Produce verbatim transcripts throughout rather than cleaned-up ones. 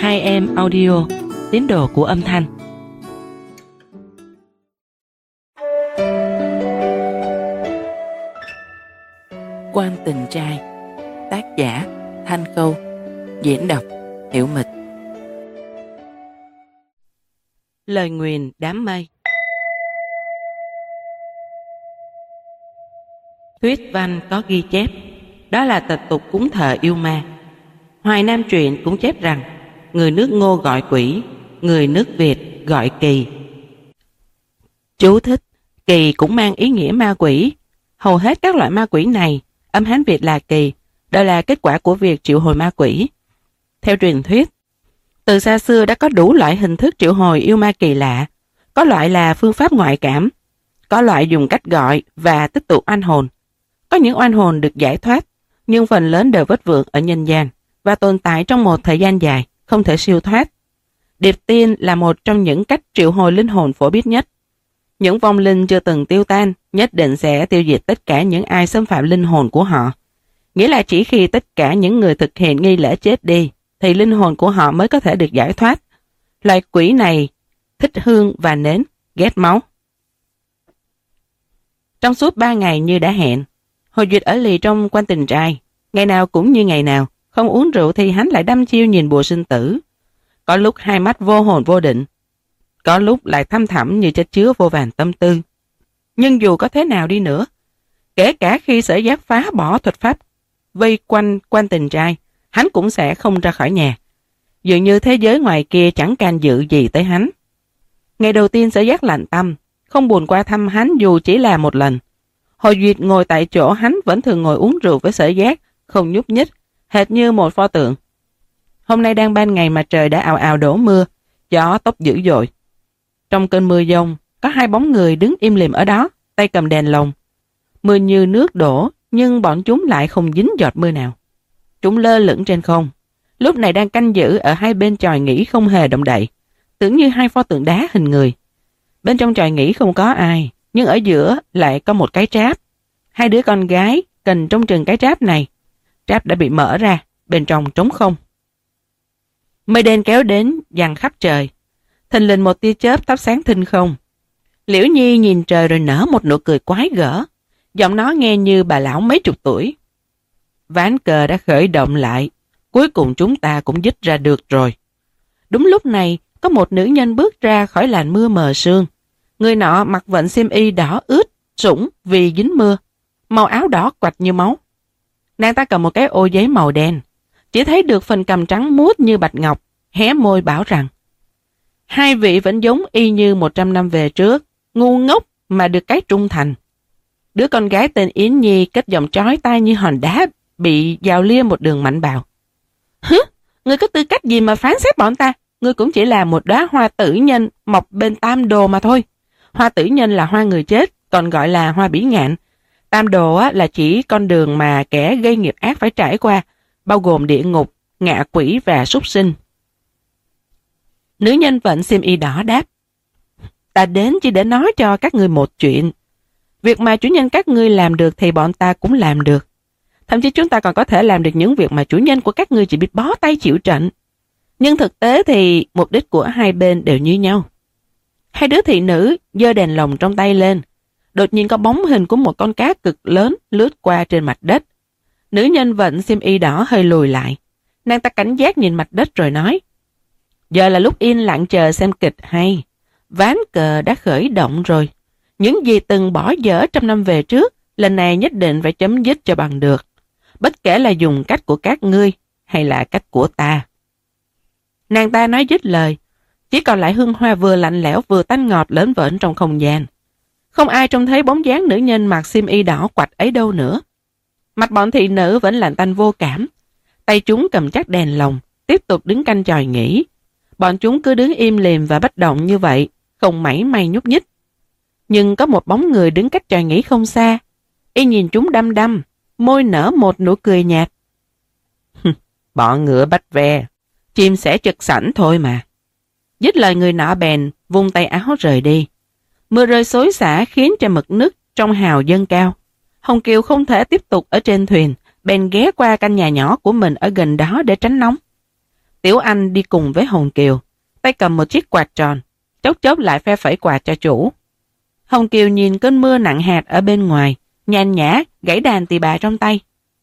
Hai em audio, tín đồ của âm thanh. Quan tình trai. Tác giả Thanh Câu. Diễn đọc Hiểu Mịch. Lời nguyền đám mây. Thuyết văn có ghi chép, đó là tập tục cúng thờ yêu ma. Hoài Nam truyện cũng chép rằng người nước Ngô gọi quỷ, người nước Việt gọi kỳ. Chú thích: kỳ cũng mang ý nghĩa ma quỷ. Hầu hết các loại ma quỷ này, âm Hán Việt là kỳ, đó là kết quả của việc triệu hồi ma quỷ. Theo truyền thuyết, từ xa xưa đã có đủ loại hình thức triệu hồi yêu ma kỳ lạ. Có loại là phương pháp ngoại cảm, có loại dùng cách gọi và tích tụ oan hồn. Có những oan hồn được giải thoát, nhưng phần lớn đều vất vưởng ở nhân gian và tồn tại trong một thời gian dài, không thể siêu thoát. Điệp tiên là một trong những cách triệu hồi linh hồn phổ biến nhất. Những vong linh chưa từng tiêu tan nhất định sẽ tiêu diệt tất cả những ai xâm phạm linh hồn của họ. Nghĩa là chỉ khi tất cả những người thực hiện nghi lễ chết đi, thì linh hồn của họ mới có thể được giải thoát. Loại quỷ này thích hương và nến, ghét máu. Trong suốt ba ngày như đã hẹn, Hồ Duyệt ở lì trong quan tình trai. Ngày nào cũng như ngày nào, không uống rượu thì hắn lại đăm chiêu nhìn bùa sinh tử. Có lúc hai mắt vô hồn vô định, có lúc lại thăm thẳm như chất chứa vô vàn tâm tư. Nhưng dù có thế nào đi nữa, kể cả khi Sở Giác phá bỏ thuật pháp vây quanh quan tình trai, hắn cũng sẽ không ra khỏi nhà. Dường như thế giới ngoài kia chẳng can dự gì tới hắn. Ngày đầu tiên Sở Giác lạnh tâm, không buồn qua thăm hắn dù chỉ là một lần. Hồ Duyệt ngồi tại chỗ hắn vẫn thường ngồi uống rượu với Sở Giác, không nhúc nhích, hệt như một pho tượng. Hôm nay đang ban ngày mà trời đã ào ào đổ mưa, gió tốc dữ dội. Trong cơn mưa dông, có hai bóng người đứng im lìm ở đó, tay cầm đèn lồng. Mưa như nước đổ, nhưng bọn chúng lại không dính giọt mưa nào. Chúng lơ lửng trên không, lúc này đang canh giữ ở hai bên chòi nghỉ không hề động đậy, tưởng như hai pho tượng đá hình người. Bên trong chòi nghỉ không có ai, nhưng ở giữa lại có một cái tráp. Hai đứa con gái cần trông chừng cái tráp này. Tráp đã bị mở ra, bên trong trống không. Mây đen kéo đến, giăng khắp trời. Thình lình một tia chớp thắp sáng thinh không. Liễu Nhi nhìn trời rồi nở một nụ cười quái gở. Giọng nó nghe như bà lão mấy chục tuổi. Ván cờ đã khởi động lại, cuối cùng chúng ta cũng dứt ra được rồi. Đúng lúc này, có một nữ nhân bước ra khỏi làn mưa mờ sương. Người nọ mặc vện xiêm y đỏ ướt, sũng vì dính mưa, màu áo đỏ quạch như máu. Nàng ta cầm một cái ô giấy màu đen, chỉ thấy được phần cằm trắng muốt như bạch ngọc, hé môi bảo rằng: hai vị vẫn giống y như một trăm năm về trước, ngu ngốc mà được cái trung thành. Đứa con gái tên Yến Nhi kết giọng chói tai như hòn đá bị dao lia một đường mạnh bạo. Hứ, ngươi có tư cách gì mà phán xét bọn ta? Ngươi cũng chỉ là một đóa hoa tử nhân mọc bên tam đồ mà thôi. Hoa tử nhân là hoa người chết, còn gọi là hoa bỉ ngạn. Tam đồ á, là chỉ con đường mà kẻ gây nghiệp ác phải trải qua, bao gồm địa ngục, ngạ quỷ và súc sinh. Nữ nhân vận xiêm y đỏ đáp: ta đến chỉ để nói cho các ngươi một chuyện. Việc mà chủ nhân các ngươi làm được thì bọn ta cũng làm được. Thậm chí chúng ta còn có thể làm được những việc mà chủ nhân của các ngươi chỉ biết bó tay chịu trận. Nhưng thực tế thì mục đích của hai bên đều như nhau. Hai đứa thị nữ giơ đèn lồng trong tay lên. Đột nhiên có bóng hình của một con cá cực lớn lướt qua trên mặt đất. Nữ nhân vận xiêm y đỏ hơi lùi lại. Nàng ta cảnh giác nhìn mặt đất rồi nói: giờ là lúc yên lặng chờ xem kịch hay. Ván cờ đã khởi động rồi. Những gì từng bỏ dở trăm năm về trước, lần này nhất định phải chấm dứt cho bằng được. Bất kể là dùng cách của các ngươi hay là cách của ta. Nàng ta nói dứt lời, chỉ còn lại hương hoa vừa lạnh lẽo vừa tanh ngọt lớn vởn trong không gian. Không ai trông thấy bóng dáng nữ nhân mặc xiêm y đỏ quạch ấy đâu nữa. Mặt bọn thị nữ vẫn lạnh tanh vô cảm. Tay chúng cầm chắc đèn lồng, tiếp tục đứng canh chòi nghỉ. Bọn chúng cứ đứng im lìm và bất động như vậy, không mảy may nhúc nhích. Nhưng có một bóng người đứng cách chòi nghỉ không xa. Y nhìn chúng đăm đăm, môi nở một nụ cười nhạt. Bọn ngựa bách ve, chim sẽ chực sẵn thôi mà. Dứt lời người nọ bèn vung tay áo rời đi. Mưa rơi xối xả khiến cho mực nước trong hào dâng cao. Hồng Kiều không thể tiếp tục ở trên thuyền, bèn ghé qua căn nhà nhỏ của mình ở gần đó để tránh nóng. Tiểu Anh đi cùng với Hồng Kiều, tay cầm một chiếc quạt tròn, chốc chốc lại phe phẩy quạt cho chủ. Hồng Kiều nhìn cơn mưa nặng hạt ở bên ngoài, nhàn nhã gãy đàn tỳ bà trong tay.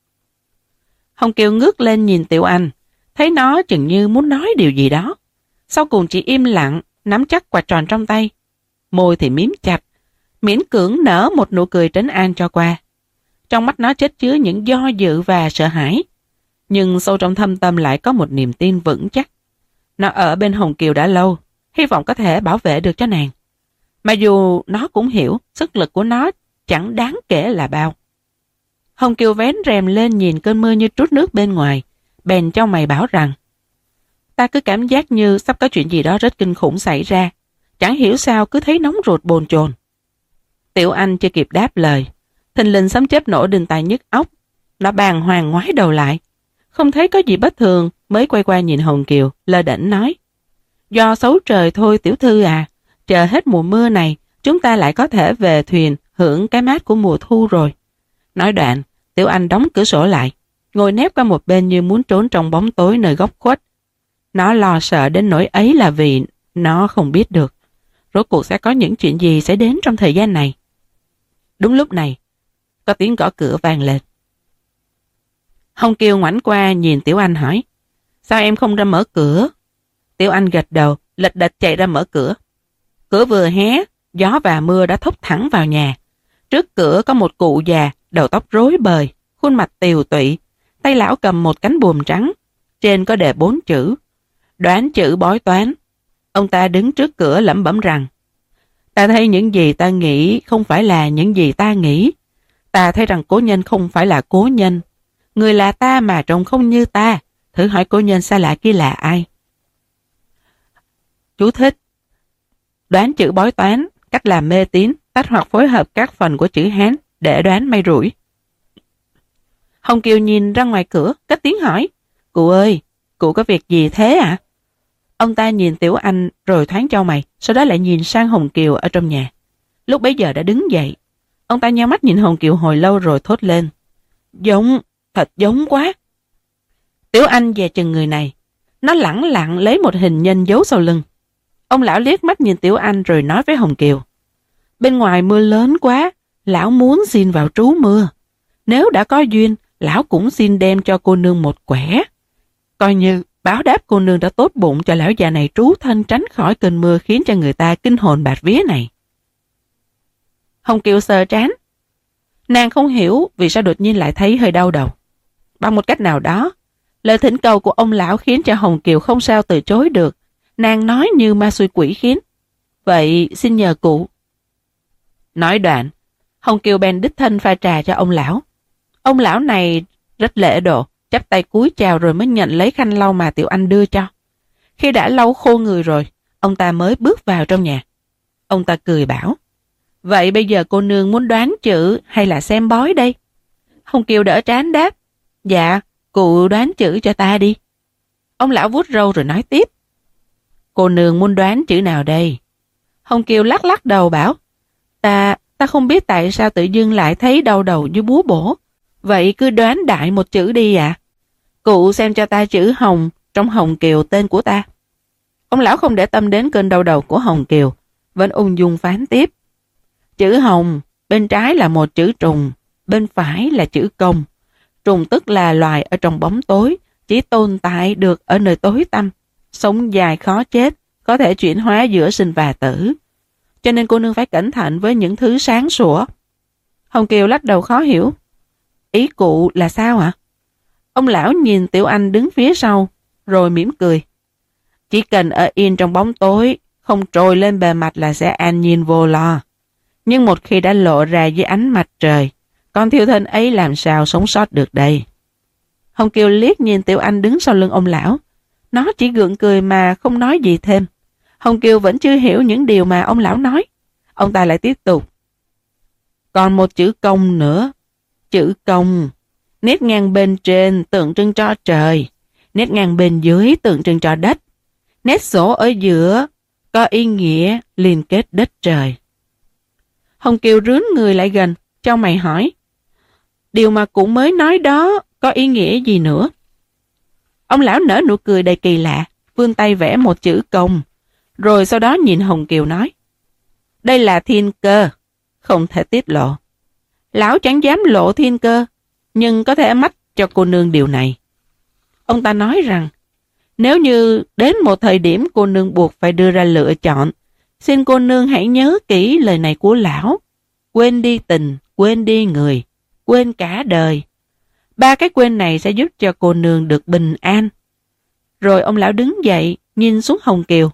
Hồng Kiều ngước lên nhìn Tiểu Anh, thấy nó chừng như muốn nói điều gì đó. Sau cùng chỉ im lặng, nắm chắc quạt tròn trong tay. Môi thì mím chặt, miễn cưỡng nở một nụ cười trấn an cho qua. Trong mắt nó chất chứa những do dự và sợ hãi, nhưng sâu trong thâm tâm lại có một niềm tin vững chắc. Nó ở bên Hồng Kiều đã lâu, hy vọng có thể bảo vệ được cho nàng. Mà dù nó cũng hiểu sức lực của nó chẳng đáng kể là bao. Hồng Kiều vén rèm lên nhìn cơn mưa như trút nước bên ngoài, bèn cho mày bảo rằng: ta cứ cảm giác như sắp có chuyện gì đó rất kinh khủng xảy ra, chẳng hiểu sao cứ thấy nóng ruột bồn chồn. Tiểu Anh chưa kịp đáp lời, thình lình sấm chớp nổ đinh tai nhức óc. Nó bàng hoàng ngoái đầu lại, không thấy có gì bất thường, mới quay qua nhìn Hồng Kiều, lơ đễnh nói: do xấu trời thôi tiểu thư à, chờ hết mùa mưa này, chúng ta lại có thể về thuyền hưởng cái mát của mùa thu rồi. Nói đoạn, Tiểu Anh đóng cửa sổ lại, ngồi nép qua một bên như muốn trốn trong bóng tối nơi góc khuất. Nó lo sợ đến nỗi ấy là vì nó không biết được rốt cuộc sẽ có những chuyện gì sẽ đến trong thời gian này. Đúng lúc này, có tiếng gõ cửa vang lên. Hồng Kiều ngoảnh qua nhìn Tiểu Anh hỏi: sao em không ra mở cửa? Tiểu Anh gật đầu, lật đật chạy ra mở cửa. Cửa vừa hé, gió và mưa đã thốc thẳng vào nhà. Trước cửa có một cụ già, đầu tóc rối bời, khuôn mặt tiều tụy, tay lão cầm một cánh buồm trắng, trên có đề bốn chữ: đoán chữ bói toán. Ông ta đứng trước cửa lẩm bẩm rằng: ta thấy những gì ta nghĩ không phải là những gì ta nghĩ. Ta thấy rằng cố nhân không phải là cố nhân. Người là ta mà trông không như ta. Thử hỏi cố nhân xa lạ kia là ai? Chú thích: đoán chữ bói toán, cách làm mê tín, tách hoặc phối hợp các phần của chữ Hán để đoán may rủi. Hồng Kiều nhìn ra ngoài cửa, cất tiếng hỏi: cụ ơi, cụ có việc gì thế ạ? À? Ông ta nhìn Tiểu Anh rồi thoáng chau mày, sau đó lại nhìn sang Hồng Kiều ở trong nhà. Lúc bấy giờ đã đứng dậy. Ông ta nhắm mắt nhìn Hồng Kiều hồi lâu rồi thốt lên: giống, thật giống quá. Tiểu Anh về chừng người này, nó lẳng lặng lấy một hình nhân giấu sau lưng. Ông lão liếc mắt nhìn Tiểu Anh rồi nói với Hồng Kiều: bên ngoài mưa lớn quá, lão muốn xin vào trú mưa. Nếu đã có duyên, lão cũng xin đem cho cô nương một quẻ, coi như báo đáp cô nương đã tốt bụng cho lão già này trú thân tránh khỏi cơn mưa khiến cho người ta kinh hồn bạt vía này. Hồng Kiều sờ trán. Nàng không hiểu vì sao đột nhiên lại thấy hơi đau đầu. Bằng một cách nào đó, lời thỉnh cầu của ông lão khiến cho Hồng Kiều không sao từ chối được. Nàng nói như ma xui quỷ khiến: vậy xin nhờ cụ. Nói đoạn, Hồng Kiều bèn đích thân pha trà cho ông lão. Ông lão này rất lễ độ, chắp tay cúi chào rồi mới nhận lấy khăn lau mà Tiểu Anh đưa cho. Khi đã lau khô người rồi, ông ta mới bước vào trong nhà. Ông ta cười bảo: vậy bây giờ cô nương muốn đoán chữ hay là xem bói đây? Hồng Kiều đỡ trán đáp: dạ, cụ đoán chữ cho ta đi. Ông lão vuốt râu rồi nói tiếp: cô nương muốn đoán chữ nào đây? Hồng Kiều lắc lắc đầu bảo: Ta, ta không biết tại sao tự dưng lại thấy đau đầu như búa bổ. Vậy cứ đoán đại một chữ đi ạ. À? Cụ xem cho ta chữ Hồng trong Hồng Kiều tên của ta. Ông lão không để tâm đến cơn đau đầu của Hồng Kiều, vẫn ung dung phán tiếp: chữ Hồng, bên trái là một chữ trùng, bên phải là chữ công. Trùng tức là loài ở trong bóng tối, chỉ tồn tại được ở nơi tối tăm, sống dài khó chết, có thể chuyển hóa giữa sinh và tử. Cho nên cô nương phải cẩn thận với những thứ sáng sủa. Hồng Kiều lắc đầu khó hiểu: ý cụ là sao ạ? Ông lão nhìn Tiểu Anh đứng phía sau, rồi mỉm cười: chỉ cần ở yên trong bóng tối, không trồi lên bề mặt là sẽ an nhiên vô lo. Nhưng một khi đã lộ ra dưới ánh mặt trời, con thiêu thân ấy làm sao sống sót được đây? Hồng Kiều liếc nhìn Tiểu Anh đứng sau lưng ông lão. Nó chỉ gượng cười mà không nói gì thêm. Hồng Kiều vẫn chưa hiểu những điều mà ông lão nói. Ông ta lại tiếp tục: còn một chữ công nữa. Chữ công, nét ngang bên trên tượng trưng cho trời, nét ngang bên dưới tượng trưng cho đất. Nét sổ ở giữa có ý nghĩa liên kết đất trời. Hồng Kiều rướn người lại gần, chau mày hỏi: điều mà cụ mới nói đó có ý nghĩa gì nữa? Ông lão nở nụ cười đầy kỳ lạ, vươn tay vẽ một chữ công, rồi sau đó nhìn Hồng Kiều nói, đây là thiên cơ, không thể tiết lộ. Lão chẳng dám lộ thiên cơ, nhưng có thể mách cho cô nương điều này. Ông ta nói rằng, nếu như đến một thời điểm cô nương buộc phải đưa ra lựa chọn, xin cô nương hãy nhớ kỹ lời này của lão. Quên đi tình, quên đi người, quên cả đời. Ba cái quên này sẽ giúp cho cô nương được bình an. Rồi ông lão đứng dậy, nhìn xuống Hồng Kiều.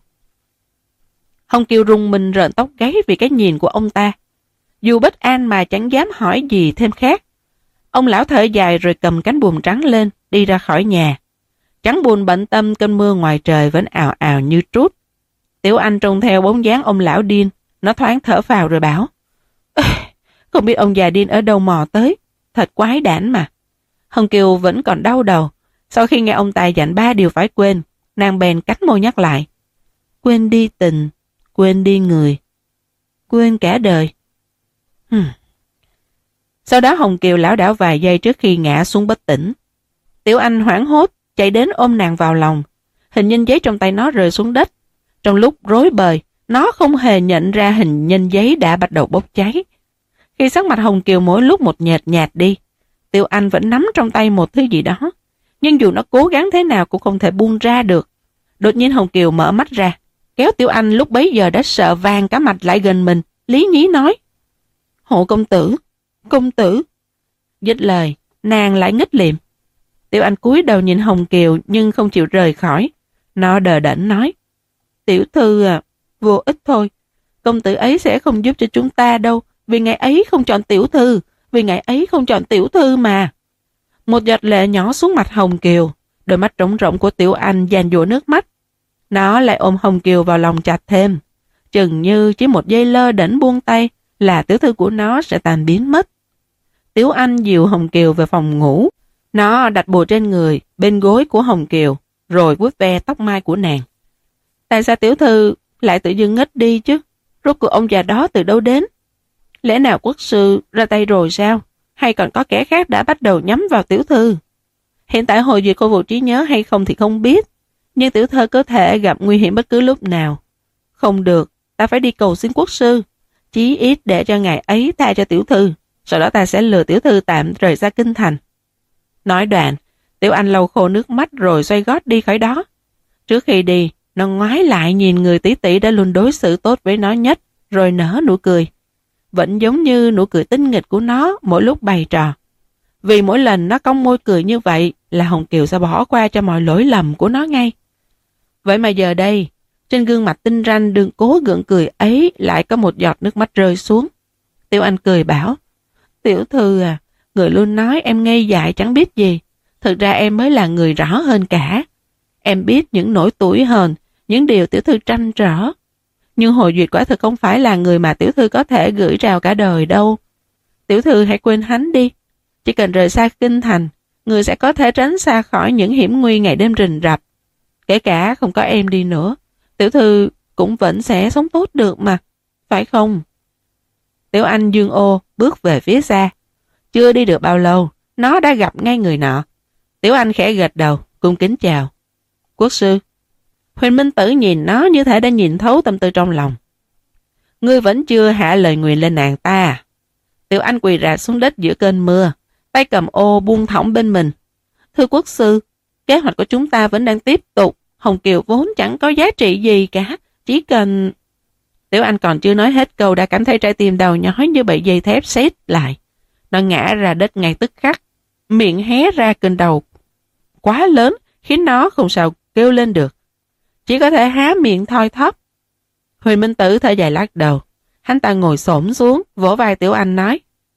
Hồng Kiều rùng mình rợn tóc gáy vì cái nhìn của ông ta. Dù bất an mà chẳng dám hỏi gì thêm khác. Ông lão thở dài rồi cầm cánh buồm trắng lên, đi ra khỏi nhà. Chẳng buồn bận tâm cơn mưa ngoài trời vẫn ào ào như trút. Tiểu Anh trông theo bóng dáng ông lão điên, nó thoáng thở phào rồi bảo, không biết ông già điên ở đâu mò tới, thật quái đản mà. Hồng Kiều vẫn còn đau đầu, sau khi nghe ông ta dặn ba điều phải quên, nàng bèn cắn môi nhắc lại, quên đi tình, quên đi người, quên cả đời. Hmm. Sau đó Hồng Kiều lảo đảo vài giây trước khi ngã xuống bất tỉnh. Tiểu Anh hoảng hốt, chạy đến ôm nàng vào lòng. Hình nhân giấy trong tay nó rơi xuống đất. Trong lúc rối bời, nó không hề nhận ra hình nhân giấy đã bắt đầu bốc cháy. Khi sắc mặt Hồng Kiều mỗi lúc một nhợt nhạt đi, Tiểu Anh vẫn nắm trong tay một thứ gì đó. Nhưng dù nó cố gắng thế nào cũng không thể buông ra được. Đột nhiên Hồng Kiều mở mắt ra, kéo Tiểu Anh lúc bấy giờ đã sợ vàng cả mặt lại gần mình, lý nhí nói, hộ công tử, công tử. Dứt lời, nàng lại ngất liệm. Tiểu Anh cúi đầu nhìn Hồng Kiều nhưng không chịu rời khỏi. Nó đờ đẫn nói, tiểu thư à, vô ích thôi. Công tử ấy sẽ không giúp cho chúng ta đâu, vì ngày ấy không chọn tiểu thư, vì ngày ấy không chọn tiểu thư mà. Một giọt lệ nhỏ xuống mặt Hồng Kiều, đôi mắt trống rỗng của Tiểu Anh giàn giụa nước mắt. Nó lại ôm Hồng Kiều vào lòng chặt thêm. Chừng như chỉ một giây lơ đễnh buông tay là tiểu thư của nó sẽ tan biến mất. Tiểu Anh dìu Hồng Kiều về phòng ngủ. Nó đặt bùa trên người, bên gối của Hồng Kiều, rồi vuốt ve tóc mai của nàng. Tại sao tiểu thư lại tự dưng ngất đi chứ? Rốt cuộc ông già đó từ đâu đến? Lẽ nào quốc sư ra tay rồi sao? Hay còn có kẻ khác đã bắt đầu nhắm vào tiểu thư? Hiện tại hồi duyệt khôi phục trí nhớ hay không thì không biết. Nhưng tiểu thư có thể gặp nguy hiểm bất cứ lúc nào. Không được, ta phải đi cầu xin quốc sư. Chí ít để cho ngài ấy tha cho tiểu thư. Sau đó ta sẽ lừa tiểu thư tạm rời ra kinh thành. Nói đoạn, Tiểu Anh lau khô nước mắt rồi xoay gót đi khỏi đó. Trước khi đi, nó ngoái lại nhìn người tỷ tỷ đã luôn đối xử tốt với nó nhất, rồi nở nụ cười. Vẫn giống như nụ cười tinh nghịch của nó mỗi lúc bày trò. Vì mỗi lần nó cong môi cười như vậy là Hồng Kiều sẽ bỏ qua cho mọi lỗi lầm của nó ngay. Vậy mà giờ đây, trên gương mặt tinh ranh đừng cố gượng cười ấy lại có một giọt nước mắt rơi xuống. Tiểu Anh cười bảo, tiểu thư à, người luôn nói em ngây dại chẳng biết gì. Thực ra em mới là người rõ hơn cả. Em biết những nỗi tủi hờn, những điều tiểu thư trăn trở. Nhưng Hồ Duyệt quả thực không phải là người mà tiểu thư có thể gửi rào cả đời đâu. Tiểu thư hãy quên hắn đi. Chỉ cần rời xa kinh thành, người sẽ có thể tránh xa khỏi những hiểm nguy ngày đêm rình rập. Kể cả không có em đi nữa, tiểu thư cũng vẫn sẽ sống tốt được mà, phải không? Tiểu Anh dương ô bước về phía xa. Chưa đi được bao lâu, nó đã gặp ngay người nọ. Tiểu Anh khẽ gật đầu, cung kính chào. Quốc sư. Huyền Minh Tử nhìn nó như thể đã nhìn thấu tâm tư trong lòng. Ngươi vẫn chưa hạ lời nguyền lên nàng ta à? Tiểu Anh quỳ rạp xuống đất giữa cơn mưa, tay cầm ô buông thõng bên mình. Thưa quốc sư, kế hoạch của chúng ta vẫn đang tiếp tục. Hồng Kiều vốn chẳng có giá trị gì cả, chỉ cần... Tiểu Anh còn chưa nói hết câu đã cảm thấy trái tim đau nhói như bị dây thép xếp lại. Nó ngã ra đất ngay tức khắc, miệng hé ra cơn đầu quá lớn khiến nó không sao kêu lên được. Chỉ có thể há miệng thoi thóp. Huyền Minh Tử thở dài lắc đầu. Hắn ta ngồi xổm xuống, vỗ vai Tiểu Anh nói,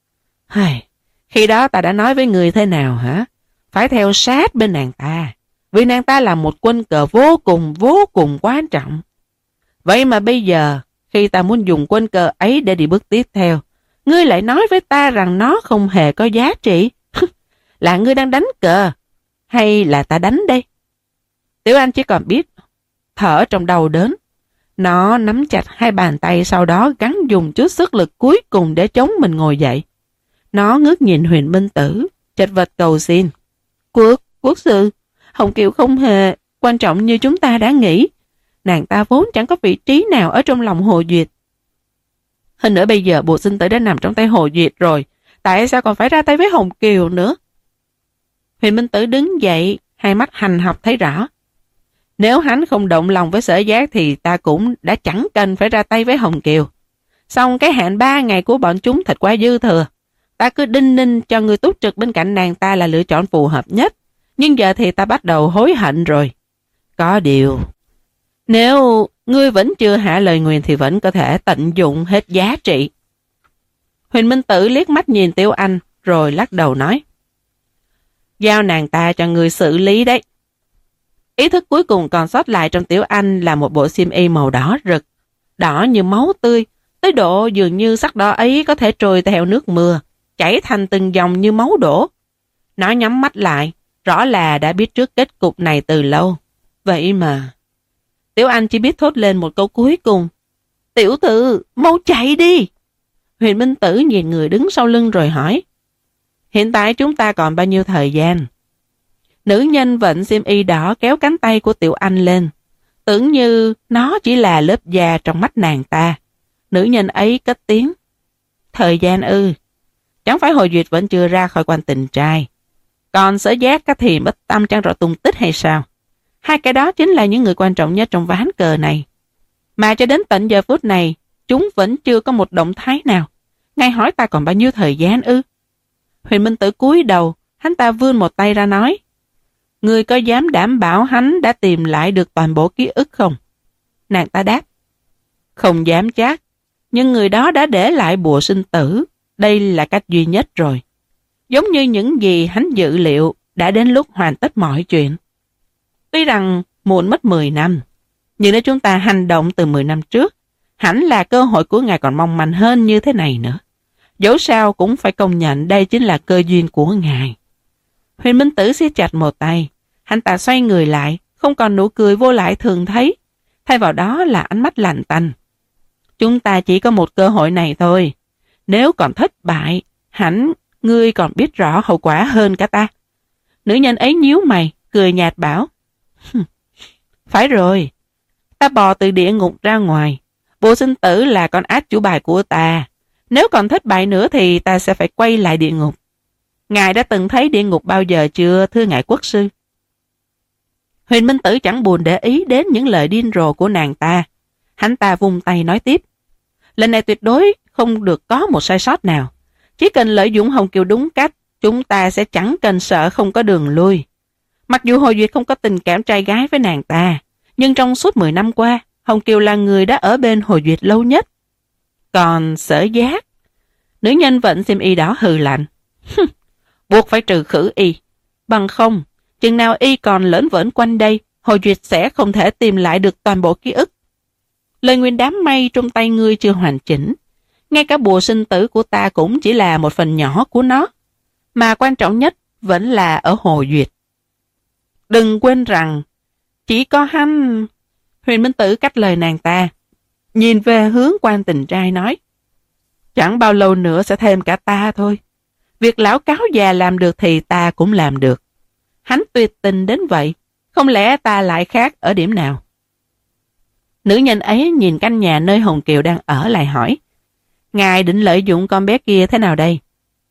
Hây, khi đó ta đã nói với người thế nào hả? Phải theo sát bên nàng ta, vì nàng ta là một quân cờ vô cùng vô cùng quan trọng. Vậy mà bây giờ, khi ta muốn dùng quân cờ ấy để đi bước tiếp theo, ngươi lại nói với ta rằng nó không hề có giá trị. Là ngươi đang đánh cờ, hay là ta đánh đây? Tiểu Anh chỉ còn biết thở trong đầu đớn. Nó nắm chặt hai bàn tay, sau đó gắng dùng chút sức lực cuối cùng để chống mình ngồi dậy. Nó ngước nhìn Huyền Minh Tử, chật vật cầu xin. Quốc, quốc sư, Hồng Kiều không hề quan trọng như chúng ta đã nghĩ. Nàng ta vốn chẳng có vị trí nào ở trong lòng Hồ Duyệt. Hơn nữa bây giờ bộ sinh tử đã nằm trong tay Hồ Duyệt rồi, tại sao còn phải ra tay với Hồng Kiều nữa? Huyền Minh Tử đứng dậy, hai mắt hành học thấy rõ. Nếu hắn không động lòng với Sở Giác thì ta cũng đã chẳng cần phải ra tay với Hồng Kiều. Xong cái hạn ba ngày của bọn chúng thật quá dư thừa. Ta cứ đinh ninh cho người túc trực bên cạnh nàng ta là lựa chọn phù hợp nhất. Nhưng giờ thì ta bắt đầu hối hận rồi. Có điều, nếu ngươi vẫn chưa hạ lời nguyền thì vẫn có thể tận dụng hết giá trị. Huyền Minh Tử liếc mắt nhìn Tiểu Anh rồi lắc đầu nói. Giao nàng ta cho ngươi xử lý đấy. Ý thức cuối cùng còn sót lại trong Tiểu Anh là một bộ xiêm y màu đỏ rực, đỏ như máu tươi, tới độ dường như sắc đỏ ấy có thể trôi theo nước mưa, chảy thành từng dòng như máu đổ. Nó nhắm mắt lại, rõ là đã biết trước kết cục này từ lâu. Vậy mà... Tiểu Anh chỉ biết thốt lên một câu cuối cùng. Tiểu tử, mau chạy đi! Huyền Minh Tử nhìn người đứng sau lưng rồi hỏi. Hiện tại chúng ta còn bao nhiêu thời gian? Nữ nhân vận xiêm y đỏ kéo cánh tay của Tiểu Anh lên. Tưởng như nó chỉ là lớp da trong mắt nàng ta. Nữ nhân ấy cất tiếng. Thời gian ư? Chẳng phải Hồ Duyệt vẫn chưa ra khỏi quan tình trai. Còn Sở Giác cái thì mất tâm chẳng rõ tung tích hay sao? Hai cái đó chính là những người quan trọng nhất trong ván cờ này. Mà cho đến tận giờ phút này, chúng vẫn chưa có một động thái nào. Ngài hỏi ta còn bao nhiêu thời gian ư? Huyền Minh Tử cúi đầu, hắn ta vươn một tay ra nói. Ngươi có dám đảm bảo hắn đã tìm lại được toàn bộ ký ức không? Nàng ta đáp. Không dám chắc, nhưng người đó đã để lại bùa sinh tử. Đây là cách duy nhất rồi. Giống như những gì hắn dự liệu đã đến lúc hoàn tất mọi chuyện. Tuy rằng muộn mất mười năm, nhưng nếu chúng ta hành động từ mười năm trước, hẳn là cơ hội của ngài còn mong manh hơn như thế này nữa. Dẫu sao cũng phải công nhận đây chính là cơ duyên của ngài. Huyền Minh Tử siết chặt một tay, hắn ta xoay người lại, không còn nụ cười vô lại thường thấy, thay vào đó là ánh mắt lạnh tanh. Chúng ta chỉ có một cơ hội này thôi. Nếu còn thất bại, hẳn ngươi còn biết rõ hậu quả hơn cả ta. Nữ nhân ấy nhíu mày, cười nhạt bảo. Phải rồi, ta bò từ địa ngục ra ngoài. Bộ sinh tử là con át chủ bài của ta. Nếu còn thất bại nữa thì ta sẽ phải quay lại địa ngục. Ngài đã từng thấy địa ngục bao giờ chưa, thưa ngài quốc sư? Huyền Minh Tử chẳng buồn để ý đến những lời điên rồ của nàng ta. Hắn ta vung tay nói tiếp. Lần này tuyệt đối không được có một sai sót nào. Chỉ cần lợi dụng Hồng Kiều đúng cách, chúng ta sẽ chẳng cần sợ không có đường lui. Mặc dù Hồ Duyệt không có tình cảm trai gái với nàng ta, nhưng trong suốt mười năm qua, Hồng Kiều là người đã ở bên Hồ Duyệt lâu nhất. Còn Sở Giác, nữ nhân vận xiêm y đỏ hừ lạnh. Buộc phải trừ khử y. Bằng không, chừng nào y còn lởn vởn quanh đây, Hồ Duyệt sẽ không thể tìm lại được toàn bộ ký ức. Lời nguyền đám mây trong tay ngươi chưa hoàn chỉnh. Ngay cả bùa sinh tử của ta cũng chỉ là một phần nhỏ của nó. Mà quan trọng nhất vẫn là ở Hồ Duyệt. Đừng quên rằng, chỉ có hắn... Huyền Minh Tử cắt lời nàng ta, nhìn về hướng quan tình trai nói. Chẳng bao lâu nữa sẽ thêm cả ta thôi. Việc lão cáo già làm được thì ta cũng làm được. Hắn tuyệt tình đến vậy, không lẽ ta lại khác ở điểm nào? Nữ nhân ấy nhìn căn nhà nơi Hồng Kiều đang ở lại hỏi. Ngài định lợi dụng con bé kia thế nào đây?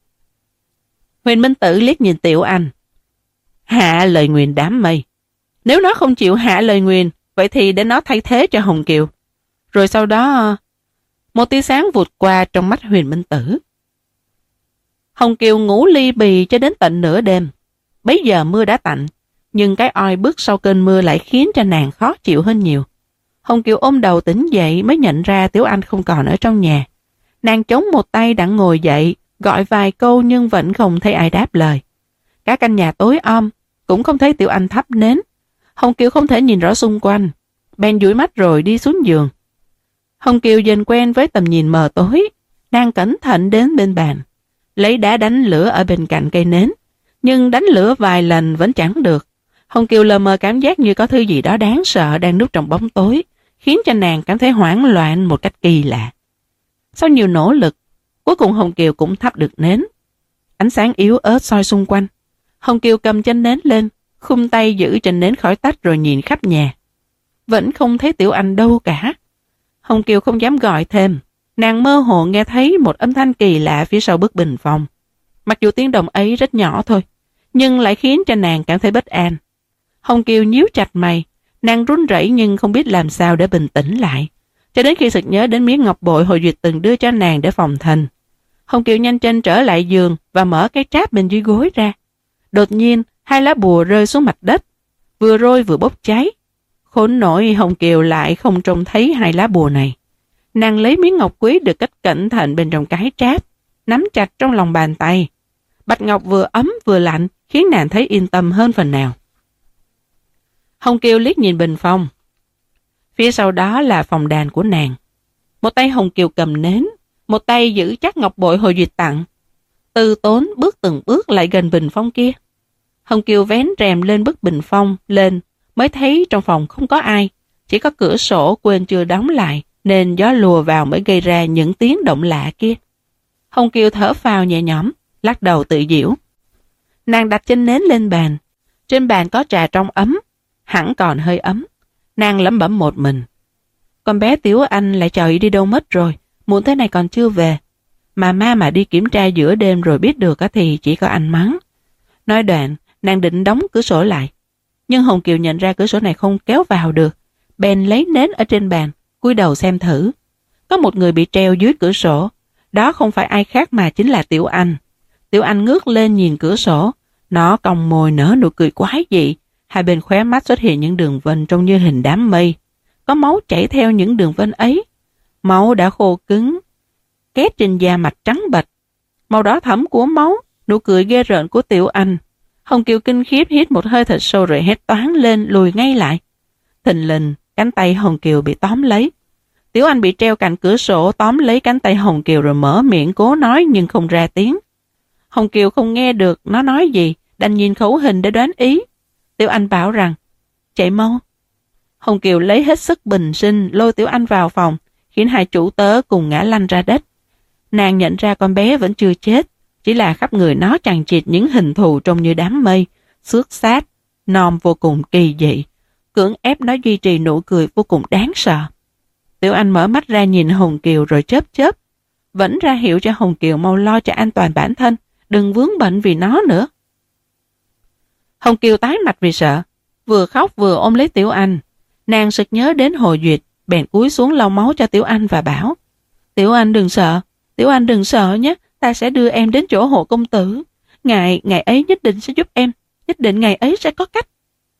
Huyền Minh Tử liếc nhìn Tiểu Anh. Hạ lời nguyền đám mây. Nếu nó không chịu hạ lời nguyền, vậy thì để nó thay thế cho Hồng Kiều. Rồi sau đó, một tia sáng vụt qua trong mắt Huyền Minh Tử. Hồng Kiều ngủ ly bì cho đến tận nửa đêm. Bấy giờ mưa đã tạnh, nhưng cái oi bức sau cơn mưa lại khiến cho nàng khó chịu hơn nhiều. Hồng Kiều ôm đầu tỉnh dậy mới nhận ra Tiểu Anh không còn ở trong nhà. Nàng chống một tay đặng ngồi dậy, gọi vài câu nhưng vẫn không thấy ai đáp lời. Cả căn nhà tối om, cũng không thấy Tiểu Anh thắp nến. Hồng Kiều không thể nhìn rõ xung quanh, bèn dụi mắt rồi đi xuống giường. Hồng Kiều dần quen với tầm nhìn mờ tối, nàng cẩn thận đến bên bàn, lấy đá đánh lửa ở bên cạnh cây nến, nhưng đánh lửa vài lần vẫn chẳng được. Hồng Kiều lờ mờ cảm giác như có thứ gì đó đáng sợ đang núp trong bóng tối, khiến cho nàng cảm thấy hoảng loạn một cách kỳ lạ. Sau nhiều nỗ lực, cuối cùng Hồng Kiều cũng thắp được nến. Ánh sáng yếu ớt soi xung quanh. Hồng Kiều cầm chân nến lên, khum tay giữ trên nến khói tách rồi nhìn khắp nhà. Vẫn không thấy Tiểu Anh đâu cả. Hồng Kiều không dám gọi thêm. Nàng mơ hồ nghe thấy một âm thanh kỳ lạ phía sau bức bình phong. Mặc dù tiếng động ấy rất nhỏ thôi, nhưng lại khiến cho nàng cảm thấy bất an. Hồng Kiều nhíu chặt mày, nàng run rẩy nhưng không biết làm sao để bình tĩnh lại. Cho đến khi sực nhớ đến miếng ngọc bội Hồ Duyệt từng đưa cho nàng để phòng thân. Hồng Kiều nhanh chân trở lại giường và mở cái tráp bên dưới gối ra. Đột nhiên, hai lá bùa rơi xuống mặt đất, vừa rơi vừa bốc cháy. Khốn nổi, Hồng Kiều lại không trông thấy hai lá bùa này. Nàng lấy miếng ngọc quý được cất cẩn thận bên trong cái tráp, nắm chặt trong lòng bàn tay. Bạch ngọc vừa ấm vừa lạnh, khiến nàng thấy yên tâm hơn phần nào. Hồng Kiều liếc nhìn bình phong. Phía sau đó là phòng đàn của nàng. Một tay Hồng Kiều cầm nến, một tay giữ chắc ngọc bội Hồ Duyệt tặng. Từ tốn bước từng bước lại gần bình phong kia. Hồng Kiều vén rèm lên bức bình phong lên, mới thấy trong phòng không có ai. Chỉ có cửa sổ quên chưa đóng lại, nên gió lùa vào mới gây ra những tiếng động lạ kia. Hồng Kiều thở phào nhẹ nhõm, lắc đầu tự giễu. Nàng đặt chân nến lên bàn. Trên bàn có trà trong ấm, hẳn còn hơi ấm. Nàng lẩm bẩm một mình. Con bé Tiểu Anh lại chạy đi đâu mất rồi, muộn thế này còn chưa về. Mà ma mà đi kiểm tra giữa đêm rồi biết được thì chỉ có anh mắng. Nói đoạn, nàng định đóng cửa sổ lại. Nhưng Hồng Kiều nhận ra cửa sổ này không kéo vào được. Bèn lấy nến ở trên bàn, cúi đầu xem thử. Có một người bị treo dưới cửa sổ. Đó không phải ai khác mà chính là Tiểu Anh. Tiểu Anh ngước lên nhìn cửa sổ. Nó cong môi nở nụ cười quái dị. Hai bên khóe mắt xuất hiện những đường vân trông như hình đám mây. Có máu chảy theo những đường vân ấy. Máu đã khô cứng, két trên da mặt trắng bệch. Màu đỏ thẫm của máu, nụ cười ghê rợn của Tiểu Anh. Hồng Kiều kinh khiếp hít một hơi thật sâu rồi hét toáng lên, lùi ngay lại. Thình lình, cánh tay Hồng Kiều bị tóm lấy. Tiểu Anh bị treo cạnh cửa sổ tóm lấy cánh tay Hồng Kiều rồi mở miệng cố nói nhưng không ra tiếng. Hồng Kiều không nghe được nó nói gì, đành nhìn khẩu hình để đoán ý. Tiểu Anh bảo rằng, chạy mau. Hồng Kiều lấy hết sức bình sinh lôi Tiểu Anh vào phòng, khiến hai chủ tớ cùng ngã lăn ra đất. Nàng nhận ra con bé vẫn chưa chết, chỉ là khắp người nó chằng chịt những hình thù trông như đám mây, xước xát, nom vô cùng kỳ dị, cưỡng ép nó duy trì nụ cười vô cùng đáng sợ. Tiểu Anh mở mắt ra nhìn Hồng Kiều rồi chớp chớp, vẫn ra hiệu cho Hồng Kiều mau lo cho an toàn bản thân, đừng vướng bệnh vì nó nữa. Hồng Kiều tái mặt vì sợ, vừa khóc vừa ôm lấy Tiểu Anh. Nàng sực nhớ đến Hồ Duyệt, bèn cúi xuống lau máu cho Tiểu Anh và bảo, Tiểu Anh đừng sợ, Tiểu Anh đừng sợ nhé, ta sẽ đưa em đến chỗ Hồ công tử. Ngài, ngài ấy nhất định sẽ giúp em, nhất định ngài ấy sẽ có cách.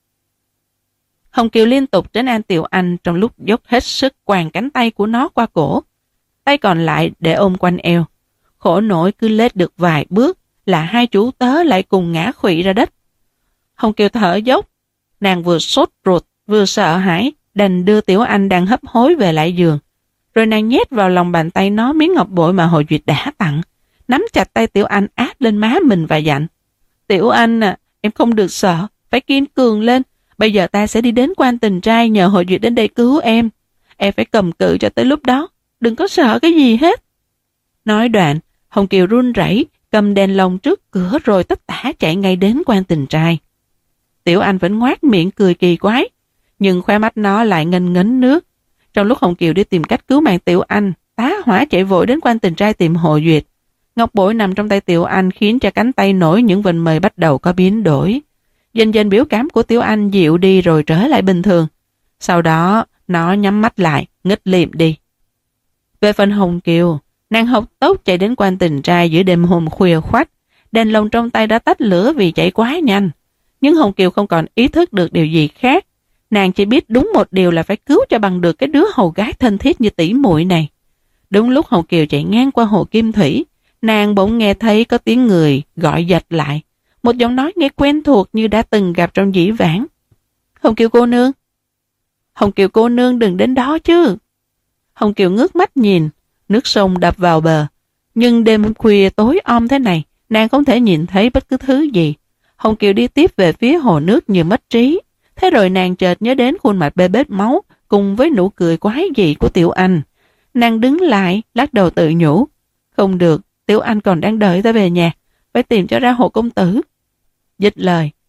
Hồng Kiều liên tục trấn an Tiểu Anh trong lúc dốc hết sức quàng cánh tay của nó qua cổ, tay còn lại để ôm quanh eo. Khổ nổi cứ lết được vài bước là hai chủ tớ lại cùng ngã khuỵu ra đất. Hồng Kiều thở dốc, nàng vừa sốt ruột vừa sợ hãi, đành đưa Tiểu Anh đang hấp hối về lại giường. Rồi nàng nhét vào lòng bàn tay nó miếng ngọc bội mà Hồ Duyệt đã tặng, nắm chặt tay Tiểu Anh áp lên má mình và dặn, Tiểu Anh à, em không được sợ, phải kiên cường lên. Bây giờ ta sẽ đi đến Quan Tình Trai nhờ Hồ Duyệt đến đây cứu em. Em phải cầm cự cho tới lúc đó, đừng có sợ cái gì hết. Nói đoạn, Hồng Kiều run rẩy cầm đèn lồng trước cửa rồi tất tả chạy ngay đến Quan Tình Trai. Tiểu Anh vẫn ngoác miệng cười kỳ quái, nhưng khoe mắt nó lại ngân ngấn nước. Trong lúc Hồng Kiều đi tìm cách cứu mạng Tiểu Anh, tá hỏa chạy vội đến Quan Tình Trai tìm Hồ Duyệt. Ngọc bội nằm trong tay Tiểu Anh khiến cho cánh tay nổi những vành mây bắt đầu có biến đổi. Dần dần biểu cảm của Tiểu Anh dịu đi rồi trở lại bình thường. Sau đó, nó nhắm mắt lại, nghịch liệm đi. Về phần Hồng Kiều, nàng học tốc chạy đến Quan Tình Trai giữa đêm hôm khuya khoắt. Đèn lồng trong tay đã tắt lửa vì chạy quá nhanh. Nhưng Hồng Kiều không còn ý thức được điều gì khác. Nàng chỉ biết đúng một điều là phải cứu cho bằng được cái đứa hầu gái thân thiết như tỷ muội này. Đúng lúc Hồng Kiều chạy ngang qua hồ Kim Thủy, nàng bỗng nghe thấy có tiếng người gọi giật lại. Một giọng nói nghe quen thuộc như đã từng gặp trong dĩ vãng. Hồng Kiều cô nương. Hồng Kiều cô nương đừng đến đó chứ. Hồng Kiều ngước mắt nhìn, nước sông đập vào bờ. Nhưng đêm khuya tối om thế này, nàng không thể nhìn thấy bất cứ thứ gì. Hồng Kiều đi tiếp về phía hồ nước như mất trí. Thế rồi nàng chợt nhớ đến khuôn mặt bê bết máu cùng với nụ cười quái dị của Tiểu Anh. Nàng đứng lại, lắc đầu tự nhủ. Không được, Tiểu Anh còn đang đợi ta về nhà, phải tìm cho ra Hồ công tử. Dứt lời,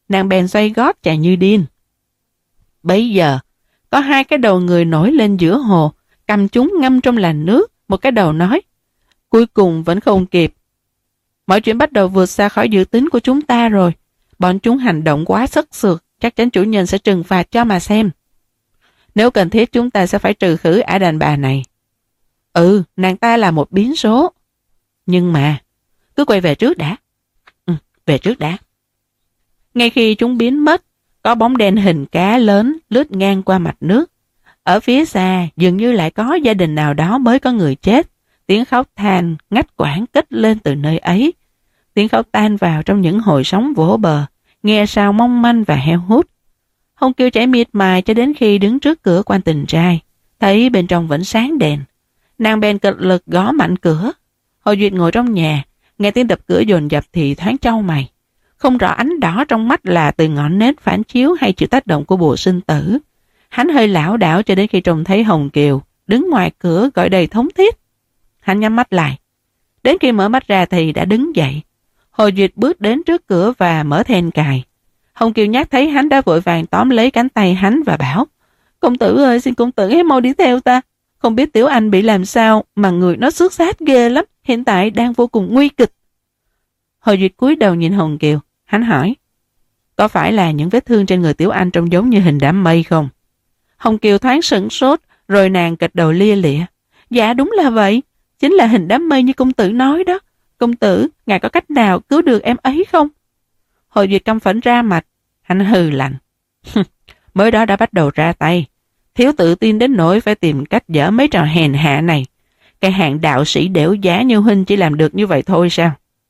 nàng bèn xoay gót chạy như điên. Bấy giờ, có hai cái đầu người nổi lên giữa hồ, cầm chúng ngâm trong làn nước. Một cái đầu nói, cuối cùng vẫn không kịp. Mọi chuyện bắt đầu vượt xa khỏi dự tính của chúng ta rồi. Bọn chúng hành động quá sức sượt, chắc chắn chủ nhân sẽ trừng phạt cho mà xem. Nếu cần thiết chúng ta sẽ phải trừ khử ả đàn bà này. Ừ, nàng ta là một biến số. Nhưng mà, cứ quay về trước đã. Ừ, về trước đã. Ngay khi chúng biến mất, có bóng đen hình cá lớn lướt ngang qua mặt nước. Ở phía xa, dường như lại có gia đình nào đó mới có người chết. Tiếng khóc than ngắt quãng kết lên từ nơi ấy. Tiếng khóc tan vào trong những hồi sóng vỗ bờ, nghe sao mong manh và heo hút. Hồng Kiều chảy miệt mài cho đến khi đứng trước cửa quan tình trai, thấy bên trong vẫn sáng đèn. Nàng bèn cực lực gõ mạnh cửa. Hồ Duyệt ngồi trong nhà, nghe tiếng đập cửa dồn dập thì thoáng chau mày. Không rõ ánh đỏ trong mắt là từ ngọn nến phản chiếu hay chịu tác động của bùa sinh tử. Hắn hơi lảo đảo cho đến khi trông thấy Hồng Kiều đứng ngoài cửa gọi đầy thống thiết. Hắn nhắm mắt lại. Đến khi mở mắt ra thì đã đứng dậy. Hồ Duyệt bước đến trước cửa và mở then cài. Hồng Kiều nhát thấy hắn đã vội vàng tóm lấy cánh tay hắn và bảo, công tử ơi, xin công tử hãy mau đi theo ta. Không biết Tiểu Anh bị làm sao mà người nó xước xát ghê lắm, hiện tại đang vô cùng nguy kịch. Hồ Duyệt cúi đầu nhìn Hồng Kiều, hắn hỏi, có phải là những vết thương trên người Tiểu Anh trông giống như hình đám mây không? Hồng Kiều thoáng sửng sốt, rồi nàng gật đầu lia lịa. Dạ đúng là vậy, chính là hình đám mây như công tử nói đó. Công tử, ngài có cách nào cứu được em ấy không? Hồ Duyệt căm phẫn ra mặt, hắn hừ lạnh. Mới đó đã bắt đầu ra tay. Thiếu tự tin đến nỗi phải tìm cách dở mấy trò hèn hạ này. Cái hạng đạo sĩ đểu giá như huynh chỉ làm được như vậy thôi sao?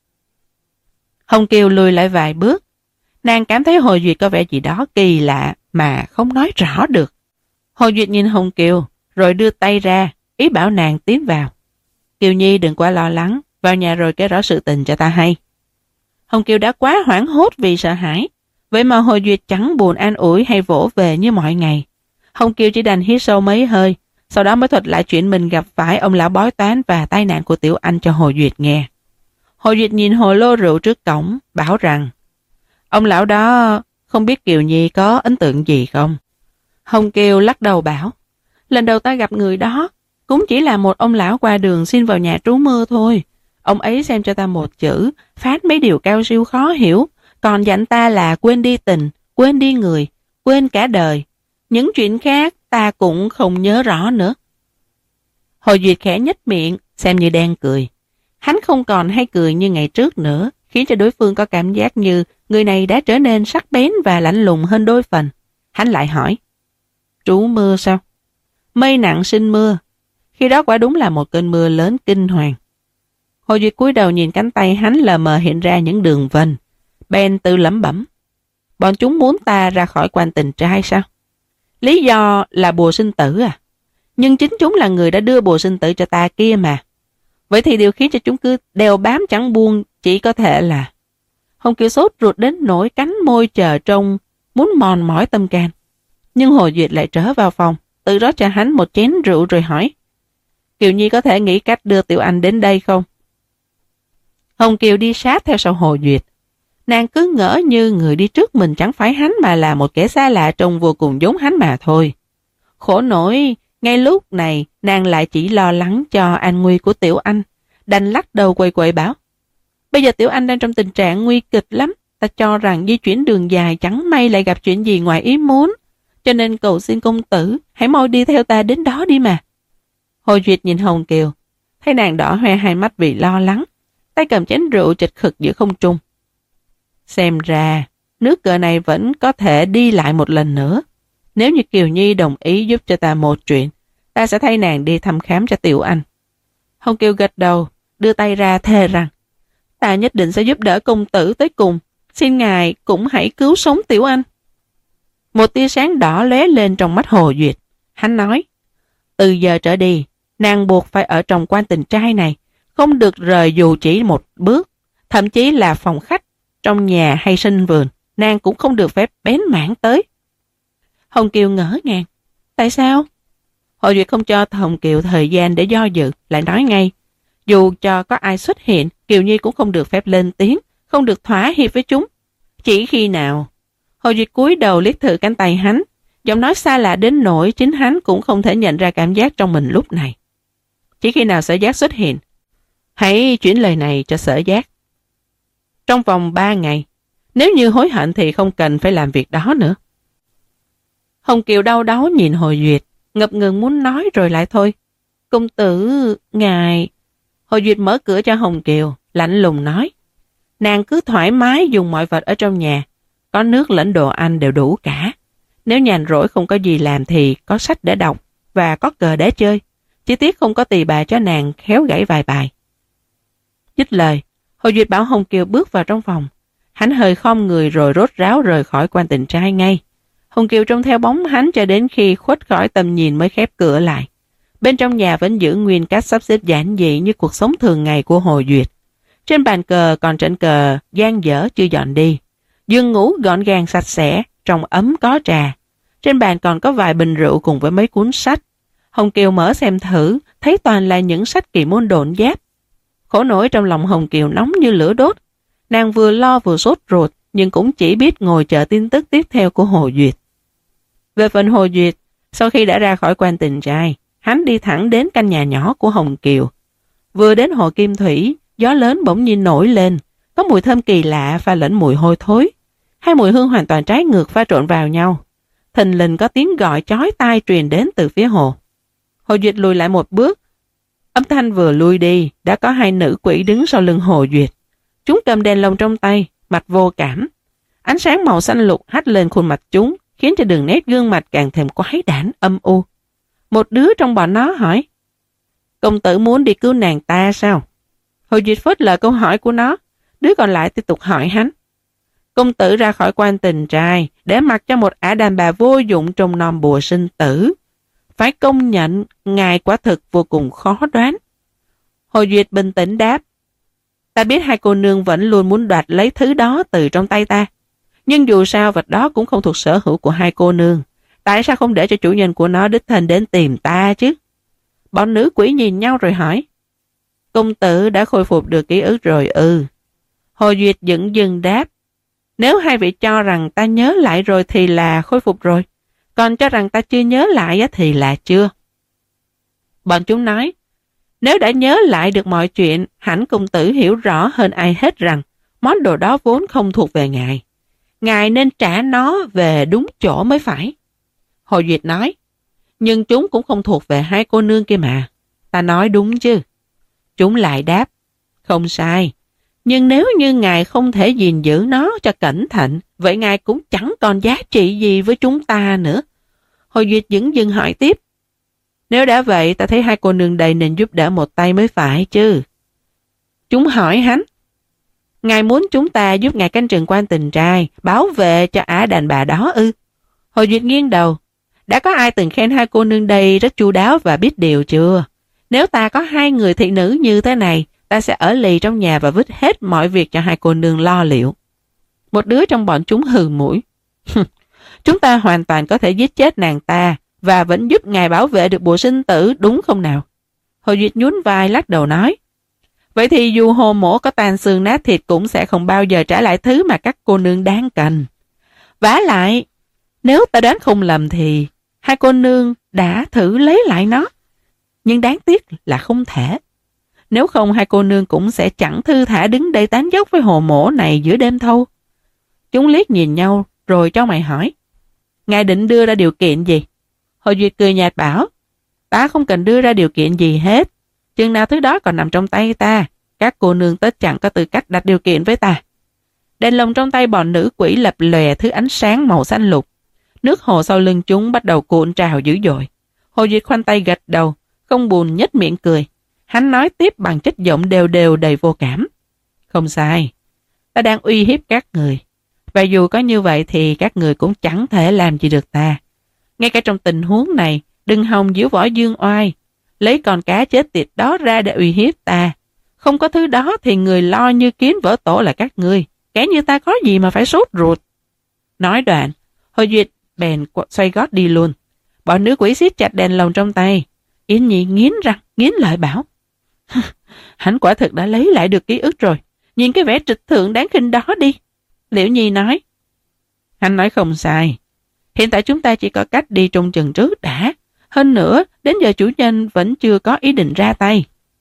Hồng Kiều lùi lại vài bước. Nàng cảm thấy Hồ Duyệt có vẻ gì đó kỳ lạ mà không nói rõ được. Hồ Duyệt nhìn Hồng Kiều, rồi đưa tay ra, ý bảo nàng tiến vào. Kiều Nhi đừng quá lo lắng, vào nhà rồi kể rõ sự tình cho ta hay. Hồng Kiều đã quá hoảng hốt vì sợ hãi. Vậy mà Hồ Duyệt chẳng buồn an ủi hay vỗ về như mọi ngày. Hồng Kiều chỉ đành hít sâu mấy hơi, sau đó mới thuật lại chuyện mình gặp phải ông lão bói toán và tai nạn của Tiểu Anh cho Hồ Duyệt nghe. Hồ Duyệt nhìn hồ lô rượu trước cổng, bảo rằng ông lão đó không biết Kiều Nhi có ấn tượng gì không? Hồng Kiều lắc đầu bảo, lần đầu ta gặp người đó, cũng chỉ là một ông lão qua đường xin vào nhà trú mưa thôi. Ông ấy xem cho ta một chữ, phát mấy điều cao siêu khó hiểu, còn dặn ta là quên đi tình, quên đi người, quên cả đời. Những chuyện khác ta cũng không nhớ rõ nữa. Hồ Duyệt khẽ nhếch miệng, xem như đang cười. Hắn không còn hay cười như ngày trước nữa, khiến cho đối phương có cảm giác như người này đã trở nên sắc bén và lạnh lùng hơn đôi phần. Hắn lại hỏi, trú mưa sao? Mây nặng sinh mưa. Khi đó quả đúng là một cơn mưa lớn kinh hoàng. Hồ Duyệt cúi đầu nhìn cánh tay hắn lờ mờ hiện ra những đường vân. Ben tự lẩm bẩm, bọn chúng muốn ta ra khỏi quan tình trai sao? Lý do là bùa sinh tử à? Nhưng chính chúng là người đã đưa bùa sinh tử cho ta kia mà. Vậy thì điều khiến cho chúng cứ đeo bám chẳng buông chỉ có thể là... Hồng Kiều sốt ruột đến nỗi cắn môi chờ trông, muốn mòn mỏi tâm can. Nhưng Hồ Duyệt lại trở vào phòng, tự rót cho hắn một chén rượu rồi hỏi, Kiều Nhi có thể nghĩ cách đưa Tiểu Anh đến đây không? Hồng Kiều đi sát theo sau Hồ Duyệt. Nàng cứ ngỡ như người đi trước mình chẳng phải hắn mà là một kẻ xa lạ trông vô cùng giống hắn mà thôi. Khổ nổi, ngay lúc này nàng lại chỉ lo lắng cho an nguy của Tiểu Anh, đành lắc đầu quậy quậy bảo, bây giờ Tiểu Anh đang trong tình trạng nguy kịch lắm, ta cho rằng di chuyển đường dài chẳng may lại gặp chuyện gì ngoài ý muốn, cho nên cầu xin công tử hãy mau đi theo ta đến đó đi mà. Hồ Duyệt nhìn Hồng Kiều, thấy nàng đỏ hoe hai mắt vì lo lắng, tay cầm chén rượu chịch khực giữa không trung. Xem ra, nước cờ này vẫn có thể đi lại một lần nữa. Nếu như Kiều Nhi đồng ý giúp cho ta một chuyện, ta sẽ thay nàng đi thăm khám cho Tiểu Anh. Hồng Kiều gật đầu, đưa tay ra thề rằng, ta nhất định sẽ giúp đỡ công tử tới cùng, xin ngài cũng hãy cứu sống Tiểu Anh. Một tia sáng đỏ lóe lên trong mắt Hồ Duyệt. Hắn nói, từ giờ trở đi, nàng buộc phải ở trong quan tình trai này, không được rời dù chỉ một bước, thậm chí là phòng khách, trong nhà hay sân vườn, nàng cũng không được phép bén mảng tới. Hồng Kiều ngỡ ngàng, tại sao? Hồ Duyệt không cho Hồng Kiều thời gian để do dự, lại nói ngay, dù cho có ai xuất hiện, Kiều Nhi cũng không được phép lên tiếng, không được thỏa hiệp với chúng. Chỉ khi nào Hồ Duyệt cúi đầu liếc thử cánh tay hắn, giọng nói xa lạ đến nỗi chính hắn cũng không thể nhận ra cảm giác trong mình lúc này. Chỉ khi nào sở giác xuất hiện, hãy chuyển lời này cho sở giác. Trong vòng ba ngày, nếu như hối hận thì không cần phải làm việc đó nữa. Hồng Kiều đau đáu nhìn Hồ Duyệt, ngập ngừng muốn nói rồi lại thôi. Công tử, ngài... Hồ Duyệt mở cửa cho Hồng Kiều, lạnh lùng nói. Nàng cứ thoải mái dùng mọi vật ở trong nhà, có nước lẫn đồ ăn đều đủ cả. Nếu nhàn rỗi không có gì làm thì có sách để đọc và có cờ để chơi. Chỉ tiếc không có tỳ bà cho nàng khéo gãy vài bài. Dứt lời, Hồ Duyệt bảo Hồng Kiều bước vào trong phòng. Hắn hơi khom người rồi rốt ráo rời khỏi quan tình trai ngay. Hồng Kiều trông theo bóng hắn cho đến khi khuất khỏi tầm nhìn mới khép cửa lại. Bên trong nhà vẫn giữ nguyên cách sắp xếp giản dị như cuộc sống thường ngày của Hồ Duyệt. Trên bàn cờ còn trận cờ dang dở chưa dọn đi. Giường ngủ gọn gàng sạch sẽ, trong ấm có trà. Trên bàn còn có vài bình rượu cùng với mấy cuốn sách. Hồng Kiều mở xem thử, thấy toàn là những sách kỳ môn độn giáp. Khổ nổi trong lòng Hồng Kiều nóng như lửa đốt. Nàng vừa lo vừa sốt ruột, nhưng cũng chỉ biết ngồi chờ tin tức tiếp theo của Hồ Duyệt. Về phần Hồ Duyệt, sau khi đã ra khỏi quan tình trai, hắn đi thẳng đến căn nhà nhỏ của Hồng Kiều. Vừa đến hồ Kim Thủy, gió lớn bỗng nhiên nổi lên, có mùi thơm kỳ lạ pha lẫn mùi hôi thối. Hai mùi hương hoàn toàn trái ngược pha trộn vào nhau. Thình lình có tiếng gọi chói tai truyền đến từ phía hồ. Hồ Duyệt lùi lại một bước. Âm thanh vừa lui đi, đã có hai nữ quỷ đứng sau lưng Hồ Duyệt. Chúng cầm đèn lồng trong tay, mặt vô cảm. Ánh sáng màu xanh lục hắt lên khuôn mặt chúng, khiến cho đường nét gương mặt càng thêm quái đản âm u. Một đứa trong bọn nó hỏi, công tử muốn đi cứu nàng ta sao? Hồ Duyệt phớt lờ câu hỏi của nó. Đứa còn lại tiếp tục hỏi hắn, công tử ra khỏi quan tình trai để mặc cho một ả đàn bà vô dụng trong nom bùa sinh tử. Phải công nhận ngài quả thực vô cùng khó đoán. Hồ Duyệt bình tĩnh đáp, ta biết hai cô nương vẫn luôn muốn đoạt lấy thứ đó từ trong tay ta. Nhưng dù sao vật đó cũng không thuộc sở hữu của hai cô nương. Tại sao không để cho chủ nhân của nó đích thân đến tìm ta chứ? Bọn nữ quỷ nhìn nhau rồi hỏi, công tử đã khôi phục được ký ức rồi ư? Hồ Duyệt dững dưng đáp, nếu hai vị cho rằng ta nhớ lại rồi thì là khôi phục rồi, còn cho rằng ta chưa nhớ lại thì là chưa. Bọn chúng nói, nếu đã nhớ lại được mọi chuyện, hẳn công tử hiểu rõ hơn ai hết rằng món đồ đó vốn không thuộc về ngài. Ngài nên trả nó về đúng chỗ mới phải. Hồ Duyệt nói, nhưng chúng cũng không thuộc về hai cô nương kia mà. Ta nói đúng chứ? Chúng lại đáp, không sai. Nhưng nếu như ngài không thể gìn giữ nó cho cẩn thận, vậy ngài cũng chẳng còn giá trị gì với chúng ta nữa. Hồ Duyệt dững dưng hỏi tiếp, nếu đã vậy ta thấy hai cô nương đây nên giúp đỡ một tay mới phải chứ. Chúng hỏi hắn, ngài muốn chúng ta giúp ngài canh chừng quan tình trai, bảo vệ cho ả đàn bà đó ư? Hồ Duyệt nghiêng đầu, đã có ai từng khen hai cô nương đây rất chu đáo và biết điều chưa? Nếu ta có hai người thị nữ như thế này, ta sẽ ở lì trong nhà và vứt hết mọi việc cho hai cô nương lo liệu. Một đứa trong bọn chúng hừ mũi. Chúng ta hoàn toàn có thể giết chết nàng ta và vẫn giúp ngài bảo vệ được bộ sinh tử, đúng không nào? Hồ Duyệt nhún vai lắc đầu nói, vậy thì dù hồ mổ có tan xương nát thịt cũng sẽ không bao giờ trả lại thứ mà các cô nương đáng cần. Vả lại, nếu ta đoán không lầm thì hai cô nương đã thử lấy lại nó. Nhưng đáng tiếc là không thể. Nếu không hai cô nương cũng sẽ chẳng thư thả đứng đây tán dốc với hồ mổ này giữa đêm thâu. Chúng liếc nhìn nhau rồi cho mày hỏi, ngài định đưa ra điều kiện gì? Hồ Duyệt cười nhạt bảo, ta không cần đưa ra điều kiện gì hết. Chừng nào thứ đó còn nằm trong tay ta, các cô nương tất chẳng có tư cách đặt điều kiện với ta. Đèn lồng trong tay bọn nữ quỷ lập lòe thứ ánh sáng màu xanh lục. Nước hồ sau lưng chúng bắt đầu cuộn trào dữ dội. Hồ Duyệt khoanh tay gật đầu, không buồn nhếch miệng cười. Hắn nói tiếp bằng chất giọng đều đều đầy vô cảm. Không sai, ta đang uy hiếp các người. Và dù có như vậy thì các người cũng chẳng thể làm gì được ta. Ngay cả trong tình huống này, đừng hòng diễu võ dương oai, lấy con cá chết tiệt đó ra để uy hiếp ta. Không có thứ đó thì người lo như kiến vỡ tổ là các ngươi. Kẻ như ta có gì mà phải sốt ruột. Nói đoạn, Hồ Duyệt bèn xoay gót đi luôn. Bọn nữ quỷ siết chặt đèn lồng trong tay. Yến Nhi nghiến răng, nghiến lợi bảo, hắn quả thực đã lấy lại được ký ức rồi. Nhìn cái vẻ trịch thượng đáng khinh đó đi. Liễu Nhi nói, Hắn nói không sai. Hiện tại chúng ta chỉ có cách đi trông chừng trước đã. Hơn nữa, đến giờ chủ nhân vẫn chưa có ý định ra tay.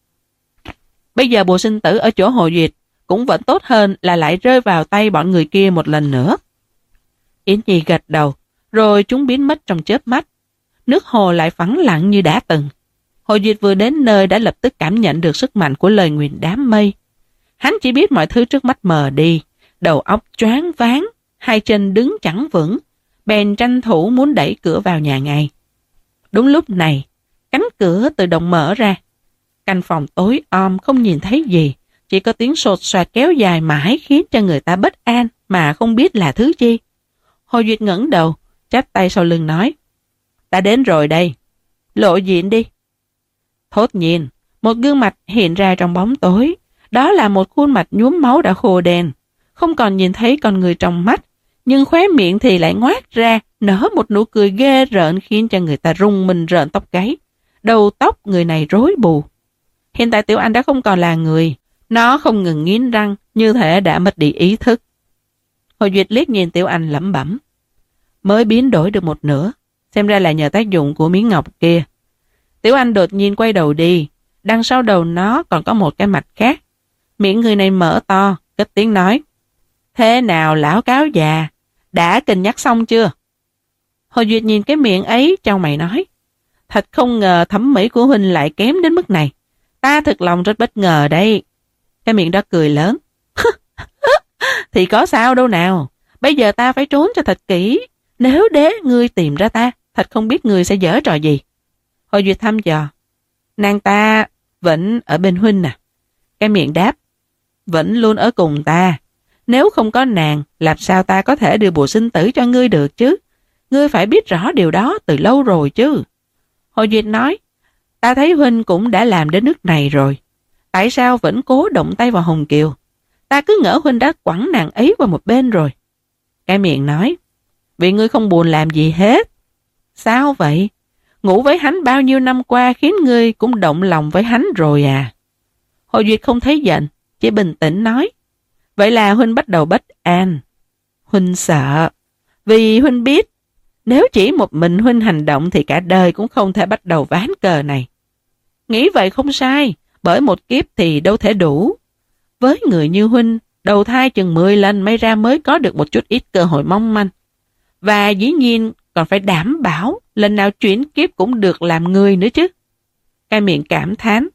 Bây giờ Bùa Sinh Tử ở chỗ Hồ Duyệt cũng vẫn tốt hơn là lại rơi vào tay bọn người kia một lần nữa. Yến Nhi gật đầu, rồi chúng biến mất trong chớp mắt. Nước hồ lại phẳng lặng như đã từng. Hồ Duyệt vừa đến nơi đã lập tức cảm nhận được sức mạnh của lời nguyền đám mây. Hắn chỉ biết mọi thứ trước mắt mờ đi, đầu óc choáng váng, hai chân đứng chẳng vững, bèn tranh thủ muốn đẩy cửa vào nhà ngay. Đúng lúc này, cánh cửa tự động mở ra. Căn phòng tối om không nhìn thấy gì, chỉ có tiếng sột soạt kéo dài mãi khiến cho người ta bất an mà không biết là thứ chi. Hồ Duyệt ngẩng đầu, chắp tay sau lưng nói, ta đến rồi đây, lộ diện đi. Thốt nhiên, một gương mặt hiện ra trong bóng tối, đó là một khuôn mặt nhuốm máu đã khô đen, không còn nhìn thấy con người trong mắt, nhưng khóe miệng thì lại ngoác ra, nở một nụ cười ghê rợn khiến cho người ta rung mình rợn tóc gáy. Đầu tóc người này rối bù. Hiện tại Tiểu Anh đã không còn là người, nó không ngừng nghiến răng, như thể đã mất đi ý thức. Hồ Duyệt liếc nhìn Tiểu Anh lẩm bẩm, mới biến đổi được một nửa, xem ra là nhờ tác dụng của miếng ngọc kia. Tiểu Anh đột nhiên quay đầu đi, đằng sau đầu nó còn có một cái mặt khác. Miệng người này mở to, cất tiếng nói, thế nào lão cáo già, đã cân nhắc xong chưa? Hồ Duyệt nhìn cái miệng ấy trong mày nói, thật không ngờ thẩm mỹ của huynh lại kém đến mức này. Ta thực lòng rất bất ngờ đây. Cái miệng đó cười lớn. Thì có sao đâu nào. Bây giờ ta phải trốn cho thật kỹ. Nếu đế ngươi tìm ra ta, thật không biết ngươi sẽ giở trò gì. Hồ Duyệt thăm dò. Nàng ta vẫn ở bên huynh à? Cái miệng đáp. Vẫn luôn ở cùng ta. Nếu không có nàng, làm sao ta có thể đưa Bùa Sinh Tử cho ngươi được chứ? Ngươi phải biết rõ điều đó từ lâu rồi chứ. Hồ Duyệt nói, ta thấy huynh cũng đã làm đến nước này rồi. Tại sao vẫn cố động tay vào Hồng Kiều? Ta cứ ngỡ huynh đã quẳng nàng ấy qua một bên rồi. Cái miệng nói, vì ngươi không buồn làm gì hết. Sao vậy? Ngủ với hắn bao nhiêu năm qua khiến ngươi cũng động lòng với hắn rồi à? Hồ Duyệt không thấy giận, chỉ bình tĩnh nói, vậy là huynh bắt đầu bất an. Huynh sợ, vì huynh biết, nếu chỉ một mình huynh hành động thì cả đời cũng không thể bắt đầu ván cờ này. Nghĩ vậy không sai, bởi một kiếp thì đâu thể đủ. Với người như huynh, đầu thai chừng mười lần may ra mới có được một chút ít cơ hội mong manh. Và dĩ nhiên còn phải đảm bảo lần nào chuyển kiếp cũng được làm người nữa chứ. Cái miệng cảm thán.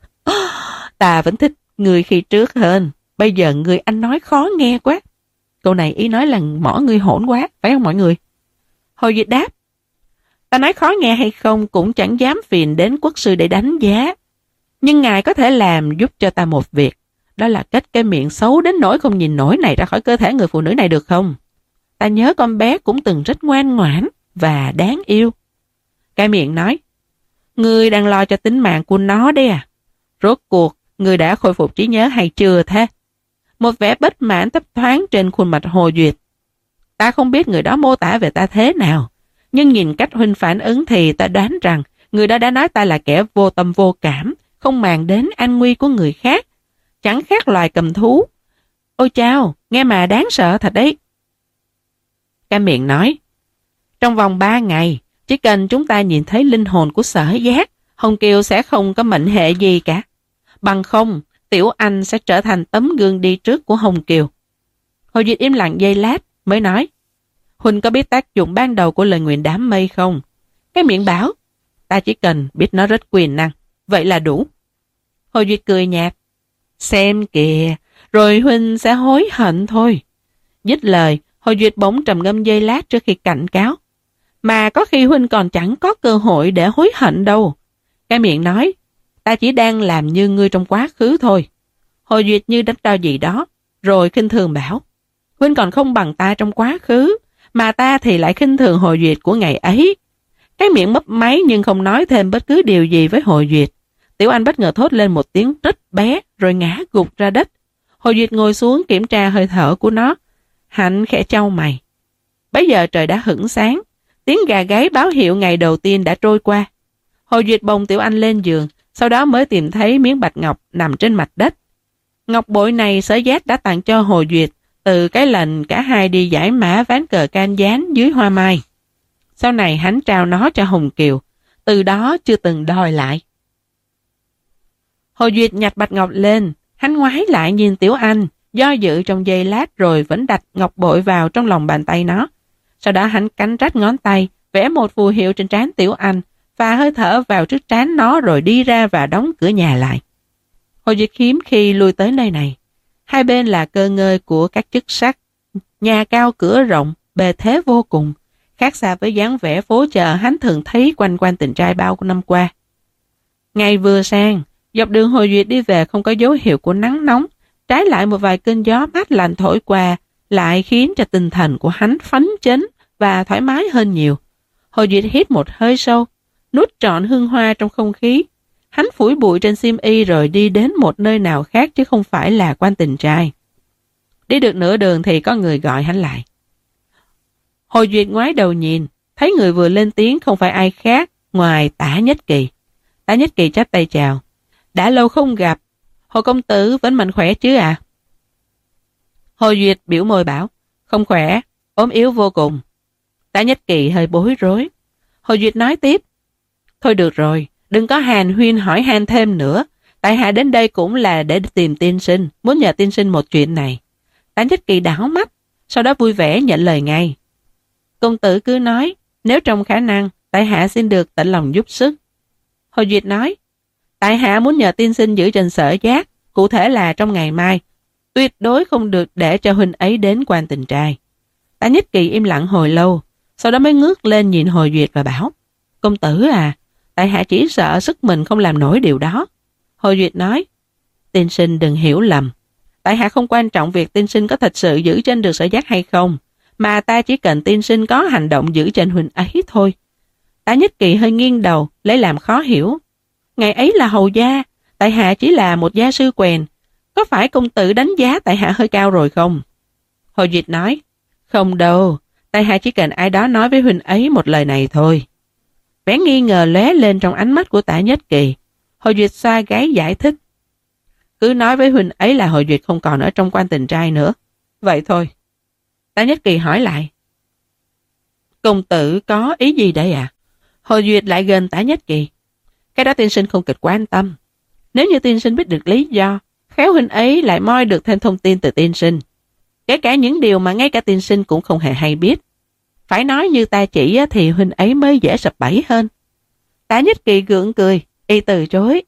Ta vẫn thích người khi trước hơn. Bây giờ người anh nói khó nghe quá. Câu này ý nói là mỏ người hỗn quá, phải không mọi người? Hồ Duyệt đáp. Ta nói khó nghe hay không cũng chẳng dám phiền đến quốc sư để đánh giá. Nhưng ngài có thể làm giúp cho ta một việc. Đó là cách cái miệng xấu đến nỗi không nhìn nổi này ra khỏi cơ thể người phụ nữ này được không? Ta nhớ con bé cũng từng rất ngoan ngoãn và đáng yêu. Cái miệng nói, ngươi đang lo cho tính mạng của nó đấy à? Rốt cuộc, ngươi đã khôi phục trí nhớ hay chưa thế? Một vẻ bất mãn thấp thoáng trên khuôn mặt Hồ Duyệt. Ta không biết người đó mô tả về ta thế nào, nhưng nhìn cách huynh phản ứng thì ta đoán rằng người đó đã nói ta là kẻ vô tâm vô cảm, không màng đến an nguy của người khác, chẳng khác loài cầm thú. Ôi chao, nghe mà đáng sợ thật đấy. Cái miệng nói, trong vòng ba ngày, chỉ cần chúng ta nhìn thấy linh hồn của Sở Giác, Hồng Kiều sẽ không có mệnh hệ gì cả. Bằng không, Tiểu Anh sẽ trở thành tấm gương đi trước của Hồng Kiều. Hồ Duyệt im lặng giây lát, mới nói, huynh có biết tác dụng ban đầu của lời nguyền đám mây không? Cái miệng bảo, ta chỉ cần biết nó rất quyền năng, vậy là đủ. Hồ Duyệt cười nhạt, xem kìa, rồi huynh sẽ hối hận thôi. Dứt lời, Hồ Duyệt bỗng trầm ngâm giây lát trước khi cảnh cáo, mà có khi huynh còn chẳng có cơ hội để hối hận đâu. Cái miệng nói, ta chỉ đang làm như ngươi trong quá khứ thôi. Hồ Duyệt như đánh đo gì đó, rồi khinh thường bảo, huynh còn không bằng ta trong quá khứ, mà ta thì lại khinh thường Hồ Duyệt của ngày ấy. Cái miệng mấp máy nhưng không nói thêm bất cứ điều gì với Hồ Duyệt. Tiểu Anh bất ngờ thốt lên một tiếng rất bé rồi ngã gục ra đất. Hồ Duyệt ngồi xuống kiểm tra hơi thở của nó. Hạnh khẽ chau mày. Bấy giờ trời đã hửng sáng, tiếng gà gáy báo hiệu ngày đầu tiên đã trôi qua. Hồ Duyệt bồng Tiểu Anh lên giường, sau đó mới tìm thấy miếng bạch ngọc nằm trên mặt đất. Ngọc bội này Sở Giác đã tặng cho Hồ Duyệt từ cái lần cả hai đi giải mã ván cờ can gián dưới hoa mai. Sau này hắn trao nó cho Hồng Kiều, từ đó chưa từng đòi lại. Hồ Duyệt nhặt bạch ngọc lên, hắn ngoái lại nhìn Tiểu Anh, do dự trong giây lát rồi vẫn đặt ngọc bội vào trong lòng bàn tay nó. Sau đó hắn cắn rách ngón tay, vẽ một phù hiệu trên trán Tiểu Anh, và hơi thở vào trước trán nó rồi đi ra và đóng cửa nhà lại. Hồ Duyệt hiếm khi lui tới nơi này. Hai bên là cơ ngơi của các chức sắc, nhà cao cửa rộng, bề thế vô cùng, khác xa với dáng vẻ phố chợ hắn thường thấy quanh quanh Tình Trai bao năm qua. Ngày vừa sang, dọc đường Hồ Duyệt đi về không có dấu hiệu của nắng nóng, trái lại một vài cơn gió mát lạnh thổi qua lại khiến cho tinh thần của hắn phấn chấn và thoải mái hơn nhiều. Hồ Duyệt hít một hơi sâu, nuốt trọn hương hoa trong không khí. Hắn phủi bụi trên xiêm y rồi đi đến một nơi nào khác chứ không phải là Quan Tình Trai. Đi được nửa đường thì có người gọi hắn lại. Hồ Duyệt ngoái đầu nhìn, thấy người vừa lên tiếng không phải ai khác ngoài Tả Nhất Kỳ. Tả Nhất Kỳ chắp tay chào. Đã lâu không gặp, Hồ công tử vẫn mạnh khỏe chứ à? Hồ Duyệt biểu môi bảo, không khỏe, ốm yếu vô cùng. Tả Nhất Kỳ hơi bối rối. Hồ Duyệt nói tiếp, thôi được rồi, đừng có hàn huyên hỏi han thêm nữa. Tại hạ đến đây cũng là để tìm tiên sinh, muốn nhờ tiên sinh một chuyện này. Tả Nhất Kỳ đảo mắt, sau đó vui vẻ nhận lời ngay. Công tử cứ nói, nếu trong khả năng, tại hạ xin được tận lòng giúp sức. Hồ Duyệt nói, tại hạ muốn nhờ tiên sinh giữ trên Sở Giác, cụ thể là trong ngày mai, tuyệt đối không được để cho huynh ấy đến Quan Tình Trai. Tả Nhất Kỳ im lặng hồi lâu, sau đó mới ngước lên nhìn Hồ Duyệt và bảo, công tử à, tại hạ chỉ sợ sức mình không làm nổi điều đó. Hồ Duyệt nói, tiên sinh đừng hiểu lầm, tại hạ không quan trọng việc tiên sinh có thật sự giữ trên được Sở Giác hay không, mà ta chỉ cần tiên sinh có hành động giữ trên huynh ấy thôi. Tả Nhất Kỳ hơi nghiêng đầu, lấy làm khó hiểu. Ngày ấy là hầu gia, tại hạ chỉ là một gia sư quèn, có phải công tử đánh giá tại hạ hơi cao rồi không? Hồ Duyệt nói, không đâu, tại hạ chỉ cần ai đó nói với huynh ấy một lời này thôi. Vẻ nghi ngờ lóe lên trong ánh mắt của Tả Nhất Kỳ. Hồ Duyệt xoa gáy giải thích, cứ nói với huynh ấy là Hồ Duyệt không còn ở trong Quan Tình Trai nữa. Vậy thôi. Tả Nhất Kỳ hỏi lại, công tử có ý gì đây à? Hồ Duyệt lại gần Tả Nhất Kỳ, cái đó tiên sinh không kịch quan tâm. Nếu như tiên sinh biết được lý do, khéo huynh ấy lại moi được thêm thông tin từ tiên sinh, kể cả những điều mà ngay cả tiên sinh cũng không hề hay biết. Phải nói như ta chỉ thì huynh ấy mới dễ sập bẫy hơn. Tả Nhất Kỳ gượng cười, y từ chối.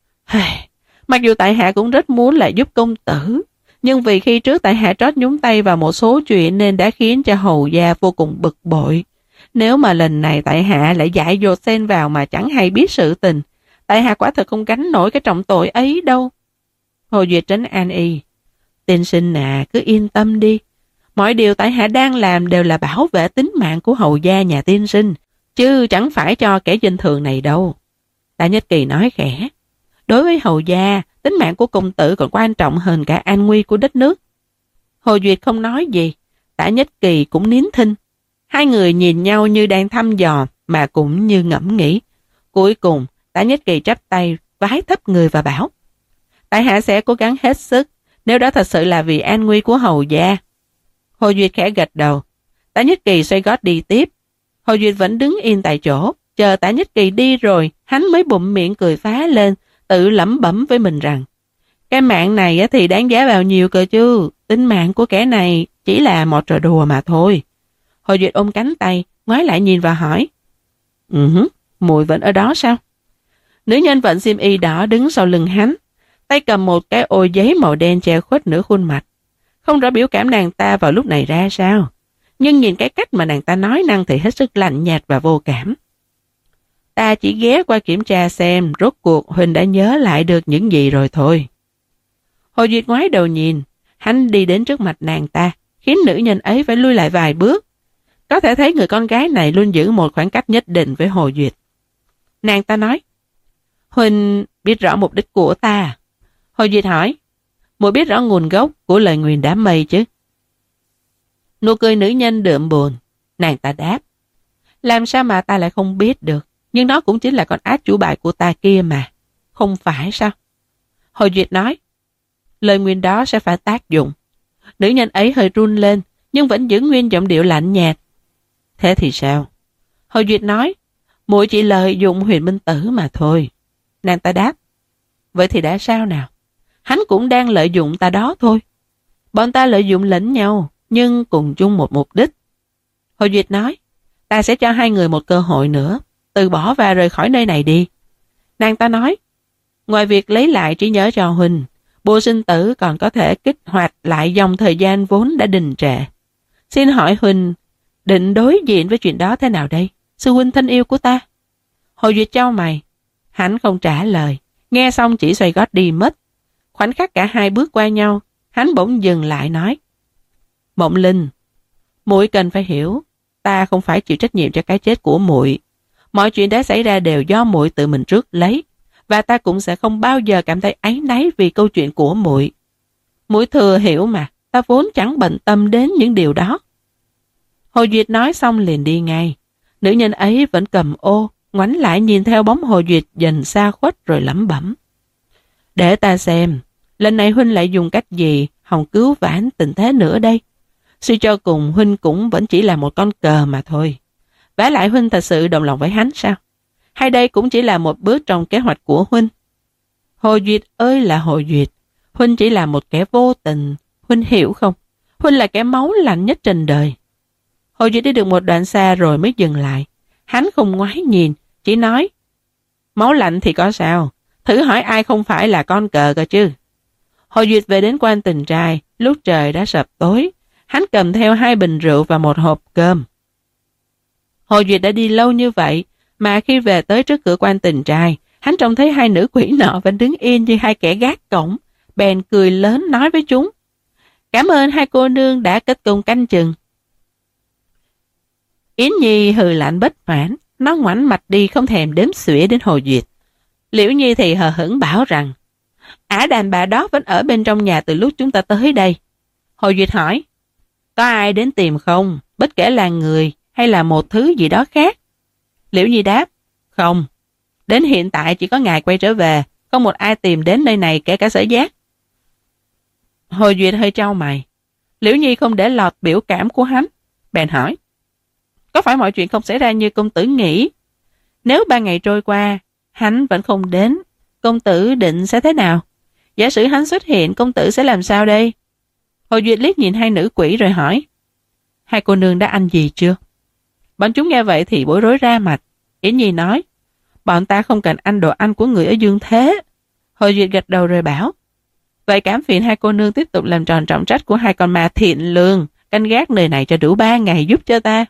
Mặc dù tại hạ cũng rất muốn là giúp công tử, nhưng vì khi trước tại hạ trót nhúng tay vào một số chuyện nên đã khiến cho hầu gia vô cùng bực bội. Nếu mà lần này tại hạ lại dại dột xen vào mà chẳng hay biết sự tình, tại hạ quả thật không gánh nổi cái trọng tội ấy đâu. Hồ Duyệt trấn an y, tiên sinh à, cứ yên tâm đi. Mọi điều tại hạ đang làm đều là bảo vệ tính mạng của hầu gia nhà tiên sinh, chứ chẳng phải cho kẻ dân thường này đâu. Tả Nhất Kỳ nói khẽ, đối với hầu gia, tính mạng của công tử còn quan trọng hơn cả an nguy của đất nước. Hồ Duyệt không nói gì, Tả Nhất Kỳ cũng nín thinh. Hai người nhìn nhau như đang thăm dò mà cũng như ngẫm nghĩ. Cuối cùng, Tả Nhất Kỳ chắp tay, vái thấp người và bảo, tại hạ sẽ cố gắng hết sức, nếu đó thật sự là vì an nguy của hầu gia. Hồ Duyệt khẽ gật đầu. Tả Nhất Kỳ xoay gót đi tiếp. Hồ Duyệt vẫn đứng yên tại chỗ, chờ Tả Nhất Kỳ đi rồi, hắn mới bụm miệng cười phá lên, tự lẩm bẩm với mình rằng, cái mạng này thì đáng giá bao nhiêu cơ chứ, tính mạng của kẻ này chỉ là một trò đùa mà thôi. Hồ Duyệt ôm cánh tay, ngoái lại nhìn và hỏi, Ừ hứ, muội vẫn ở đó sao? Nữ nhân vận xiêm y đỏ đứng sau lưng hắn, tay cầm một cái ô giấy màu đen che khuất nửa khuôn mặt. Không rõ biểu cảm nàng ta vào lúc này ra sao, nhưng nhìn cái cách mà nàng ta nói năng thì hết sức lạnh nhạt và vô cảm. Ta chỉ ghé qua kiểm tra xem rốt cuộc Huỳnh đã nhớ lại được những gì rồi thôi. Hồ Duyệt ngoái đầu nhìn, hắn đi đến trước mặt nàng ta, khiến nữ nhân ấy phải lui lại vài bước. Có thể thấy người con gái này luôn giữ một khoảng cách nhất định với Hồ Duyệt. Nàng ta nói, Huỳnh biết rõ mục đích của ta. Hồ Duyệt hỏi, muội biết rõ nguồn gốc của lời nguyền đám mây chứ? Nụ cười nữ nhân đượm buồn. Nàng ta đáp, làm sao mà ta lại không biết được, nhưng đó cũng chính là con át chủ bài của ta kia mà. Không phải sao? Hồ Duyệt nói, lời nguyền đó sẽ phải tác dụng. Nữ nhân ấy hơi run lên, nhưng vẫn giữ nguyên giọng điệu lạnh nhạt. Thế thì sao? Hồ Duyệt nói, muội chỉ lợi dụng Huyền Minh Tử mà thôi. Nàng ta đáp, vậy thì đã sao nào? Hắn cũng đang lợi dụng ta đó thôi. Bọn ta lợi dụng lẫn nhau, nhưng cùng chung một mục đích. Hồ Duyệt nói, ta sẽ cho hai người một cơ hội nữa, từ bỏ và rời khỏi nơi này đi. Nàng ta nói, ngoài việc lấy lại trí nhớ cho Huynh, Bùa Sinh Tử còn có thể kích hoạt lại dòng thời gian vốn đã đình trệ. Xin hỏi Huynh định đối diện với chuyện đó thế nào đây, sư huynh thân yêu của ta? Hồ Duyệt chau mày, hắn không trả lời, nghe xong chỉ xoay gót đi mất. Khoảnh khắc cả hai bước qua nhau, hắn bỗng dừng lại nói, Mộng Linh, muội cần phải hiểu, ta không phải chịu trách nhiệm cho cái chết của muội. Mọi chuyện đã xảy ra đều do muội tự mình rước lấy, và ta cũng sẽ không bao giờ cảm thấy áy náy vì câu chuyện của muội. Muội thừa hiểu mà, ta vốn chẳng bận tâm đến những điều đó. Hồ Duyệt nói xong liền đi ngay. Nữ nhân ấy vẫn cầm ô, ngoảnh lại nhìn theo bóng Hồ Duyệt dần xa khuất rồi lẩm bẩm. Để ta xem, lần này Huynh lại dùng cách gì hòng cứu vãn tình thế nữa đây? Suy cho cùng Huynh cũng vẫn chỉ là một con cờ mà thôi. Vả lại Huynh thật sự đồng lòng với hắn sao? Hay đây cũng chỉ là một bước trong kế hoạch của Huynh? Hồ Duyệt ơi là Hồ Duyệt, Huynh chỉ là một kẻ vô tình, Huynh hiểu không? Huynh là kẻ máu lạnh nhất trên đời. Hồ Duyệt đi được một đoạn xa rồi mới dừng lại. Hắn không ngoái nhìn, chỉ nói, máu lạnh thì có sao? Thử hỏi ai không phải là con cờ cơ chứ? Hồ Duyệt về đến quan Tình Trai, lúc trời đã sập tối. Hắn cầm theo hai bình rượu và một hộp cơm. Hồ Duyệt đã đi lâu như vậy, mà khi về tới trước cửa quan Tình Trai, hắn trông thấy hai nữ quỷ nọ vẫn đứng yên như hai kẻ gác cổng, bèn cười lớn nói với chúng, cảm ơn hai cô nương đã kết công canh chừng. Yến Nhi hừ lạnh bất mãn, nó ngoảnh mặt đi không thèm đếm xuể đến Hồ Duyệt. Liễu Nhi thì hờ hững bảo rằng, ả đàn bà đó vẫn ở bên trong nhà từ lúc chúng ta tới đây. Hồ Duyệt hỏi, có ai đến tìm không, bất kể là người hay là một thứ gì đó khác? Liễu Nhi đáp, không. Đến hiện tại chỉ có ngài quay trở về, không một ai tìm đến nơi này kể cả Sở Giác. Hồ Duyệt hơi trao mày. Liễu Nhi không để lọt biểu cảm của hắn, bèn hỏi, có phải mọi chuyện không xảy ra như công tử nghĩ? Nếu ba ngày trôi qua, hắn vẫn không đến, công tử định sẽ thế nào? Giả sử hắn xuất hiện, công tử sẽ làm sao đây? Hồ Duyệt liếc nhìn hai nữ quỷ rồi hỏi, hai cô nương đã ăn gì chưa? Bọn chúng nghe vậy thì bối rối ra mặt. Yến Nhi nói, bọn ta không cần ăn đồ ăn của người ở dương thế. Hồ Duyệt gật đầu rồi bảo, vậy cảm phiền hai cô nương tiếp tục làm tròn trọng trách của hai con ma thiện lương, canh gác nơi này cho đủ ba ngày giúp cho ta.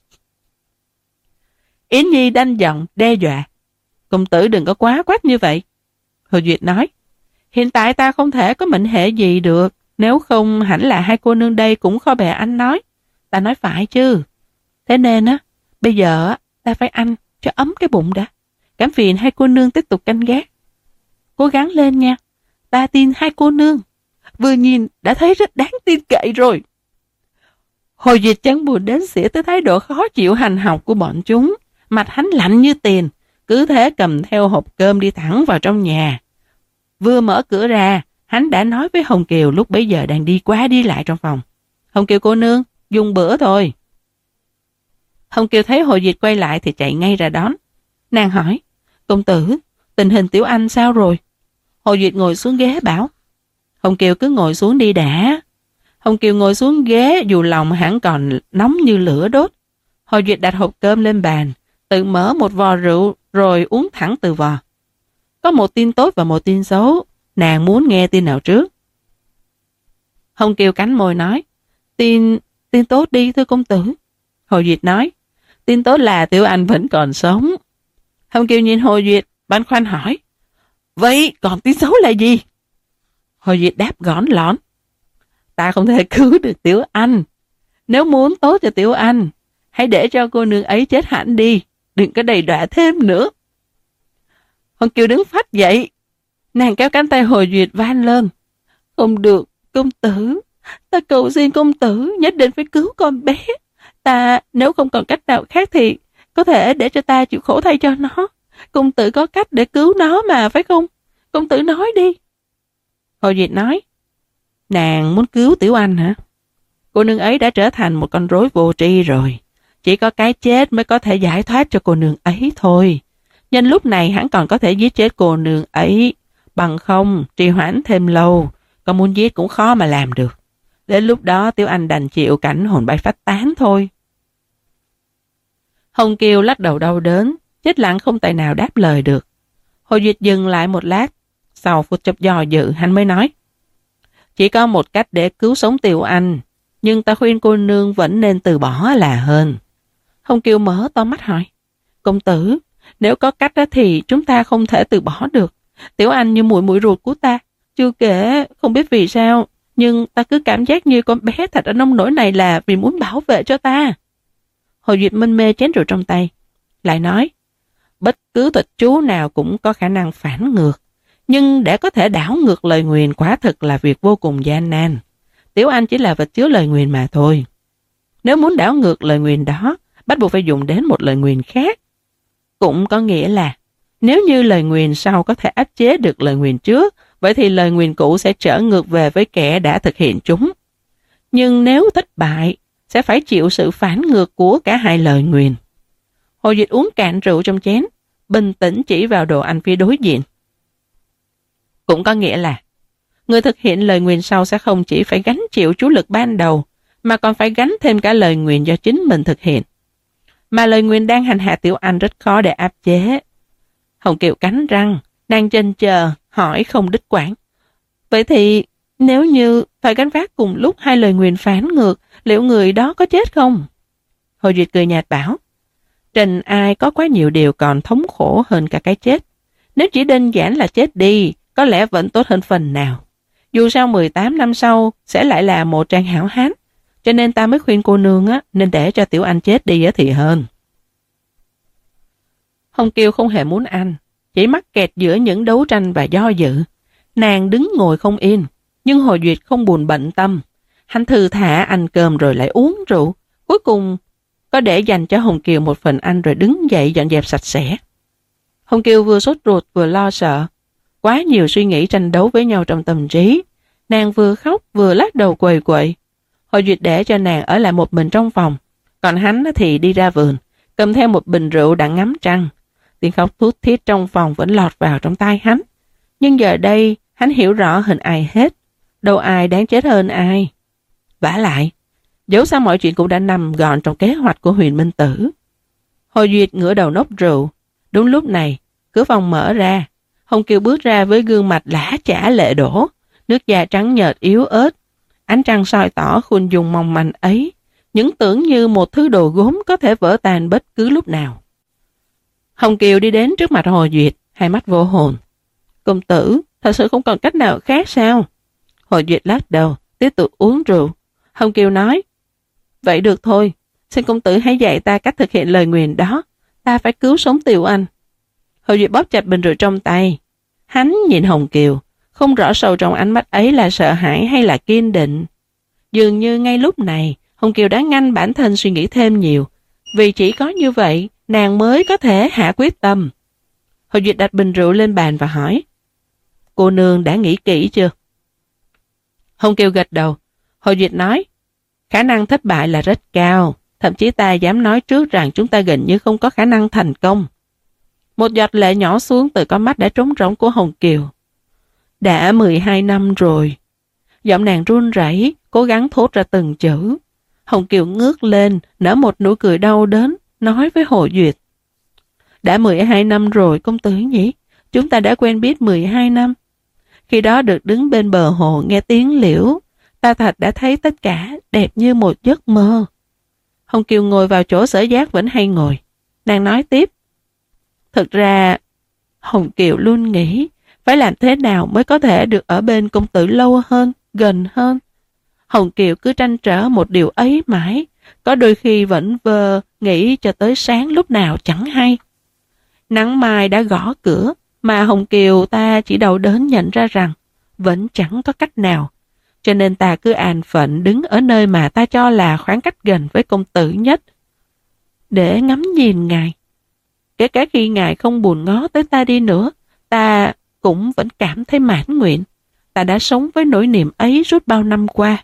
Yến Nhi đanh giọng đe dọa, công tử đừng có quá quát như vậy. Hồ Duyệt nói, hiện tại ta không thể có mệnh hệ gì được, nếu không hẳn là hai cô nương đây cũng khó bề anh nói. Ta nói phải chứ. Thế nên á, bây giờ ta phải ăn cho ấm cái bụng đã. Cảm phiền hai cô nương tiếp tục canh gác. Cố gắng lên nha, ta tin hai cô nương. Vừa nhìn đã thấy rất đáng tin cậy rồi. Hồ Duyệt chẳng buồn đến xỉa tới thái độ khó chịu hành học của bọn chúng. Mặt hắn lạnh như tiền, cứ thế cầm theo hộp cơm đi thẳng vào trong nhà. Vừa mở cửa ra, hắn đã nói với Hồng Kiều lúc bấy giờ đang đi qua đi lại trong phòng. Hồng Kiều cô nương, dùng bữa thôi. Hồng Kiều thấy Hồ Duyệt quay lại thì chạy ngay ra đón. Nàng hỏi, công tử, tình hình Tiểu Anh sao rồi? Hồ Duyệt ngồi xuống ghế bảo, Hồng Kiều cứ ngồi xuống đi đã. Hồng Kiều ngồi xuống ghế dù lòng hẳn còn nóng như lửa đốt. Hồ Duyệt đặt hộp cơm lên bàn, tự mở một vò rượu rồi uống thẳng từ vò. Có một tin tốt và một tin xấu, nàng muốn nghe tin nào trước? Hồng Kiều cắn môi nói, tin, tin tốt đi thưa công tử. Hồ Duyệt nói, tin tốt là Tiểu Anh vẫn còn sống. Hồng Kiều nhìn Hồ Duyệt, băn khoăn hỏi, vậy còn tin xấu là gì? Hồ Duyệt đáp gõn lỏn, ta không thể cứu được Tiểu Anh. Nếu muốn tốt cho Tiểu Anh, hãy để cho cô nương ấy chết hẳn đi, đừng có đầy đọa thêm nữa. Hồng Kiều đứng phách dậy, nàng kéo cánh tay Hồ Duyệt van lên, không được, công tử, ta cầu xin công tử nhất định phải cứu con bé. Ta nếu không còn cách nào khác thì có thể để cho ta chịu khổ thay cho nó. Công tử có cách để cứu nó mà, phải không? Công tử nói đi. Hồ Duyệt nói, Nàng muốn cứu Tiểu Anh hả? Cô nương ấy đã trở thành một con rối vô tri rồi. Chỉ có cái chết mới có thể giải thoát cho cô nương ấy thôi. Nhân lúc này hắn còn có thể giết chết cô nương ấy. Bằng không, trì hoãn thêm lâu, còn muốn giết cũng khó mà làm được. Đến lúc đó Tiểu Anh đành chịu cảnh hồn bay phách tán thôi. Hồng Kiều lắc đầu đau đớn, chết lặng không tài nào đáp lời được. Hồ Duyệt dừng lại một lát, sau phút chốc do dự hắn mới nói. Chỉ có một cách để cứu sống Tiểu Anh, nhưng ta khuyên cô nương vẫn nên từ bỏ là hơn. Hồng Kiều mở to mắt hỏi. Công tử, nếu có cách đó thì chúng ta không thể từ bỏ được. Tiểu Anh như muội muội ruột của ta. Chưa kể, không biết vì sao, nhưng ta cứ cảm giác như con bé thật ở nông nỗi này là vì muốn bảo vệ cho ta. Hồ Duyệt minh mê chén rượu trong tay, lại nói, bất cứ thuật chú nào cũng có khả năng phản ngược, nhưng để có thể đảo ngược lời nguyền quả thực là việc vô cùng gian nan. Tiểu Anh chỉ là vật chứa lời nguyền mà thôi. Nếu muốn đảo ngược lời nguyền đó, bắt buộc phải dùng đến một lời nguyền khác. Cũng có nghĩa là, nếu như lời nguyền sau có thể áp chế được lời nguyền trước, vậy thì lời nguyền cũ sẽ trở ngược về với kẻ đã thực hiện chúng. Nhưng nếu thất bại, sẽ phải chịu sự phản ngược của cả hai lời nguyền. Hồ Dịch uống cạn rượu trong chén, bình tĩnh chỉ vào đồ ăn phía đối diện. Cũng có nghĩa là, người thực hiện lời nguyền sau sẽ không chỉ phải gánh chịu chú lực ban đầu, mà còn phải gánh thêm cả lời nguyền do chính mình thực hiện. Mà lời nguyền đang hành hạ Tiểu Anh rất khó để áp chế. Hồng Kiều cắn răng, nàng chần chờ, hỏi không đích quãng. Vậy thì, nếu như phải gánh vác cùng lúc hai lời nguyền phản ngược, liệu người đó có chết không? Hồ Duyệt cười nhạt bảo, trần ai có quá nhiều điều còn thống khổ hơn cả cái chết. Nếu chỉ đơn giản là chết đi, có lẽ vẫn tốt hơn phần nào. Dù sao mười tám năm sau sẽ lại là một trang hảo hán, cho nên ta mới khuyên cô nương á, nên để cho Tiểu Anh chết đi thì hơn. Hồng Kiều không hề muốn ăn, chỉ mắc kẹt giữa những đấu tranh và do dự. Nàng đứng ngồi không yên, nhưng Hồ Duyệt không buồn bận tâm. Hắn thư thả ăn cơm rồi lại uống rượu, cuối cùng có để dành cho Hồng Kiều một phần ăn rồi đứng dậy dọn dẹp sạch sẽ. Hồng Kiều vừa sốt ruột vừa lo sợ, quá nhiều suy nghĩ tranh đấu với nhau trong tâm trí. Nàng vừa khóc vừa lắc đầu quầy quậy. Hồ Duyệt để cho nàng ở lại một mình trong phòng, còn hắn thì đi ra vườn, cầm theo một bình rượu đặng ngắm trăng. Tiếng khóc thút thít trong phòng vẫn lọt vào trong tai hắn. Nhưng giờ đây, hắn hiểu rõ hình ai hết. Đâu ai đáng chết hơn ai. Vả lại, dẫu sao mọi chuyện cũng đã nằm gọn trong kế hoạch của Huyền Minh Tử. Hồ Duyệt ngửa đầu nốc rượu. Đúng lúc này, cửa phòng mở ra. Hồng Kiều bước ra với gương mặt lã chả lệ đổ, nước da trắng nhợt yếu ớt. Ánh trăng soi tỏ khuôn dung mong manh ấy, những tưởng như một thứ đồ gốm có thể vỡ tan bất cứ lúc nào. Hồng Kiều đi đến trước mặt Hồ Duyệt, hai mắt vô hồn. Công tử, thật sự không còn cách nào khác sao? Hồ Duyệt lắc đầu, tiếp tục uống rượu. Hồng Kiều nói, vậy được thôi, xin công tử hãy dạy ta cách thực hiện lời nguyền đó, ta phải cứu sống Tiểu Anh. Hồ Duyệt bóp chặt bình rượu trong tay. Hắn nhìn Hồng Kiều, không rõ sâu trong ánh mắt ấy là sợ hãi hay là kiên định. Dường như ngay lúc này, Hồng Kiều đã ngăn bản thân suy nghĩ thêm nhiều, vì chỉ có như vậy, nàng mới có thể hạ quyết tâm. Hồ Duyệt đặt bình rượu lên bàn và hỏi, cô nương đã nghĩ kỹ chưa? Hồng Kiều gật đầu. Hồ Duyệt nói, khả năng thất bại là rất cao, thậm chí ta dám nói trước rằng chúng ta gần như không có khả năng thành công. Một giọt lệ nhỏ xuống từ con mắt đã trống rỗng của Hồng Kiều. Đã mười hai năm rồi. Giọng nàng run rẩy, cố gắng thốt ra từng chữ. Hồng Kiều ngước lên, nở một nụ cười đau đớn, nói với Hồ Duyệt. Đã mười hai năm rồi công tử nhỉ? Chúng ta đã quen biết mười hai năm. Khi đó được đứng bên bờ hồ nghe tiếng liễu, ta thật đã thấy tất cả đẹp như một giấc mơ. Hồng Kiều ngồi vào chỗ Sở Giác vẫn hay ngồi. Nàng nói tiếp. Thực ra, Hồng Kiều luôn nghĩ phải làm thế nào mới có thể được ở bên công tử lâu hơn, gần hơn. Hồng Kiều cứ trăn trở một điều ấy mãi, có đôi khi vẫn vơ nghĩ cho tới sáng lúc nào chẳng hay. Nắng mai đã gõ cửa, mà Hồng Kiều ta chỉ đau đớn nhận ra rằng vẫn chẳng có cách nào. Cho nên ta cứ an phận đứng ở nơi mà ta cho là khoảng cách gần với công tử nhất, để ngắm nhìn ngài. Kể cả khi ngài không buồn ngó tới ta đi nữa, ta cũng vẫn cảm thấy mãn nguyện. ta đã sống với nỗi niềm ấy suốt bao năm qua.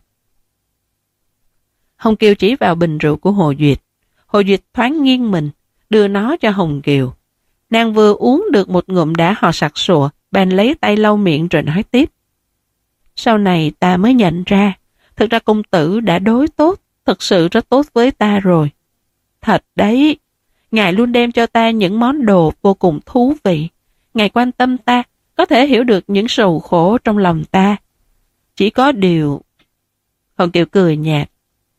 Hồng Kiều chỉ vào bình rượu của Hồ Duyệt. Hồ Duyệt thoáng nghiêng mình, đưa nó cho Hồng Kiều. Nàng vừa uống được một ngụm đã hò sặc sụa, bèn lấy tay lau miệng rồi nói tiếp. Sau này ta mới nhận ra, thực ra công tử đã đối tốt, thực sự rất tốt với ta rồi. Thật đấy, ngài luôn đem cho ta những món đồ vô cùng thú vị. Ngài quan tâm ta, có thể hiểu được những sầu khổ trong lòng ta. Chỉ có điều... Hồng Kiều cười nhạt.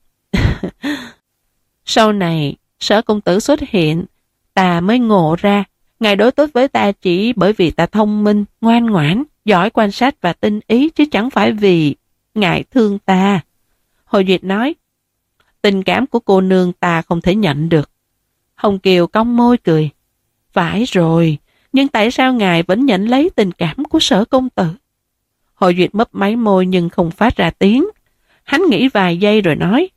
Sau này, Sở công tử xuất hiện, ta mới ngộ ra, ngài đối tốt với ta chỉ bởi vì ta thông minh, ngoan ngoãn, giỏi quan sát và tinh ý, chứ chẳng phải vì ngài thương ta. Hồ Duyệt nói, tình cảm của cô nương ta không thể nhận được. Hồng Kiều cong môi cười. Phải rồi, nhưng tại sao ngài vẫn nhận lấy tình cảm của Sở công tử? Hồ Duyệt mấp máy môi nhưng không phát ra tiếng. Hắn nghĩ vài giây rồi nói,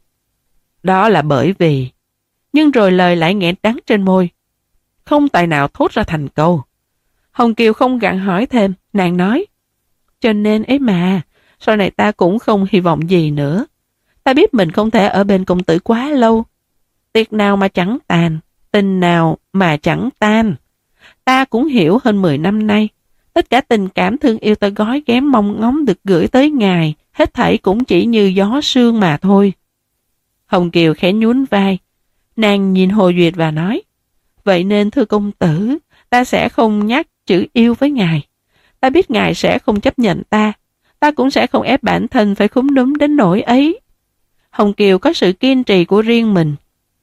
đó là bởi vì... Nhưng rồi lời lại nghẹn đắng trên môi, không tài nào thốt ra thành câu. Hồng Kiều không gặng hỏi thêm, nàng nói, cho nên ấy mà, sau này ta cũng không hy vọng gì nữa. Ta biết mình không thể ở bên công tử quá lâu. Tiệc nào mà chẳng tàn, tình nào mà chẳng tan. Ta cũng hiểu hơn mười năm nay, tất cả tình cảm thương yêu ta gói ghém mong ngóng được gửi tới ngài, hết thảy cũng chỉ như gió sương mà thôi. Hồng Kiều khẽ nhún vai, nàng nhìn Hồ Duyệt và nói, vậy nên thưa công tử, ta sẽ không nhắc chữ yêu với ngài. Ta biết ngài sẽ không chấp nhận ta, ta cũng sẽ không ép bản thân phải khúm núm đến nỗi ấy. Hồng Kiều có sự kiên trì của riêng mình.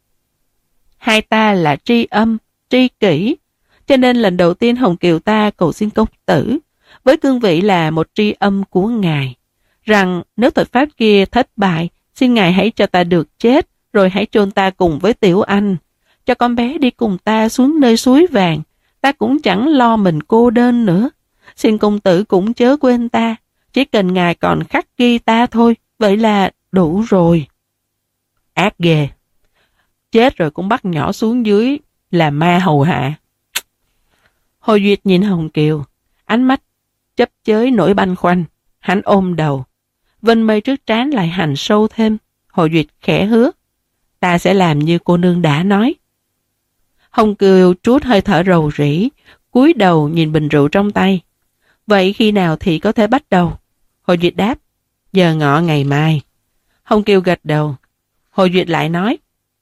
Hai ta là tri âm, tri kỷ, cho nên lần đầu tiên Hồng Kiều ta cầu xin công tử, với cương vị là một tri âm của ngài, rằng nếu thuật pháp kia thất bại, xin ngài hãy cho ta được chết, rồi hãy chôn ta cùng với Tiểu Anh, cho con bé đi cùng ta xuống nơi suối vàng, ta cũng chẳng lo mình cô đơn nữa. Xin công tử cũng chớ quên ta, chỉ cần ngài còn khắc ghi ta thôi, vậy là đủ rồi. Ác ghê, chết rồi cũng bắt nhỏ xuống dưới là ma hầu hạ. Hồ Duyệt nhìn Hồng Kiều, ánh mắt chấp chới nỗi băn khoăn. Hắn ôm đầu, vân mây trước trán lại hành sâu thêm. Hồ Duyệt khẽ hứa, ta sẽ làm như cô nương đã nói. Hồng Kiều trút hơi thở rầu rĩ, cúi đầu nhìn bình rượu trong tay. Vậy khi nào thì có thể bắt đầu? Hồ Duyệt đáp, giờ ngọ ngày mai. Hồng Kiều gật đầu. Hồ Duyệt lại nói,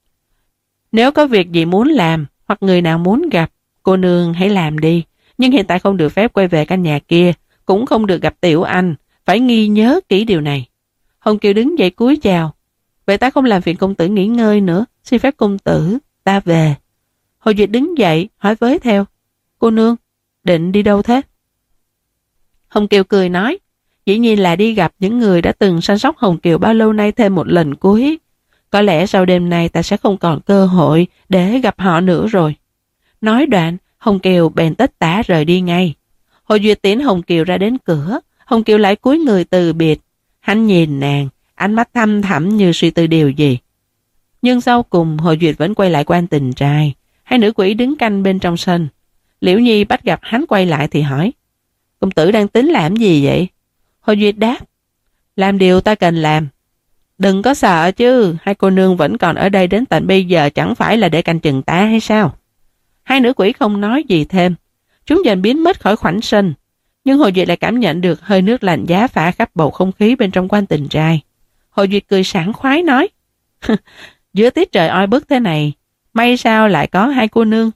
nếu có việc gì muốn làm, hoặc người nào muốn gặp, cô nương hãy làm đi. Nhưng hiện tại không được phép quay về căn nhà kia, cũng không được gặp Tiểu Anh, phải ghi nhớ kỹ điều này. Hồng Kiều đứng dậy cúi chào. Vậy ta không làm phiền công tử nghỉ ngơi nữa, xin phép công tử, ta về. Hồ Duyệt đứng dậy, hỏi với theo, cô nương, định đi đâu thế? Hồng Kiều cười nói, dĩ nhiên là đi gặp những người đã từng săn sóc Hồng Kiều bao lâu nay thêm một lần cuối. Có lẽ sau đêm nay ta sẽ không còn cơ hội để gặp họ nữa rồi. Nói đoạn, Hồng Kiều bèn tất tả rời đi ngay. Hồ Duyệt tiễn Hồng Kiều ra đến cửa, Hồng Kiều lại cúi người từ biệt. Hắn nhìn nàng, ánh mắt thăm thẳm như suy tư điều gì. Nhưng sau cùng Hồ Duyệt vẫn quay lại quan tình trai. Hai nữ quỷ đứng canh bên trong sân. Liễu Nhi bắt gặp hắn quay lại thì hỏi, công tử đang tính làm gì vậy? Hồ Duyệt đáp, làm điều ta cần làm. Đừng có sợ chứ, hai cô nương vẫn còn ở đây đến tận bây giờ, chẳng phải là để canh chừng ta hay sao? Hai nữ quỷ không nói gì thêm. Chúng dần biến mất khỏi khoảnh sân. Nhưng Hồ Duyệt lại cảm nhận được hơi nước lạnh giá phả khắp bầu không khí bên trong quan tình trai. Hồ Duyệt cười sảng khoái nói, giữa tiết trời oi bức thế này, may sao lại có hai cô nương.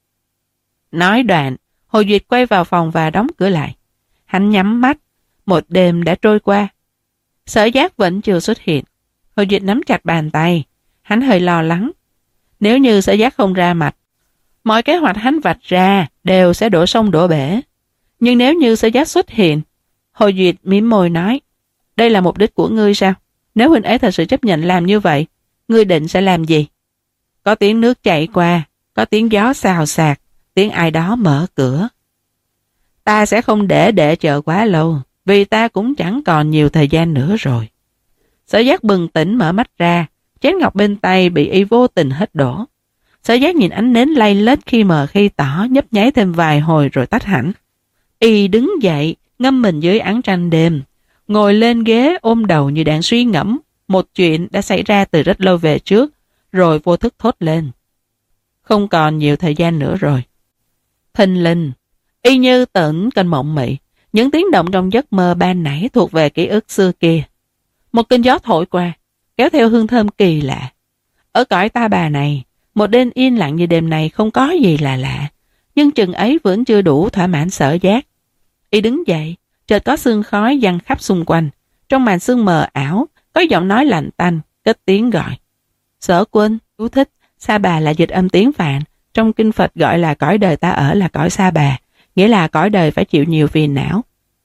Nói đoạn, Hồ Duyệt quay vào phòng và đóng cửa lại. Hắn nhắm mắt, một đêm đã trôi qua. Sở Giác vẫn chưa xuất hiện. Hồ Duyệt nắm chặt bàn tay, hắn hơi lo lắng. Nếu như Sở Giác không ra mặt, mọi kế hoạch hắn vạch ra đều sẽ đổ sông đổ bể. Nhưng nếu như Sở Giác xuất hiện, Hồ Duyệt mỉm môi nói, đây là mục đích của ngươi sao? Nếu huynh ấy thật sự chấp nhận làm như vậy, ngươi định sẽ làm gì? Có tiếng nước chảy qua, có tiếng gió xào xạc, tiếng ai đó mở cửa. Ta sẽ không để để chờ quá lâu, vì ta cũng chẳng còn nhiều thời gian nữa rồi. Sở Giác bừng tỉnh mở mắt ra, chén ngọc bên tay bị y vô tình hất đổ. Sở Giác nhìn ánh nến lay lết khi mờ khi tỏ, nhấp nháy thêm vài hồi rồi tắt hẳn. Y đứng dậy, ngâm mình dưới ánh trăng đêm, ngồi lên ghế ôm đầu như đang suy ngẫm một chuyện đã xảy ra từ rất lâu về trước, rồi vô thức thốt lên. Không còn nhiều thời gian nữa rồi. Thình lình, y như tỉnh cơn mộng mị, những tiếng động trong giấc mơ ban nãy thuộc về ký ức xưa kia. Một cơn gió thổi qua, kéo theo hương thơm kỳ lạ. Ở cõi ta bà này, một đêm yên lặng như đêm này không có gì là lạ, nhưng chừng ấy vẫn chưa đủ thỏa mãn sở giác. Y đứng dậy, chợt có sương khói giăng khắp xung quanh. Trong màn sương mờ ảo, có giọng nói lạnh tanh, cất tiếng gọi. Sở Quân, chú thích, Sa Bà là dịch âm tiếng Phạn. Trong kinh Phật gọi là cõi đời ta ở là cõi Sa Bà, nghĩa là cõi đời phải chịu nhiều phiền não.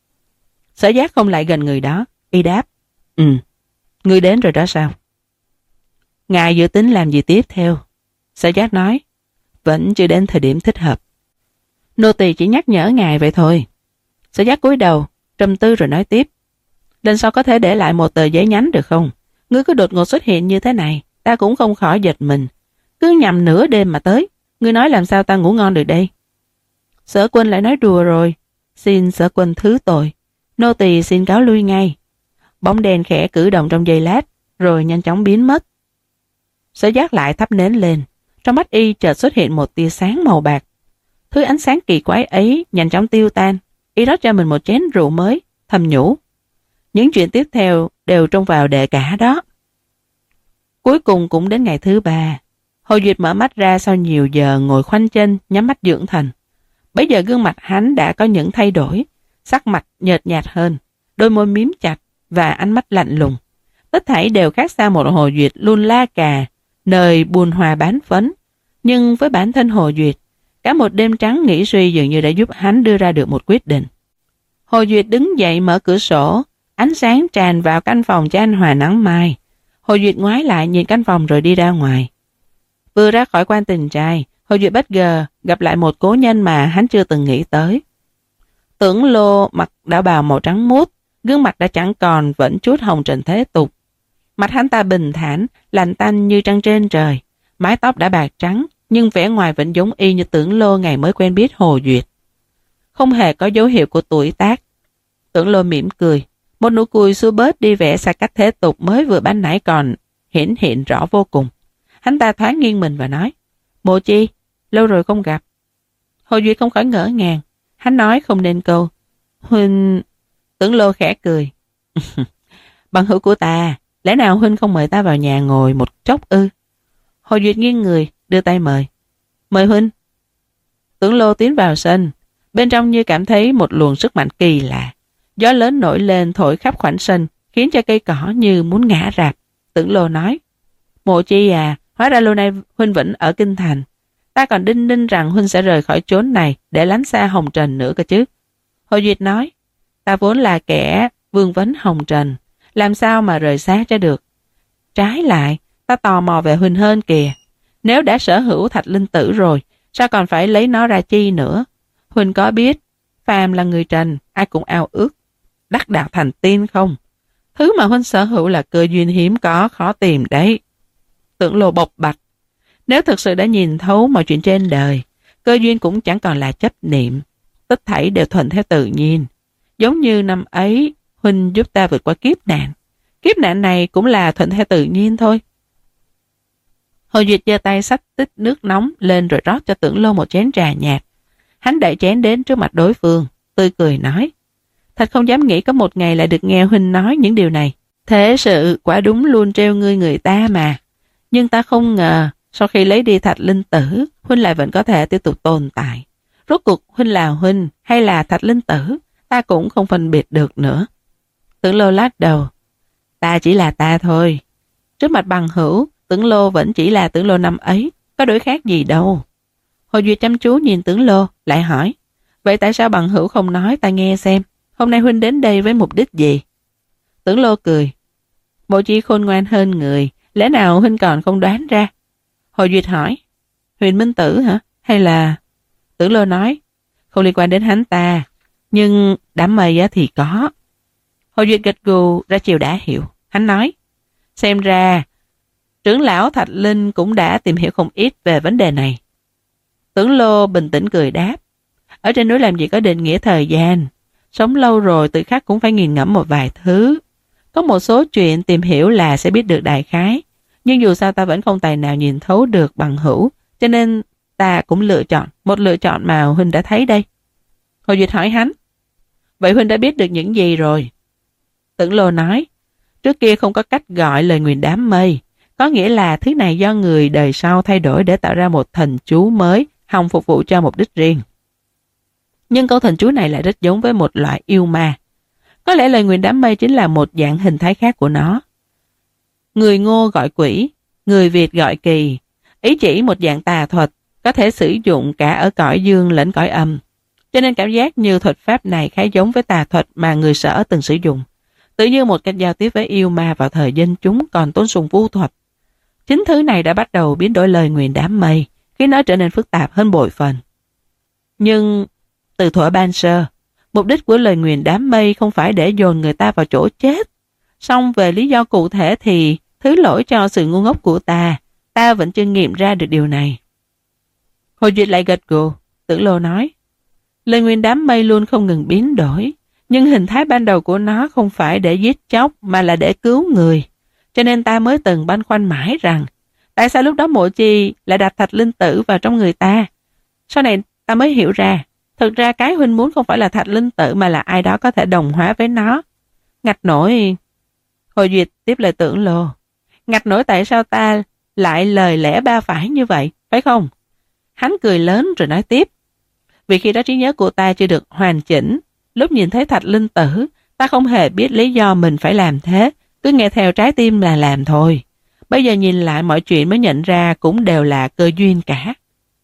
Sở giác không lại gần người đó, y đáp. Ừ, ngươi đến rồi đó sao? Ngài dự tính làm gì tiếp theo? Sở giác nói. Vẫn chưa đến thời điểm thích hợp. Nô tỳ chỉ nhắc nhở ngài vậy thôi. Sở giác cúi đầu, trầm tư rồi nói tiếp. Lần sau có thể để lại một tờ giấy nhắn được không? Ngươi cứ đột ngột xuất hiện như thế này, ta cũng không khỏi giật mình. Cứ nhằm nửa đêm mà tới, ngươi nói làm sao ta ngủ ngon được đây? Sở Quân lại nói đùa rồi. Xin Sở Quân thứ tội. Nô tỳ xin cáo lui ngay. Bóng đèn khẽ cử động trong giây lát, rồi nhanh chóng biến mất. Sở giác lại thắp nến lên. Trong mắt y chợt xuất hiện một tia sáng màu bạc. Thứ ánh sáng kỳ quái ấy nhanh chóng tiêu tan. Y rót cho mình một chén rượu mới, thầm nhủ. Những chuyện tiếp theo đều trông vào đệ cả đó. Cuối cùng cũng đến ngày thứ ba. Hồ Duyệt mở mắt ra sau nhiều giờ ngồi khoanh chân nhắm mắt dưỡng thần. Bây giờ gương mặt hắn đã có những thay đổi, sắc mặt nhợt nhạt hơn, đôi môi mím chặt và ánh mắt lạnh lùng. Tất thảy đều khác xa một Hồ Duyệt luôn la cà, nơi buồn hòa bán phấn. Nhưng với bản thân Hồ Duyệt, cả một đêm trắng nghĩ suy dường như đã giúp hắn đưa ra được một quyết định. Hồ Duyệt đứng dậy mở cửa sổ, ánh sáng tràn vào căn phòng cho anh hòa nắng mai. Hồ Duyệt ngoái lại nhìn căn phòng rồi đi ra ngoài. Vừa ra khỏi quan tình trai, Hồ Duyệt bất ngờ gặp lại một cố nhân mà hắn chưa từng nghĩ tới. Tưởng Lô mặc đạo bào màu trắng muốt, gương mặt đã chẳng còn vẫn chút hồng trần thế tục. Mặt hắn ta bình thản, lạnh tanh như trăng trên trời, mái tóc đã bạc trắng, nhưng vẻ ngoài vẫn giống y như Tưởng Lô ngày mới quen biết Hồ Duyệt. Không hề có dấu hiệu của tuổi tác. Tưởng Lô mỉm cười, một nụ cười xua bớt đi vẻ xa cách thế tục mới vừa ban nãy còn hiển hiện rõ vô cùng. Hắn ta thoáng nghiêng mình và nói, Mộ Chi, lâu rồi không gặp. Hồ Duyệt không khỏi ngỡ ngàng, hắn nói không nên câu. Huynh... Tưởng Lô khẽ cười. Bằng hữu của ta, lẽ nào Huynh không mời ta vào nhà ngồi một chốc ư? Hồ Duyệt nghiêng người, đưa tay mời. Mời Huynh. Tưởng Lô tiến vào sân, bên trong như cảm thấy một luồng sức mạnh kỳ lạ. Gió lớn nổi lên thổi khắp khoảnh sân, khiến cho cây cỏ như muốn ngã rạp. Tưởng Lô nói, Mộ Chi à, hóa ra lâu nay Huynh vẫn ở Kinh Thành. Ta còn đinh ninh rằng Huynh sẽ rời khỏi chốn này để lánh xa hồng trần nữa cơ chứ. Hồ Duyệt nói, ta vốn là kẻ vương vấn hồng trần, làm sao mà rời xa cho được. Trái lại, ta tò mò về Huynh hơn kìa. Nếu đã sở hữu thạch linh tử rồi, sao còn phải lấy nó ra chi nữa? Huynh có biết, phàm là người trần, ai cũng ao ước đắc đạo thành tiên không? Thứ mà Huynh sở hữu là cơ duyên hiếm có, khó tìm đấy. Tưởng Lô bộc bạch, nếu thực sự đã nhìn thấu mọi chuyện trên đời, cơ duyên cũng chẳng còn là chấp niệm. Tất thảy đều thuận theo tự nhiên. Giống như năm ấy, Huynh giúp ta vượt qua kiếp nạn. Kiếp nạn này cũng là thuận theo tự nhiên thôi. Hồ Duyệt giơ tay xách tích nước nóng lên rồi rót cho Tưởng Lô một chén trà nhạt. Hắn đẩy chén đến trước mặt đối phương, tươi cười nói, thật không dám nghĩ có một ngày lại được nghe Huynh nói những điều này. Thế sự quả đúng luôn treo ngươi người ta mà. Nhưng ta không ngờ, sau khi lấy đi thạch linh tử, Huynh lại vẫn có thể tiếp tục tồn tại. Rốt cuộc Huynh là Huynh hay là thạch linh tử, ta cũng không phân biệt được nữa. Tưởng Lô lắc đầu, ta chỉ là ta thôi. Trước mặt bằng hữu, Tưởng Lô vẫn chỉ là Tưởng Lô năm ấy, có đổi khác gì đâu. Hồ Duyệt chăm chú nhìn Tưởng Lô, lại hỏi, vậy tại sao bằng hữu không nói ta nghe xem, hôm nay Huynh đến đây với mục đích gì? Tưởng Lô cười, Mộ Chi khôn ngoan hơn người, lẽ nào Huynh còn không đoán ra? Hồ Duyệt hỏi, Huyền Minh Tử hả? Hay là... Tưởng Lô nói, không liên quan đến hắn ta, nhưng đám mây thì có. Hồ Duyệt gật gù ra chiều đã hiểu. Hắn nói, xem ra trưởng lão Thạch Linh cũng đã tìm hiểu không ít về vấn đề này. Tưởng Lô bình tĩnh cười đáp, ở trên núi làm gì có định nghĩa thời gian. Sống lâu rồi tự khắc cũng phải nghiền ngẫm một vài thứ. Có một số chuyện tìm hiểu là sẽ biết được đại khái. Nhưng dù sao ta vẫn không tài nào nhìn thấu được bằng hữu. Cho nên ta cũng lựa chọn một lựa chọn mà Huynh đã thấy đây. Hồ Duyệt hỏi hắn. Vậy Huynh đã biết được những gì rồi? Tưởng Lô nói. Trước kia không có cách gọi lời nguyền đám mây. Có nghĩa là thứ này do người đời sau thay đổi để tạo ra một thần chú mới, hòng phục vụ cho mục đích riêng. Nhưng câu thần chú này lại rất giống với một loại yêu ma. Có lẽ lời nguyền đám mây chính là một dạng hình thái khác của nó. Người Ngô gọi quỷ, người Việt gọi kỳ. Ý chỉ một dạng tà thuật, có thể sử dụng cả ở cõi dương lẫn cõi âm. Cho nên cảm giác như thuật pháp này khá giống với tà thuật mà người Sở từng sử dụng. Tự như một cách giao tiếp với yêu ma vào thời dân chúng còn tôn sùng vu thuật. Chính thứ này đã bắt đầu biến đổi lời nguyền đám mây, khiến nó trở nên phức tạp hơn bội phần. Nhưng từ thuở ban sơ, mục đích của lời nguyền đám mây không phải để dồn người ta vào chỗ chết. Song về lý do cụ thể thì thứ lỗi cho sự ngu ngốc của ta, ta vẫn chưa nghiệm ra được điều này. Hồ Duyệt lại gật gù, Tưởng Lô nói. Lời nguyền đám mây luôn không ngừng biến đổi, nhưng hình thái ban đầu của nó không phải để giết chóc mà là để cứu người. Cho nên ta mới từng băn khoăn mãi rằng tại sao lúc đó Mộ Chi lại đặt thạch linh tử vào trong người ta. Sau này ta mới hiểu ra, thực ra cái Huynh muốn không phải là thạch linh tử mà là ai đó có thể đồng hóa với nó. Ngạch nổi. Hồ Duyệt tiếp lời Tưởng Lô. Ngạch nổi tại sao ta lại lời lẽ ba phải như vậy, phải không? Hắn cười lớn rồi nói tiếp. Vì khi đó trí nhớ của ta chưa được hoàn chỉnh. Lúc nhìn thấy thạch linh tử, ta không hề biết lý do mình phải làm thế, cứ nghe theo trái tim là làm thôi. Bây giờ nhìn lại mọi chuyện mới nhận ra cũng đều là cơ duyên cả.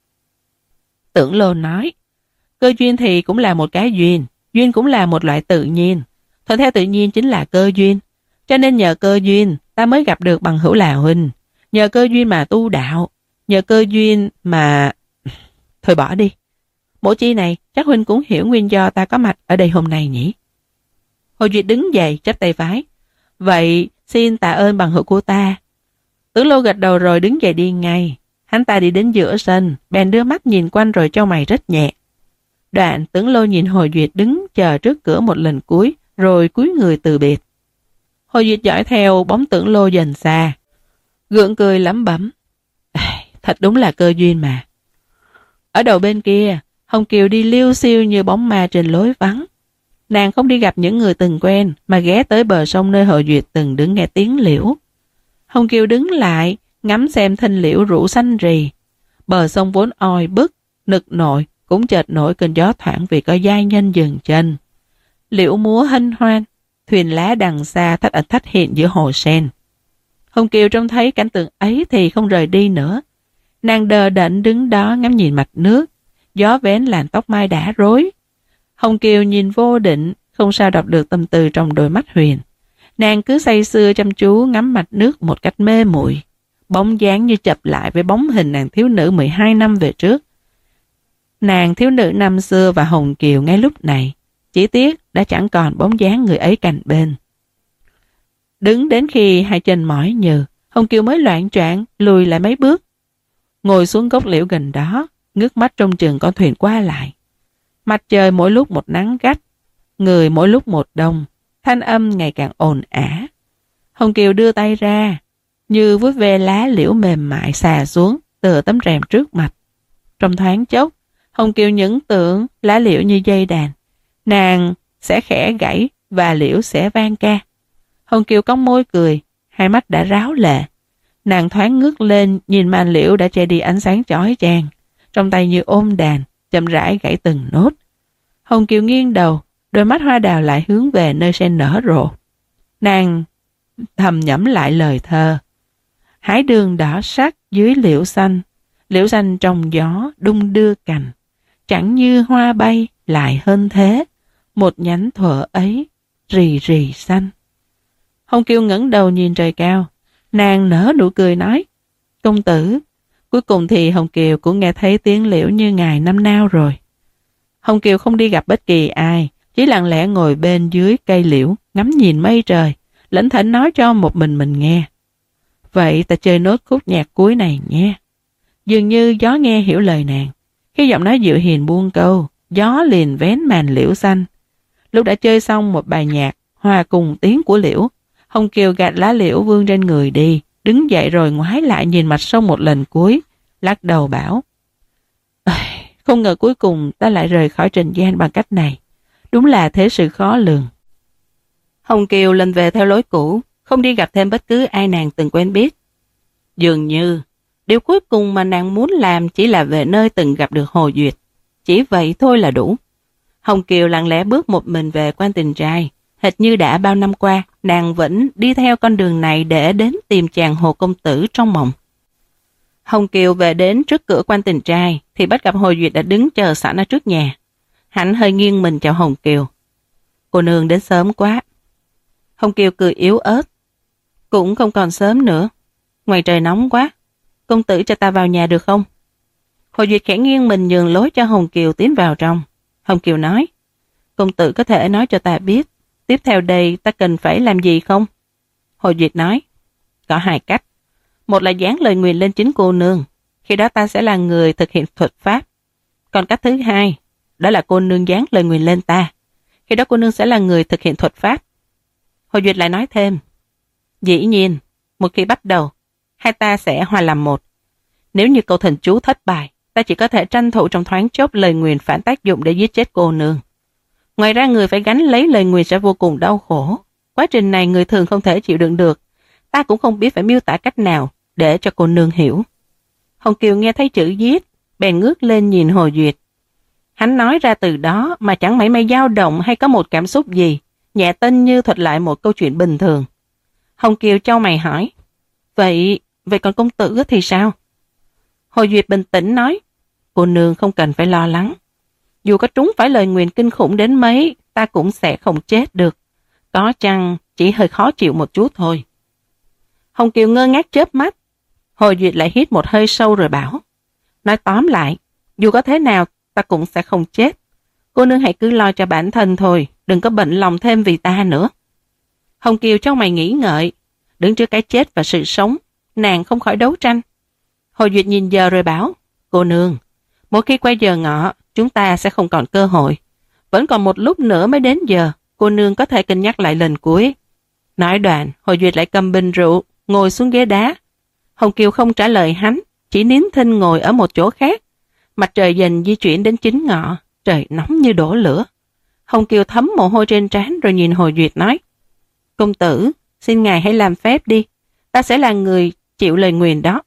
Tưởng Lô nói, cơ duyên thì cũng là một cái duyên, duyên cũng là một loại tự nhiên. Thuận theo tự nhiên chính là cơ duyên. Cho nên nhờ cơ duyên, ta mới gặp được bằng hữu là Huynh. Nhờ cơ duyên mà tu đạo. Nhờ cơ duyên mà... Thôi bỏ đi. Mộ Chi này, chắc Huynh cũng hiểu nguyên do ta có mặt ở đây hôm nay nhỉ? Hồ Duyệt đứng dậy, chắp tay vái. Vậy, xin tạ ơn bằng hữu của ta. Tưởng Lô gật đầu rồi đứng dậy đi ngay. Hắn ta đi đến giữa sân, bèn đưa mắt nhìn quanh rồi chau mày rất nhẹ. Đoạn Tưởng Lô nhìn Hồ Duyệt đứng chờ trước cửa một lần cuối, rồi cúi người từ biệt. Hồ Duyệt dõi theo bóng Tưởng Lô dần xa. Gượng cười lẩm bẩm. Thật đúng là cơ duyên mà. Ở đầu bên kia, Hồng Kiều đi liêu xiêu như bóng ma trên lối vắng. Nàng không đi gặp những người từng quen mà ghé tới bờ sông nơi Hồ Duyệt từng đứng nghe tiếng liễu. Hồng Kiều đứng lại, ngắm xem thanh liễu rủ xanh rì. Bờ sông vốn oi bức, nực nội, cũng chợt nổi cơn gió thoảng vì có giai nhân dừng chân. Liễu múa hân hoan, thuyền lá đằng xa thách ẩn thách hiện giữa hồ sen. Hồng Kiều trông thấy cảnh tượng ấy thì không rời đi nữa. Nàng đờ đẫn đứng đó ngắm nhìn mặt nước, gió vén làn tóc mai đã rối. Hồng Kiều nhìn vô định, không sao đọc được tâm tư trong đôi mắt huyền. Nàng cứ say sưa chăm chú ngắm mặt nước một cách mê muội, bóng dáng như chập lại với bóng hình nàng thiếu nữ mười hai năm về trước. Nàng thiếu nữ năm xưa và Hồng Kiều ngay lúc này, chỉ tiếc đã chẳng còn bóng dáng người ấy cạnh bên. Đứng đến khi hai chân mỏi nhừ, Hồng Kiều mới loạng choạng lùi lại mấy bước. Ngồi xuống gốc liễu gần đó, ngước mắt trông chừng con thuyền qua lại. Mặt trời mỗi lúc một nắng gắt, người mỗi lúc một đông, thanh âm ngày càng ồn ả. Hồng Kiều đưa tay ra, như vuốt ve lá liễu mềm mại xà xuống từ tấm rèm trước mặt. Trong thoáng chốc, Hồng Kiều những tưởng lá liễu như dây đàn, nàng sẽ khẽ gãy và liễu sẽ vang ca. Hồng Kiều cong môi cười, hai mắt đã ráo lệ. Nàng thoáng ngước lên nhìn màn liễu đã che đi ánh sáng chói chang, trong tay như ôm đàn, chậm rãi gãy từng nốt. Hồng Kiều nghiêng đầu, đôi mắt hoa đào lại hướng về nơi sen nở rộ. Nàng thầm nhẩm lại lời thơ. Hải đường đỏ sắc dưới liễu xanh, liễu xanh trong gió đung đưa cành, chẳng như hoa bay lại hơn thế, một nhánh thuở ấy rì rì xanh. Hồng Kiều ngẩng đầu nhìn trời cao, nàng nở nụ cười nói, công tử. Cuối cùng thì Hồng Kiều cũng nghe thấy tiếng liễu như ngày năm nào rồi. Hồng Kiều không đi gặp bất kỳ ai, chỉ lặng lẽ ngồi bên dưới cây liễu, ngắm nhìn mây trời, lững thững nói cho một mình mình nghe. Vậy ta chơi nốt khúc nhạc cuối này nhé. Dường như gió nghe hiểu lời nàng. Khi giọng nói dịu hiền buông câu, gió liền vén màn liễu xanh. Lúc đã chơi xong một bài nhạc, hòa cùng tiếng của liễu, Hồng Kiều gạt lá liễu vương trên người đi, đứng dậy rồi ngoái lại nhìn mặt sông một lần cuối, lắc đầu bảo: không ngờ cuối cùng ta lại rời khỏi trần gian bằng cách này. Đúng là thế sự khó lường. Hồng Kiều lên về theo lối cũ, không đi gặp thêm bất cứ ai nàng từng quen biết. Dường như, điều cuối cùng mà nàng muốn làm chỉ là về nơi từng gặp được Hồ Duyệt. Chỉ vậy thôi là đủ. Hồng Kiều lặng lẽ bước một mình về Quan Tình Trai. Hệt như đã bao năm qua, nàng vẫn đi theo con đường này để đến tìm chàng Hồ Công Tử trong mộng. Hồng Kiều về đến trước cửa Quan Tình Trai thì bắt gặp Hồ Duyệt đã đứng chờ sẵn ở trước nhà. Hắn hơi nghiêng mình chào Hồng Kiều. Cô nương đến sớm quá. Hồng Kiều cười yếu ớt. Cũng không còn sớm nữa. Ngoài trời nóng quá. Công tử cho ta vào nhà được không? Hồ Duyệt khẽ nghiêng mình nhường lối cho Hồng Kiều tiến vào trong. Hồng Kiều nói: công tử có thể nói cho ta biết tiếp theo đây ta cần phải làm gì không? Hồ Duyệt nói: có hai cách. Một là dán lời nguyền lên chính cô nương. Khi đó ta sẽ là người thực hiện thuật pháp. Còn cách thứ hai, đó là cô nương dán lời nguyền lên ta. Khi đó cô nương sẽ là người thực hiện thuật pháp. Hồ Duyệt lại nói thêm: dĩ nhiên, một khi bắt đầu, hai ta sẽ hòa làm một. Nếu như câu thần chú thất bại, ta chỉ có thể tranh thủ trong thoáng chốc lời nguyền phản tác dụng để giết chết cô nương. Ngoài ra người phải gánh lấy lời nguyền sẽ vô cùng đau khổ. Quá trình này người thường không thể chịu đựng được. Ta cũng không biết phải miêu tả cách nào để cho cô nương hiểu. Hồng Kiều nghe thấy chữ giết, bèn ngước lên nhìn Hồ Duyệt. Hắn nói ra từ đó mà chẳng mảy may dao động hay có một cảm xúc gì, nhẹ tênh như thuật lại một câu chuyện bình thường. Hồng Kiều chau mày hỏi: Vậy, vậy còn công tử thì sao? Hồ Duyệt bình tĩnh nói: cô nương không cần phải lo lắng. Dù có trúng phải lời nguyền kinh khủng đến mấy, ta cũng sẽ không chết được. Có chăng chỉ hơi khó chịu một chút thôi. Hồng Kiều ngơ ngác chớp mắt. Hồ Duyệt lại hít một hơi sâu rồi bảo: nói tóm lại, dù có thế nào ta cũng sẽ không chết. Cô nương hãy cứ lo cho bản thân thôi, đừng có bệnh lòng thêm vì ta nữa. Hồng Kiều trong mày nghĩ ngợi, đứng trước cái chết và sự sống, nàng không khỏi đấu tranh. Hồ Duyệt nhìn giờ rồi bảo: cô nương, mỗi khi quay giờ ngọ, chúng ta sẽ không còn cơ hội. Vẫn còn một lúc nữa mới đến giờ, cô nương có thể cân nhắc lại lần cuối. Nói đoạn, Hồ Duyệt lại cầm bình rượu, ngồi xuống ghế đá. Hồng Kiều không trả lời hắn, chỉ nín thinh ngồi ở một chỗ khác. Mặt trời dần di chuyển đến chính ngọ, trời nóng như đổ lửa. Hồng Kiều thấm mồ hôi trên trán rồi nhìn Hồ Duyệt nói: công tử, xin ngài hãy làm phép đi, ta sẽ là người chịu lời nguyền đó.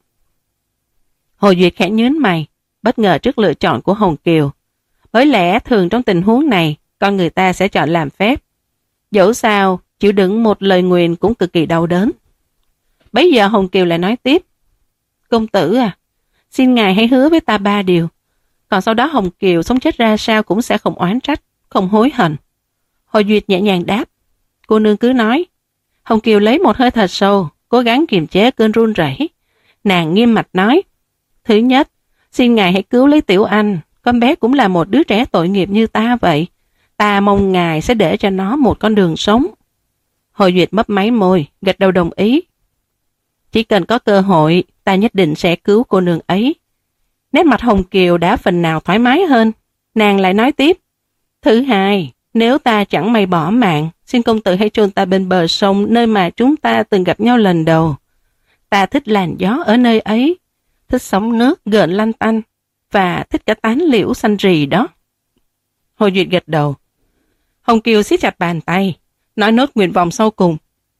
Hồ Duyệt khẽ nhướng mày, bất ngờ trước lựa chọn của Hồng Kiều. Bởi lẽ thường trong tình huống này, con người ta sẽ chọn làm phép. Dẫu sao, chịu đựng một lời nguyền cũng cực kỳ đau đớn. Bấy giờ Hồng Kiều lại nói tiếp: công tử à, xin ngài hãy hứa với ta ba điều. Còn sau đó Hồng Kiều sống chết ra sao cũng sẽ không oán trách, không hối hận. Hồ Duyệt nhẹ nhàng đáp: cô nương cứ nói. Hồng Kiều lấy một hơi thật sâu, cố gắng kiềm chế cơn run rẩy. Nàng nghiêm mặt nói: thứ nhất, xin ngài hãy cứu lấy Tiểu Anh. Con bé cũng là một đứa trẻ tội nghiệp như ta vậy. Ta mong ngài sẽ để cho nó một con đường sống. Hồ Duyệt mấp máy môi, gật đầu đồng ý. Chỉ cần có cơ hội, ta nhất định sẽ cứu cô nương ấy. Nét mặt Hồng Kiều đã phần nào thoải mái hơn. Nàng lại nói tiếp: thứ hai, nếu ta chẳng may bỏ mạng, xin công tử hãy chôn ta bên bờ sông nơi mà chúng ta từng gặp nhau lần đầu. Ta thích làn gió ở nơi ấy, thích sóng nước gợn lanh tanh, và thích cả tán liễu xanh rì đó. Hồ Duyệt gật đầu. Hồng Kiều siết chặt bàn tay, nói nốt nguyện vọng sau cùng.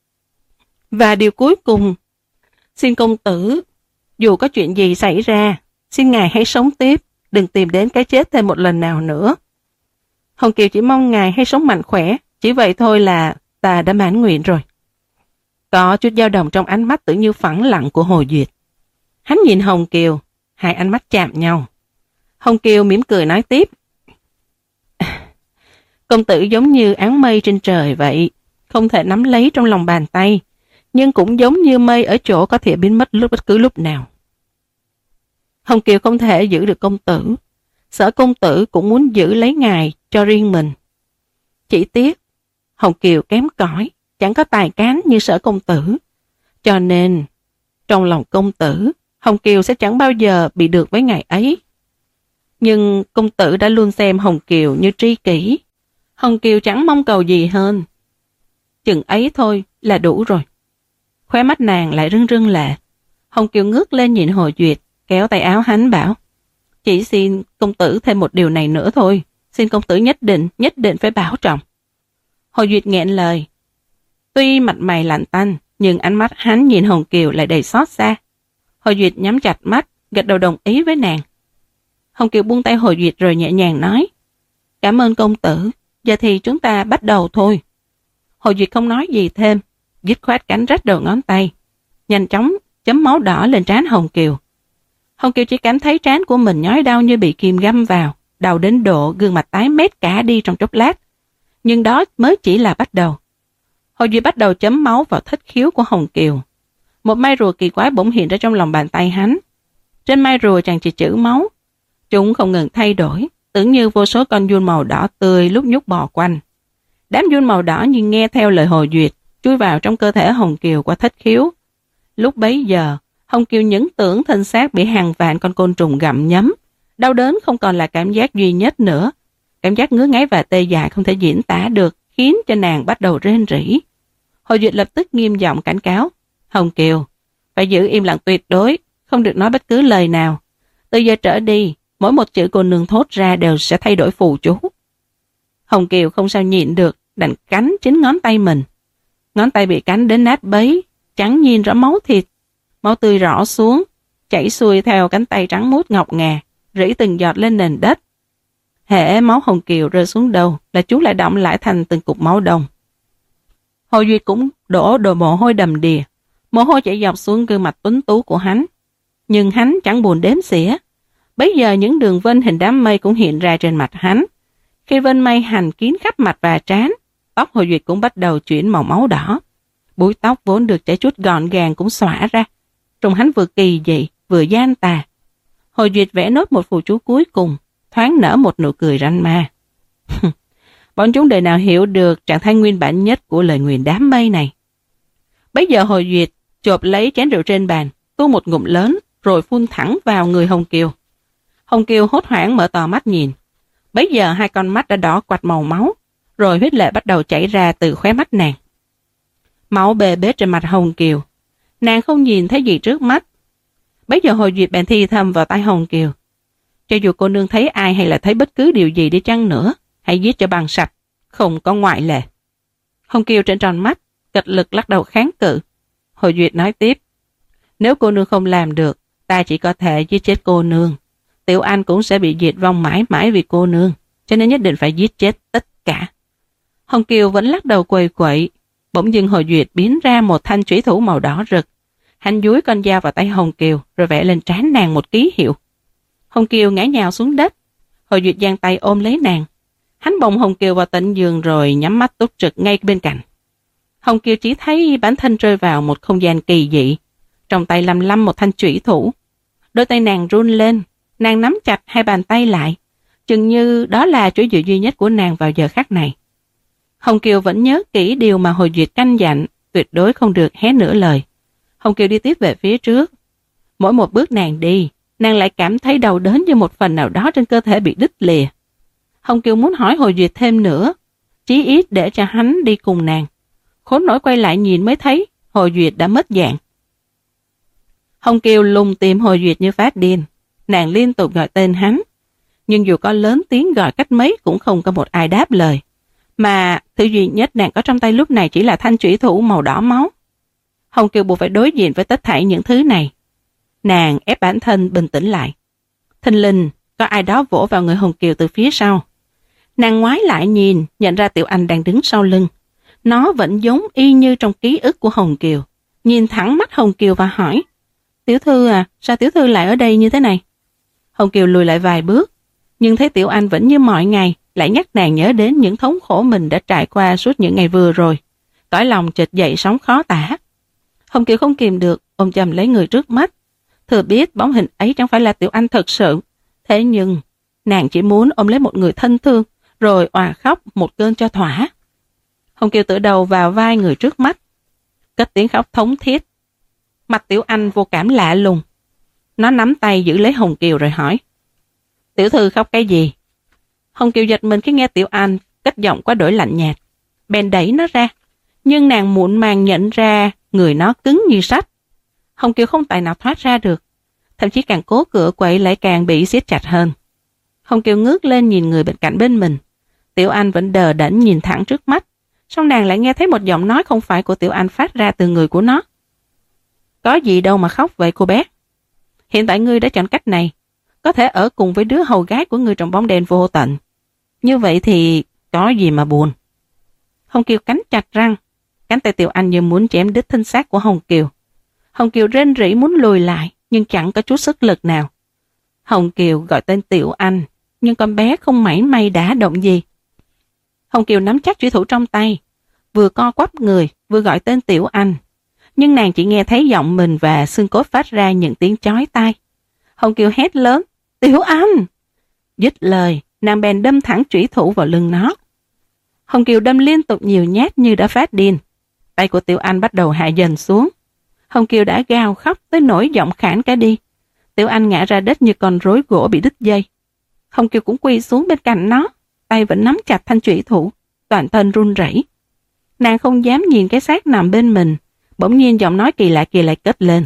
Và điều cuối cùng, xin công tử, dù có chuyện gì xảy ra, xin ngài hãy sống tiếp, đừng tìm đến cái chết thêm một lần nào nữa. Hồng Kiều chỉ mong ngài hãy sống mạnh khỏe, chỉ vậy thôi là ta đã mãn nguyện rồi. Có chút dao động trong ánh mắt tưởng như phẳng lặng của Hồ Duyệt. Hắn nhìn Hồng Kiều, hai ánh mắt chạm nhau. Hồng Kiều mỉm cười nói tiếp: công tử giống như áng mây trên trời vậy, không thể nắm lấy trong lòng bàn tay, nhưng cũng giống như mây ở chỗ có thể biến mất lúc bất cứ lúc nào. Hồng Kiều không thể giữ được công tử, Sở công tử cũng muốn giữ lấy ngài cho riêng mình. Chỉ tiếc, Hồng Kiều kém cỏi, chẳng có tài cán như Sở công tử. Cho nên, trong lòng công tử, Hồng Kiều sẽ chẳng bao giờ bị được với ngài ấy. Nhưng công tử đã luôn xem Hồng Kiều như tri kỷ. Hồng Kiều chẳng mong cầu gì hơn. Chừng ấy thôi là đủ rồi. Khóe mắt nàng lại rưng rưng lệ. Hồng Kiều ngước lên nhìn Hồ Duyệt, kéo tay áo hắn bảo: Chỉ xin công tử thêm một điều này nữa thôi. Xin công tử nhất định, nhất định phải bảo trọng. Hồ Duyệt nghẹn lời. Tuy mặt mày lạnh tanh, nhưng ánh mắt hắn nhìn Hồng Kiều lại đầy xót xa. Hồ Duyệt nhắm chặt mắt, gật đầu đồng ý với nàng. Hồng Kiều buông tay Hồ Duyệt rồi nhẹ nhàng nói: Cảm ơn công tử, giờ thì chúng ta bắt đầu thôi. Hồ Duyệt không nói gì thêm, dứt khoát cánh rách đầu ngón tay, nhanh chóng chấm máu đỏ lên trán Hồng Kiều. Hồng Kiều chỉ cảm thấy trán của mình nhói đau như bị kim găm vào, đau đến độ gương mặt tái mét cả đi trong chốc lát. Nhưng đó mới chỉ là bắt đầu. Hồ Duyệt bắt đầu chấm máu vào thất khiếu của Hồng Kiều. Một mai rùa kỳ quái bỗng hiện ra trong lòng bàn tay hắn. Trên mai rùa chằng chịt chữ máu. Chúng không ngừng thay đổi, tưởng như vô số con giun màu đỏ tươi lúc nhúc bò quanh. Đám giun màu đỏ như nghe theo lời Hồ Duyệt, chui vào trong cơ thể Hồng Kiều qua thất khiếu. Lúc bấy giờ, Hồng Kiều những tưởng thân xác bị hàng vạn con côn trùng gặm nhấm. Đau đớn không còn là cảm giác duy nhất nữa. Cảm giác ngứa ngáy và tê dại không thể diễn tả được, khiến cho nàng bắt đầu rên rỉ. Hồ Duyệt lập tức nghiêm giọng cảnh cáo: Hồng Kiều, phải giữ im lặng tuyệt đối, không được nói bất cứ lời nào. Từ giờ trở đi, mỗi một chữ cô nương thốt ra đều sẽ thay đổi phù chú. Hồng Kiều không sao nhịn được, đành cắn chính ngón tay mình. Ngón tay bị cắn đến nát bấy, trắng nhìn rõ máu thịt. Máu tươi rõ xuống, chảy xuôi theo cánh tay trắng muốt ngọc ngà, rỉ từng giọt lên nền đất. Hễ máu Hồng Kiều rơi xuống đâu là chú lại đọng lại thành từng cục máu đông. Hồ Duyệt cũng đổ đồ mồ hôi đầm đìa, mồ hôi chảy dọc xuống gương mặt tuấn tú của hắn. Nhưng hắn chẳng buồn đếm xỉa. Bấy giờ những đường vân hình đám mây cũng hiện ra trên mặt hắn. Khi vân mây hành kín khắp mặt và trán, tóc Hồ Duyệt cũng bắt đầu chuyển màu máu đỏ. Búi tóc vốn được chải chút gọn gàng cũng xõa ra. Trông hắn vừa kỳ dị, vừa gian tà. Hồ Duyệt vẽ nốt một phù chú cuối cùng, thoáng nở một nụ cười ranh ma. Bọn chúng đời nào hiểu được trạng thái nguyên bản nhất của lời nguyền đám mây này. Bấy giờ Hồ Duyệt chộp lấy chén rượu trên bàn, tu một ngụm lớn, rồi phun thẳng vào người Hồng Kiều. Hồng Kiều hốt hoảng mở to mắt nhìn. Bấy giờ hai con mắt đã đỏ quạch màu máu, rồi huyết lệ bắt đầu chảy ra từ khóe mắt nàng. Máu bê bết trên mặt Hồng Kiều. Nàng không nhìn thấy gì trước mắt. Bấy giờ Hồ Duyệt bèn thi thầm vào tai Hồng Kiều: Cho dù cô nương thấy ai hay là thấy bất cứ điều gì đi chăng nữa, hãy giết cho bằng sạch, không có ngoại lệ. Hồng Kiều trợn tròn mắt, cật lực lắc đầu kháng cự. Hồ Duyệt nói tiếp: Nếu cô nương không làm được, ta chỉ có thể giết chết cô nương. Tiểu Anh cũng sẽ bị diệt vong mãi mãi vì cô nương, cho nên nhất định phải giết chết tất cả. Hồng Kiều vẫn lắc đầu quầy quậy. Bỗng dưng Hồ Duyệt biến ra một thanh chủy thủ màu đỏ rực. Hắn dúi con dao vào tay Hồng Kiều, rồi vẽ lên trán nàng một ký hiệu. Hồng Kiều ngã nhào xuống đất. Hồ Duyệt giang tay ôm lấy nàng. Hắn bồng Hồng Kiều vào tận giường rồi nhắm mắt túc trực ngay bên cạnh. Hồng Kiều chỉ thấy bản thân rơi vào một không gian kỳ dị. Trong tay lăm lăm một thanh chủy thủ. Đôi tay nàng run lên. Nàng nắm chặt hai bàn tay lại. Chừng như đó là chỗ dựa duy nhất của nàng vào giờ khắc này. Hồng Kiều vẫn nhớ kỹ điều mà Hồ Duyệt căn dặn, tuyệt đối không được hé nửa lời. Hồng Kiều đi tiếp về phía trước. Mỗi một bước nàng đi, nàng lại cảm thấy đau đớn như một phần nào đó trên cơ thể bị đứt lìa. Hồng Kiều muốn hỏi Hồ Duyệt thêm nữa, chí ít để cho hắn đi cùng nàng. Khốn nổi quay lại nhìn mới thấy Hồ Duyệt đã mất dạng. Hồng Kiều lùng tìm Hồ Duyệt như phát điên. Nàng liên tục gọi tên hắn, nhưng dù có lớn tiếng gọi cách mấy cũng không có một ai đáp lời. Mà thứ duy nhất nàng có trong tay lúc này chỉ là thanh chủy thủ màu đỏ máu. Hồng Kiều buộc phải đối diện với tất thảy những thứ này. Nàng ép bản thân bình tĩnh lại. Thình lình có ai đó vỗ vào người Hồng Kiều từ phía sau. Nàng ngoái lại nhìn, nhận ra Tiểu Anh đang đứng sau lưng. Nó vẫn giống y như trong ký ức của Hồng Kiều. Nhìn thẳng mắt Hồng Kiều và hỏi: Tiểu thư à, sao tiểu thư lại ở đây như thế này? Hồng Kiều lùi lại vài bước, nhưng thấy Tiểu Anh vẫn như mọi ngày, lại nhắc nàng nhớ đến những thống khổ mình đã trải qua suốt những ngày vừa rồi. Cõi lòng chợt dậy sóng khó tả. Hồng Kiều không kìm được, ôm chầm lấy người trước mắt. Thừa biết bóng hình ấy chẳng phải là Tiểu Anh thật sự. Thế nhưng, nàng chỉ muốn ôm lấy một người thân thương, rồi òa khóc một cơn cho thỏa. Hồng Kiều tựa đầu vào vai người trước mắt, cất tiếng khóc thống thiết. Mặt Tiểu Anh vô cảm lạ lùng. Nó nắm tay giữ lấy Hồng Kiều rồi hỏi: Tiểu thư khóc cái gì? Hồng Kiều giật mình khi nghe Tiểu Anh cất giọng quá đổi lạnh nhạt. Bèn đẩy nó ra, nhưng nàng muộn màng nhận ra người nó cứng như sắt. Hồng Kiều không tài nào thoát ra được, thậm chí càng cố cửa quậy lại càng bị siết chặt hơn. Hồng Kiều ngước lên nhìn người bên cạnh bên mình. Tiểu Anh vẫn đờ đẫn nhìn thẳng trước mắt, song nàng lại nghe thấy một giọng nói không phải của Tiểu Anh phát ra từ người của nó. Có gì đâu mà khóc vậy cô bé. Hiện tại ngươi đã chọn cách này, có thể ở cùng với đứa hầu gái của ngươi trong bóng đêm vô tận. Như vậy thì có gì mà buồn. Hồng Kiều cắn chặt răng, cánh tay Tiểu Anh như muốn chém đứt thân xác của Hồng Kiều. Hồng Kiều rên rỉ muốn lùi lại, nhưng chẳng có chút sức lực nào. Hồng Kiều gọi tên Tiểu Anh, nhưng con bé không mảy may đả động gì. Hồng Kiều nắm chắc chủy thủ trong tay, vừa co quắp người, vừa gọi tên Tiểu Anh. Nhưng nàng chỉ nghe thấy giọng mình và xương cốt phát ra những tiếng chói tai. Hồng Kiều hét lớn, Tiểu Anh! Dứt lời, nàng bèn đâm thẳng chủy thủ vào lưng nó. Hồng Kiều đâm liên tục nhiều nhát như đã phát điên. Tay của Tiểu Anh bắt đầu hạ dần xuống. Hồng Kiều đã gào khóc tới nỗi giọng khản cả đi. Tiểu Anh ngã ra đất như con rối gỗ bị đứt dây. Hồng Kiều cũng quỳ xuống bên cạnh nó, tay vẫn nắm chặt thanh chủy thủ, toàn thân run rẩy. Nàng không dám nhìn cái xác nằm bên mình, bỗng nhiên giọng nói kỳ lạ kia lại cất lên.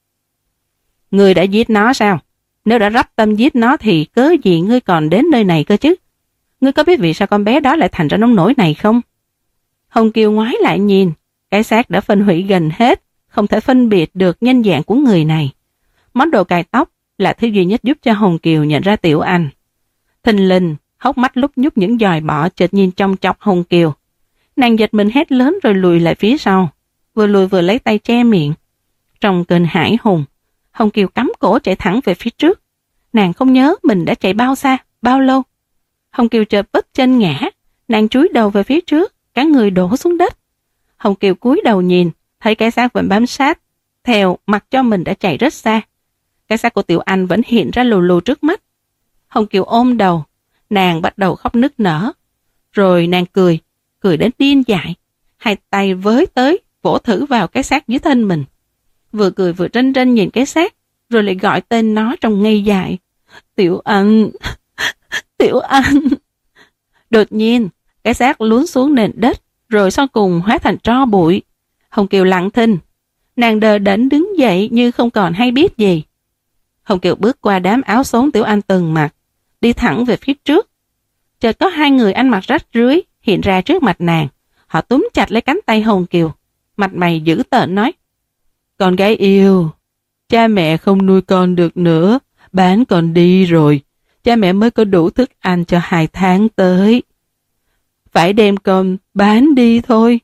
Ngươi đã giết nó sao? Nếu đã rắp tâm giết nó thì cớ gì ngươi còn đến nơi này cơ chứ? Ngươi có biết vì sao con bé đó lại thành ra nông nổi này không? Hồng Kiều ngoái lại nhìn, cái xác đã phân hủy gần hết, không thể phân biệt được nhân dạng của người này. Món đồ cài tóc là thứ duy nhất giúp cho Hồng Kiều nhận ra Tiểu Anh. Thình lình, hốc mắt lúc nhúc những dòi bọ chợt nhìn trong chọc Hồng Kiều. Nàng giật mình hét lớn rồi lùi lại phía sau, vừa lùi vừa lấy tay che miệng. Trong cơn hải hùng, Hồng Kiều cắm cổ chạy thẳng về phía trước. Nàng không nhớ mình đã chạy bao xa, bao lâu. Hồng Kiều chợt vấp chân ngã, nàng chúi đầu về phía trước, cả người đổ xuống đất. Hồng Kiều cúi đầu nhìn, thấy cái xác vẫn bám sát, theo mặc cho mình đã chạy rất xa. Cái xác của Tiểu Anh vẫn hiện ra lù lù trước mắt. Hồng Kiều ôm đầu, nàng bắt đầu khóc nức nở. Rồi nàng cười, cười đến điên dại, hai tay với tới, vỗ thử vào cái xác dưới thân mình. Vừa cười vừa rên rên nhìn cái xác, rồi lại gọi tên nó trong ngây dại. Tiểu Anh, Tiểu Anh. Đột nhiên, cái xác lún xuống nền đất, rồi sau cùng hóa thành tro bụi. Hồng Kiều lặng thinh, nàng đờ đẫn đứng dậy như không còn hay biết gì. Hồng Kiều bước qua đám áo xốn Tiểu Anh từng mặc, đi thẳng về phía trước. Chợt có hai người ăn mặc rách rưới hiện ra trước mặt nàng. Họ túm chặt lấy cánh tay Hồng Kiều, mặt mày dữ tợn nói: Con gái yêu, cha mẹ không nuôi con được nữa, bán con đi rồi, cha mẹ mới có đủ thức ăn cho hai tháng tới. Phải đem con bán đi thôi.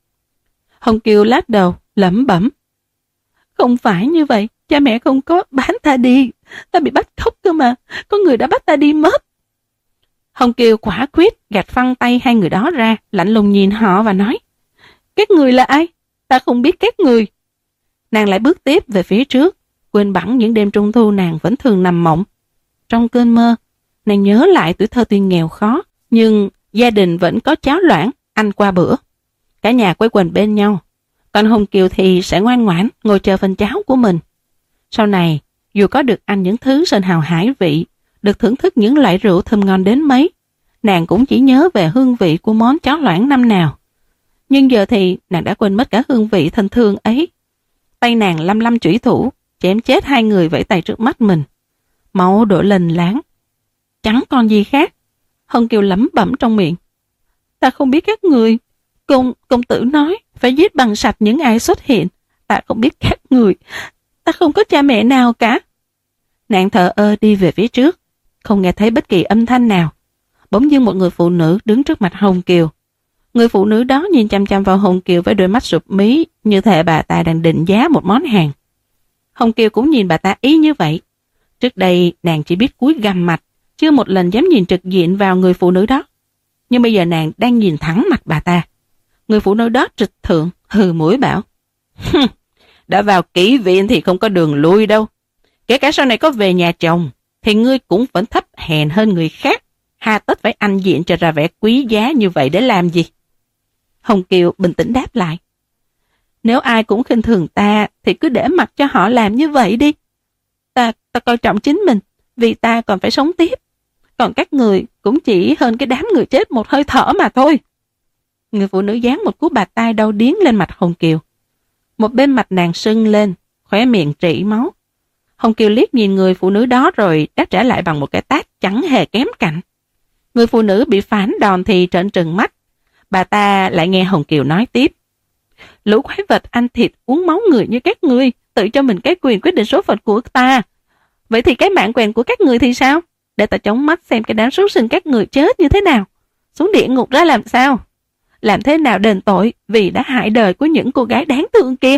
Hồng Kiều lắc đầu, lẩm bẩm: Không phải như vậy, cha mẹ không có bán ta đi, ta bị bắt cóc cơ mà, có người đã bắt ta đi mất. Hồng Kiều quả quyết gạt phăng tay hai người đó ra, lạnh lùng nhìn họ và nói: Các người là ai? Ta không biết các người. Nàng lại bước tiếp về phía trước, quên bẵng những đêm trung thu nàng vẫn thường nằm mộng. Trong cơn mơ, nàng nhớ lại tuổi thơ tuy nghèo khó, nhưng gia đình vẫn có cháo loãng ăn qua bữa. Cả nhà quây quần bên nhau, còn Hồng Kiều thì sẽ ngoan ngoãn ngồi chờ phần cháo của mình. Sau này, dù có được ăn những thứ sơn hào hải vị, được thưởng thức những loại rượu thơm ngon đến mấy, nàng cũng chỉ nhớ về hương vị của món cháo loãng năm nào. Nhưng giờ thì nàng đã quên mất cả hương vị thân thương ấy. Tay nàng lăm lăm chủy thủ, chém chết hai người vẫy tay trước mắt mình. Máu đổ lênh láng, chẳng còn gì khác. Hồng Kiều lẩm bẩm trong miệng: Ta không biết các người. Công, công tử nói phải giết bằng sạch những ai xuất hiện. Ta không biết các người. Ta không có cha mẹ nào cả. Nàng thờ ơ đi về phía trước, không nghe thấy bất kỳ âm thanh nào. Bỗng dưng một người phụ nữ đứng trước mặt Hồng Kiều. Người phụ nữ đó nhìn chăm chăm vào Hồng Kiều với đôi mắt sụp mí, như thể bà ta đang định giá một món hàng. Hồng Kiều cũng nhìn bà ta ý như vậy. Trước đây nàng chỉ biết cúi gằm mặt, chưa một lần dám nhìn trực diện vào người phụ nữ đó. Nhưng bây giờ nàng đang nhìn thẳng mặt bà ta. Người phụ nữ đó trịch thượng, hừ mũi bảo: Đã vào kỹ viện thì không có đường lui đâu. Kể cả sau này có về nhà chồng, thì ngươi cũng vẫn thấp hèn hơn người khác. Hà tất phải anh diện cho ra vẻ quý giá như vậy để làm gì? Hồng Kiều bình tĩnh đáp lại: Nếu ai cũng khinh thường ta, thì cứ để mặc cho họ làm như vậy đi. Ta, ta coi trọng chính mình, vì ta còn phải sống tiếp. còn các người cũng chỉ hơn cái đám người chết một hơi thở mà thôi. Người phụ nữ giáng một cú bạt tai đau điếng lên mặt Hồng Kiều. Một bên mặt nàng sưng lên, khóe miệng rỉ máu. Hồng Kiều liếc nhìn người phụ nữ đó rồi đáp trả lại bằng một cái tát chẳng hề kém cạnh. Người phụ nữ bị phản đòn thì trợn trừng mắt. Bà ta lại nghe Hồng Kiều nói tiếp. Lũ quái vật ăn thịt uống máu người như các ngươi, tự cho mình cái quyền quyết định số phận của ta. Vậy thì cái mạng quyền của các người thì sao? Để ta chống mắt xem cái đám súc sinh các người chết như thế nào. Xuống địa ngục ra làm sao? Làm thế nào đền tội vì đã hại đời của những cô gái đáng thương kia?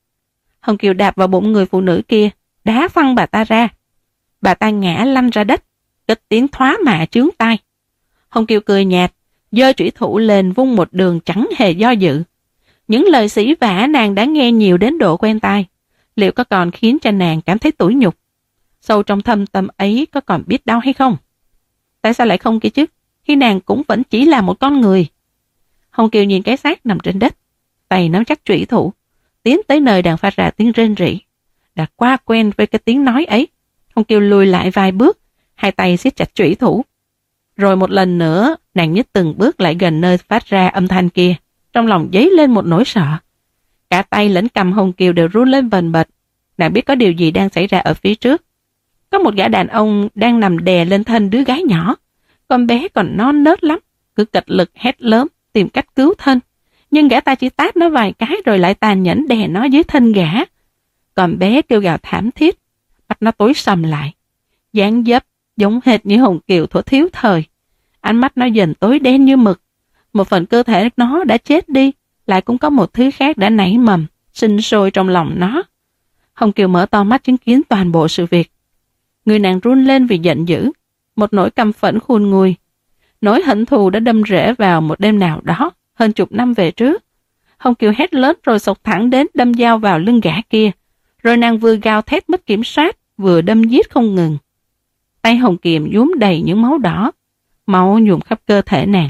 Hồng Kiều đạp vào bụng người phụ nữ kia, đá phăng bà ta ra. Bà ta ngã lăn ra đất, cất tiếng thoá mạ chướng tai. Hồng Kiều cười nhạt, giơ chủy thủ lên vung một đường chẳng hề do dự. Những lời sỉ vả nàng đã nghe nhiều đến độ quen tai. Liệu có còn khiến cho nàng cảm thấy tủi nhục? Sâu trong thâm tâm ấy có còn biết đau hay không? Tại sao lại không kia chứ? Khi nàng cũng vẫn chỉ là một con người. Hồng Kiều nhìn cái xác nằm trên đất, tay nắm chắc chủy thủ, tiến tới nơi đang phát ra tiếng rên rỉ. Đã quá quen với cái tiếng nói ấy, Hồng Kiều lùi lại vài bước, hai tay siết chặt chủy thủ. Rồi một lần nữa, nàng nhích từng bước lại gần nơi phát ra âm thanh kia, trong lòng dấy lên một nỗi sợ. Cả tay lẫn cầm Hồng Kiều đều run lên bần bật. Nàng biết có điều gì đang xảy ra ở phía trước. Có một gã đàn ông đang nằm đè lên thân đứa gái nhỏ. Con bé còn non nớt lắm, cứ cật lực hét lớn tìm cách cứu thân. Nhưng gã ta chỉ tát nó vài cái rồi lại tàn nhẫn đè nó dưới thân gã. Con bé kêu gào thảm thiết, mắt nó tối sầm lại. Dáng dấp giống hệt như Hồng Kiều thuở thiếu thời. Ánh mắt nó dần tối đen như mực. Một phần cơ thể nó đã chết đi, lại cũng có một thứ khác đã nảy mầm, sinh sôi trong lòng nó. Hồng Kiều mở to mắt chứng kiến toàn bộ sự việc. Người nàng run lên vì giận dữ, một nỗi căm phẫn khôn nguôi. Nỗi hận thù đã đâm rễ vào một đêm nào đó, hơn chục năm về trước. Hồng Kiều hét lớn rồi xộc thẳng đến đâm dao vào lưng gã kia. Rồi nàng vừa gào thét mất kiểm soát, vừa đâm giết không ngừng. Tay Hồng Kiều nhuốm đầy những máu đỏ, máu nhuộm khắp cơ thể nàng.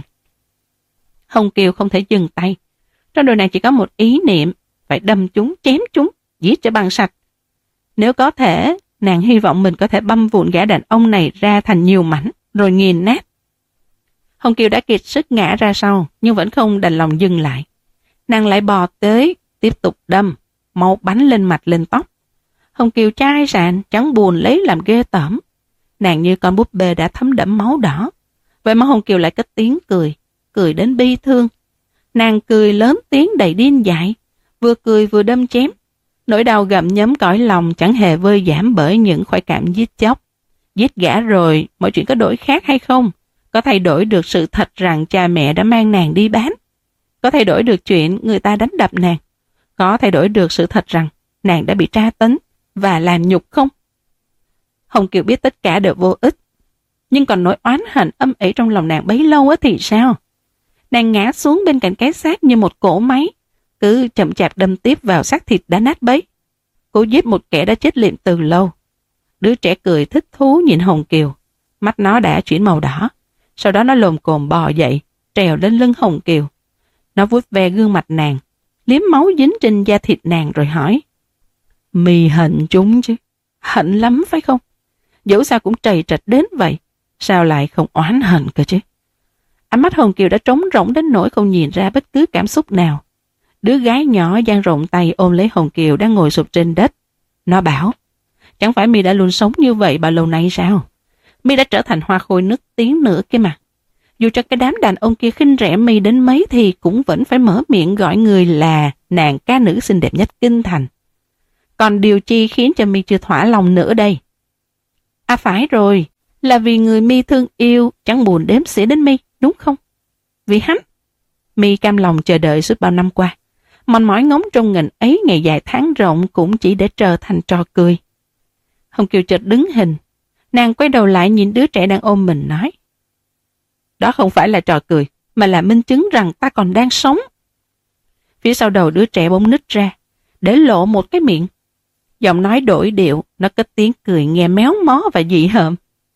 Hồng Kiều không thể dừng tay. Trong đầu nàng chỉ có một ý niệm, phải đâm chúng, chém chúng, giết cho bằng sạch. Nếu có thể, nàng hy vọng mình có thể băm vụn gã đàn ông này ra thành nhiều mảnh, rồi nghiền nát. Hồng Kiều đã kiệt sức ngã ra sau, nhưng vẫn không đành lòng dừng lại. Nàng lại bò tới, tiếp tục đâm, máu bắn lên mặt lên tóc. Hồng Kiều chai sạn, chẳng buồn lấy làm ghê tởm. Nàng như con búp bê đã thấm đẫm máu đỏ. Vậy mà Hồng Kiều lại cất tiếng cười, cười đến bi thương. Nàng cười lớn tiếng đầy điên dại, vừa cười vừa đâm chém. Nỗi đau gặm nhấm cõi lòng chẳng hề vơi giảm bởi những khoái cảm giết chóc. Giết gã rồi, mọi chuyện có đổi khác hay không? Có thay đổi được sự thật rằng cha mẹ đã mang nàng đi bán? Có thay đổi được chuyện người ta đánh đập nàng? Có thay đổi được sự thật rằng nàng đã bị tra tấn và làm nhục không? Hồng Kiều biết tất cả đều vô ích. Nhưng còn nỗi oán hận âm ỉ trong lòng nàng bấy lâu á thì sao? Nàng ngã xuống bên cạnh cái xác như một cỗ máy, cứ chậm chạp đâm tiếp vào xác thịt đã nát bấy. Cố giết một kẻ đã chết liệm từ lâu. Đứa trẻ cười thích thú nhìn Hồng Kiều. Mắt nó đã chuyển màu đỏ. Sau đó nó lồm cồm bò dậy, trèo lên lưng Hồng Kiều. Nó vuốt ve gương mặt nàng, liếm máu dính trên da thịt nàng rồi hỏi. Mì hận chúng chứ? Hận lắm phải không? Dẫu sao cũng trầy trật đến vậy, sao lại không oán hận cơ chứ? Ánh mắt Hồng Kiều đã trống rỗng đến nỗi không nhìn ra bất cứ cảm xúc nào. Đứa gái nhỏ dang rộng tay ôm lấy Hồng Kiều đang ngồi sụp trên đất. Nó bảo, chẳng phải mi đã luôn sống như vậy bao lâu nay sao? Mi đã trở thành hoa khôi nức tiếng nữa kia mà. Dù cho cái đám đàn ông kia khinh rẻ mi đến mấy thì cũng vẫn phải mở miệng gọi người là nàng ca nữ xinh đẹp nhất kinh thành. Còn điều chi khiến cho mi chưa thỏa lòng nữa đây? À phải rồi, là vì người mi thương yêu chẳng buồn đếm xỉa đến mi, đúng không? Vì hắn, mi cam lòng chờ đợi suốt bao năm qua. Mòn mỏi ngóng trong ngành ấy ngày dài tháng rộng cũng chỉ để trở thành trò cười. Hồng Kiều chợt đứng hình. Nàng quay đầu lại nhìn đứa trẻ đang ôm mình nói. Đó không phải là trò cười, mà là minh chứng rằng ta còn đang sống. Phía sau đầu đứa trẻ bỗng nứt ra, để lộ một cái miệng. Giọng nói đổi điệu, nó cất tiếng cười nghe méo mó và dị hợm.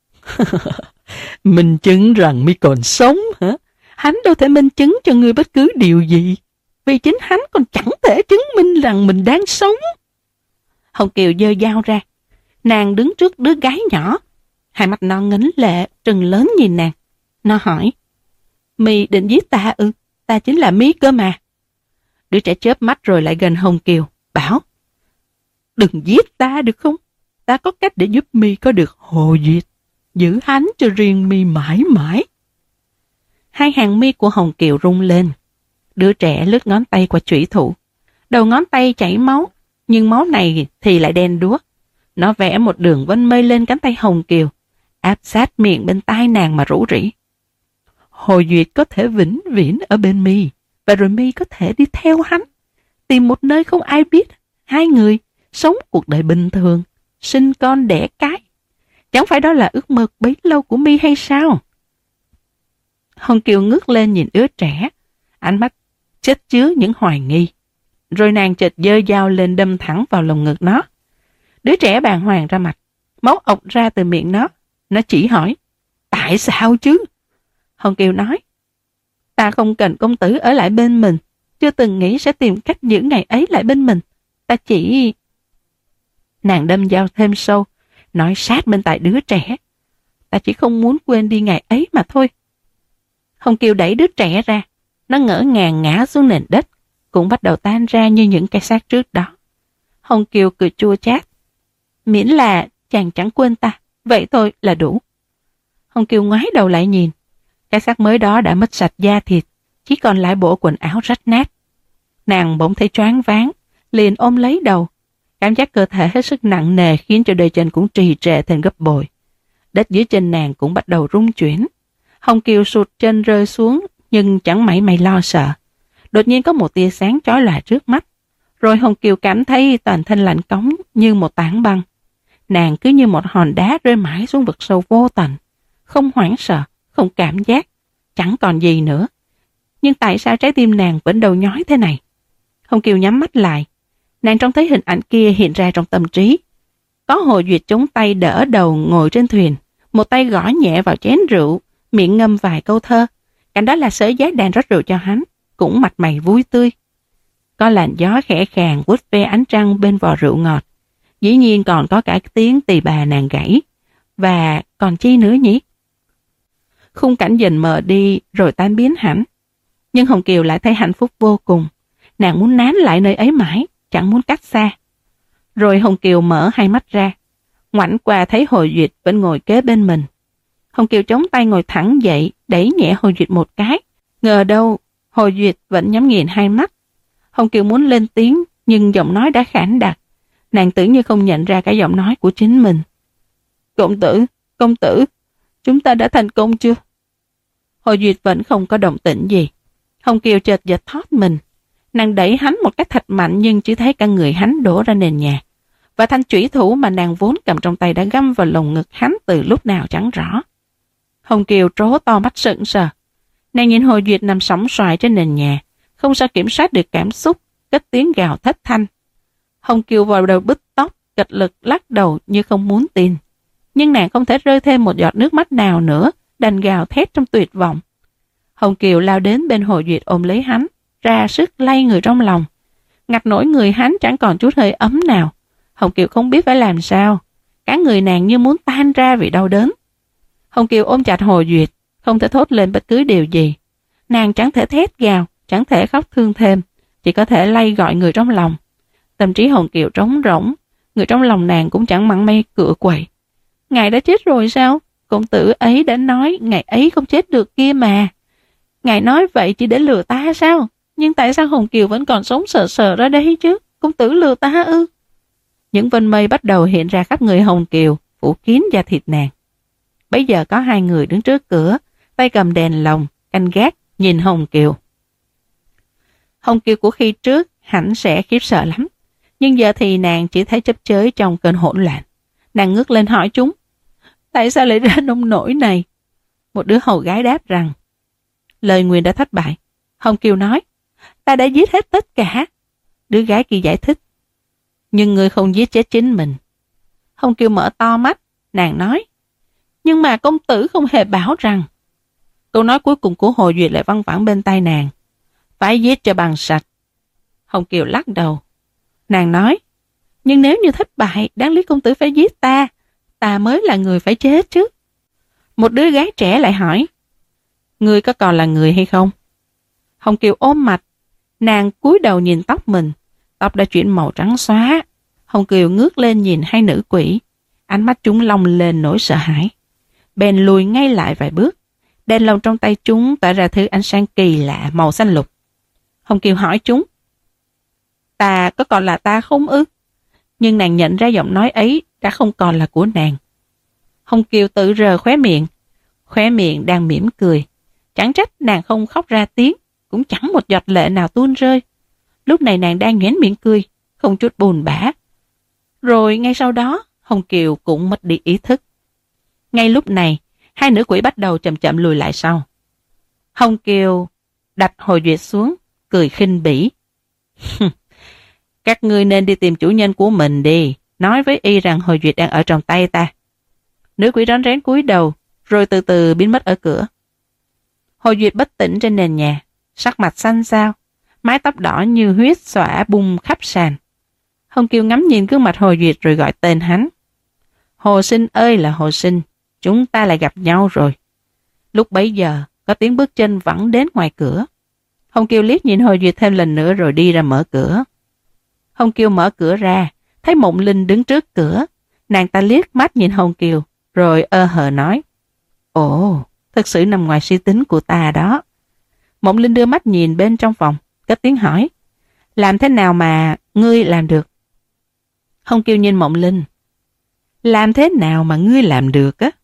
Minh chứng rằng mi còn sống hả? Hắn đâu thể minh chứng cho ngươi bất cứ điều gì, vì chính hắn còn chẳng thể chứng minh rằng mình đang sống. Hồng Kiều giơ dao ra. Nàng đứng trước đứa gái nhỏ, hai mắt non ngấn lệ, trừng trừng lớn nhìn nàng. Nó hỏi, mi định giết ta ư? Ta chính là mi cơ mà. Đứa trẻ chớp mắt rồi lại gần Hồng Kiều, bảo, đừng giết ta được không? Ta có cách để giúp mi có được Hồ Duyệt, giữ hắn cho riêng mi mãi mãi. Hai hàng mi của Hồng Kiều rung lên. Đứa trẻ lướt ngón tay qua chủy thủ. Đầu ngón tay chảy máu, nhưng máu này thì lại đen đúa. Nó vẽ một đường vân mây lên cánh tay Hồng Kiều, áp sát miệng bên tai nàng mà rủ rỉ. Hồ Duyệt có thể vĩnh viễn ở bên mi, và rồi mi có thể đi theo hắn, tìm một nơi không ai biết, hai người sống cuộc đời bình thường, sinh con đẻ cái. Chẳng phải đó là ước mơ bấy lâu của mi hay sao? Hồng Kiều ngước lên nhìn đứa trẻ, ánh mắt chất chứa những hoài nghi. Rồi nàng chợt giơ dao lên đâm thẳng vào lồng ngực nó. Đứa trẻ bàng hoàng ra mặt, máu ọc ra từ miệng nó. Nó chỉ hỏi, tại sao chứ? Hồng Kiều nói, ta không cần công tử ở lại bên mình, chưa từng nghĩ sẽ tìm cách giữ ngày ấy lại bên mình. Ta chỉ... Nàng đâm dao thêm sâu, nói sát bên tai đứa trẻ, ta chỉ không muốn quên đi ngày ấy mà thôi. Hồng Kiều đẩy đứa trẻ ra, nó ngỡ ngàng ngã xuống nền đất, cũng bắt đầu tan ra như những cái xác trước đó. Hồng Kiều cười chua chát, miễn là chàng chẳng quên ta, vậy thôi là đủ. Hồng Kiều ngoái đầu lại nhìn, cái xác mới đó đã mất sạch da thịt, chỉ còn lại bộ quần áo rách nát. Nàng bỗng thấy choáng váng, liền ôm lấy đầu. Cảm giác cơ thể hết sức nặng nề khiến cho đôi chân cũng trì trệ thêm gấp bội. Đất dưới chân nàng cũng bắt đầu rung chuyển. Hồng Kiều sụt chân rơi xuống, nhưng chẳng mảy may lo sợ. Đột nhiên có một tia sáng chói lòa trước mắt. Rồi Hồng Kiều cảm thấy toàn thân lạnh cống như một tảng băng. Nàng cứ như một hòn đá rơi mãi xuống vực sâu vô tận. Không hoảng sợ, không cảm giác, chẳng còn gì nữa. Nhưng tại sao trái tim nàng vẫn đầu nhói thế này? Hồng Kiều nhắm mắt lại. Nàng trông thấy hình ảnh kia hiện ra trong tâm trí. Có Hồ Duyệt chống tay đỡ đầu ngồi trên thuyền, một tay gõ nhẹ vào chén rượu, miệng ngâm vài câu thơ. Cảnh đó là Sới Giá đang rót rượu cho hắn, cũng mặt mày vui tươi. Có làn gió khẽ khàng vuốt ve ánh trăng bên vò rượu ngọt. Dĩ nhiên còn có cả tiếng tỳ bà nàng gãy. Và còn chi nữa nhỉ? Khung cảnh dần mờ đi rồi tan biến hẳn. Nhưng Hồng Kiều lại thấy hạnh phúc vô cùng. Nàng muốn nán lại nơi ấy mãi, chẳng muốn cách xa. Rồi Hồng Kiều mở hai mắt ra, ngoảnh qua thấy Hồ Duyệt vẫn ngồi kế bên mình. Hồng Kiều chống tay ngồi thẳng dậy, đẩy nhẹ Hồ Duyệt một cái. Ngờ đâu, Hồ Duyệt vẫn nhắm nghiền hai mắt. Hồng Kiều muốn lên tiếng, nhưng giọng nói đã khản đặc. Nàng tưởng như không nhận ra cái giọng nói của chính mình. Công tử, công tử, chúng ta đã thành công chưa? Hồ Duyệt vẫn không có động tĩnh gì. Hồng Kiều chợt giật thót mình. Nàng đẩy hắn một cách thật mạnh nhưng chỉ thấy cả người hắn đổ ra nền nhà. Và thanh chủy thủ mà nàng vốn cầm trong tay đã găm vào lồng ngực hắn từ lúc nào chẳng rõ. Hồng Kiều trố to mắt sững sờ. Nàng nhìn Hồ Duyệt nằm sóng xoài trên nền nhà, không sao kiểm soát được cảm xúc, cất tiếng gào thất thanh. Hồng Kiều vào đầu bứt tóc, kịch lực lắc đầu như không muốn tin. Nhưng nàng không thể rơi thêm một giọt nước mắt nào nữa, đành gào thét trong tuyệt vọng. Hồng Kiều lao đến bên Hồ Duyệt ôm lấy hắn, ra sức lay người trong lòng. Ngặt nổi người hắn chẳng còn chút hơi ấm nào. Hồng Kiều không biết phải làm sao. Cả người nàng như muốn tan ra vì đau đớn. Hồng Kiều ôm chặt Hồ Duyệt, không thể thốt lên bất cứ điều gì. Nàng chẳng thể thét gào, chẳng thể khóc thương thêm, chỉ có thể lay gọi người trong lòng. Tâm trí Hồng Kiều trống rỗng, người trong lòng nàng cũng chẳng mặn may cựa quậy. Ngài đã chết rồi sao? Công tử ấy đã nói ngày ấy không chết được kia mà. Ngài nói vậy chỉ để lừa ta sao? Nhưng tại sao Hồng Kiều vẫn còn sống sờ sờ ra đây chứ? Công tử lừa ta ư? Những vân mây bắt đầu hiện ra khắp người Hồng Kiều, phủ kín da thịt nàng. Bây giờ có hai người đứng trước cửa, tay cầm đèn lồng, canh gác, nhìn Hồng Kiều. Hồng Kiều của khi trước hẳn sẽ khiếp sợ lắm, nhưng giờ thì nàng chỉ thấy chấp chới trong cơn hỗn loạn. Nàng ngước lên hỏi chúng, tại sao lại ra nông nổi này? Một đứa hầu gái đáp rằng, lời nguyền đã thất bại. Hồng Kiều nói, ta đã giết hết tất cả. Đứa gái kia giải thích, nhưng ngươi không giết chết chính mình. Hồng Kiều mở to mắt, nàng nói, nhưng mà công tử không hề bảo rằng. Câu nói cuối cùng của Hồ Duyệt lại văng vẳng bên tai nàng, phải giết cho bằng sạch. Hồng Kiều lắc đầu. Nàng nói, nhưng nếu như thất bại, đáng lý công tử phải giết ta, ta mới là người phải chết chứ. Một đứa gái trẻ lại hỏi, ngươi có còn là người hay không? Hồng Kiều ôm mặt, nàng cúi đầu nhìn tóc mình, tóc đã chuyển màu trắng xóa. Hồng Kiều ngước lên nhìn hai nữ quỷ, ánh mắt chúng long lên nỗi sợ hãi. Bèn lùi ngay lại vài bước, đèn lồng trong tay chúng tỏa ra thứ ánh sáng kỳ lạ màu xanh lục. Hồng Kiều hỏi chúng, ta có còn là ta không ư? Nhưng nàng nhận ra giọng nói ấy đã không còn là của nàng. Hồng Kiều tự rờ khóe miệng, khóe miệng đang mỉm cười. Chẳng trách nàng không khóc ra tiếng, cũng chẳng một giọt lệ nào tuôn rơi. Lúc này nàng đang nhoẻn miệng cười, không chút buồn bã. Rồi ngay sau đó, Hồng Kiều cũng mất đi ý thức. Ngay lúc này, hai nữ quỷ bắt đầu chậm chậm lùi lại sau. Hồng Kiều đặt Hồ Duyệt xuống, cười khinh bỉ. Các ngươi nên đi tìm chủ nhân của mình đi, nói với y rằng Hồ Duyệt đang ở trong tay ta. Nữ quỷ rón rén cúi đầu, rồi từ từ biến mất ở cửa. Hồ Duyệt bất tỉnh trên nền nhà, sắc mặt xanh xao, mái tóc đỏ như huyết xõa bung khắp sàn. Hồng Kiều ngắm nhìn gương mặt Hồ Duyệt rồi gọi tên hắn. Hồ Sinh ơi là Hồ Sinh, chúng ta lại gặp nhau rồi. Lúc bấy giờ, có tiếng bước chân vẳng đến ngoài cửa. Hồng Kiều liếc nhìn Hồ Duyệt thêm lần nữa rồi đi ra mở cửa. Hồng Kiều mở cửa ra, thấy Mộng Linh đứng trước cửa. Nàng ta liếc mắt nhìn Hồng Kiều, rồi ơ hờ nói, ồ, thật sự nằm ngoài suy tính của ta đó. Mộng Linh đưa mắt nhìn bên trong phòng, cất tiếng hỏi, làm thế nào mà ngươi làm được? Hồng Kiều nhìn Mộng Linh, làm thế nào mà ngươi làm được á?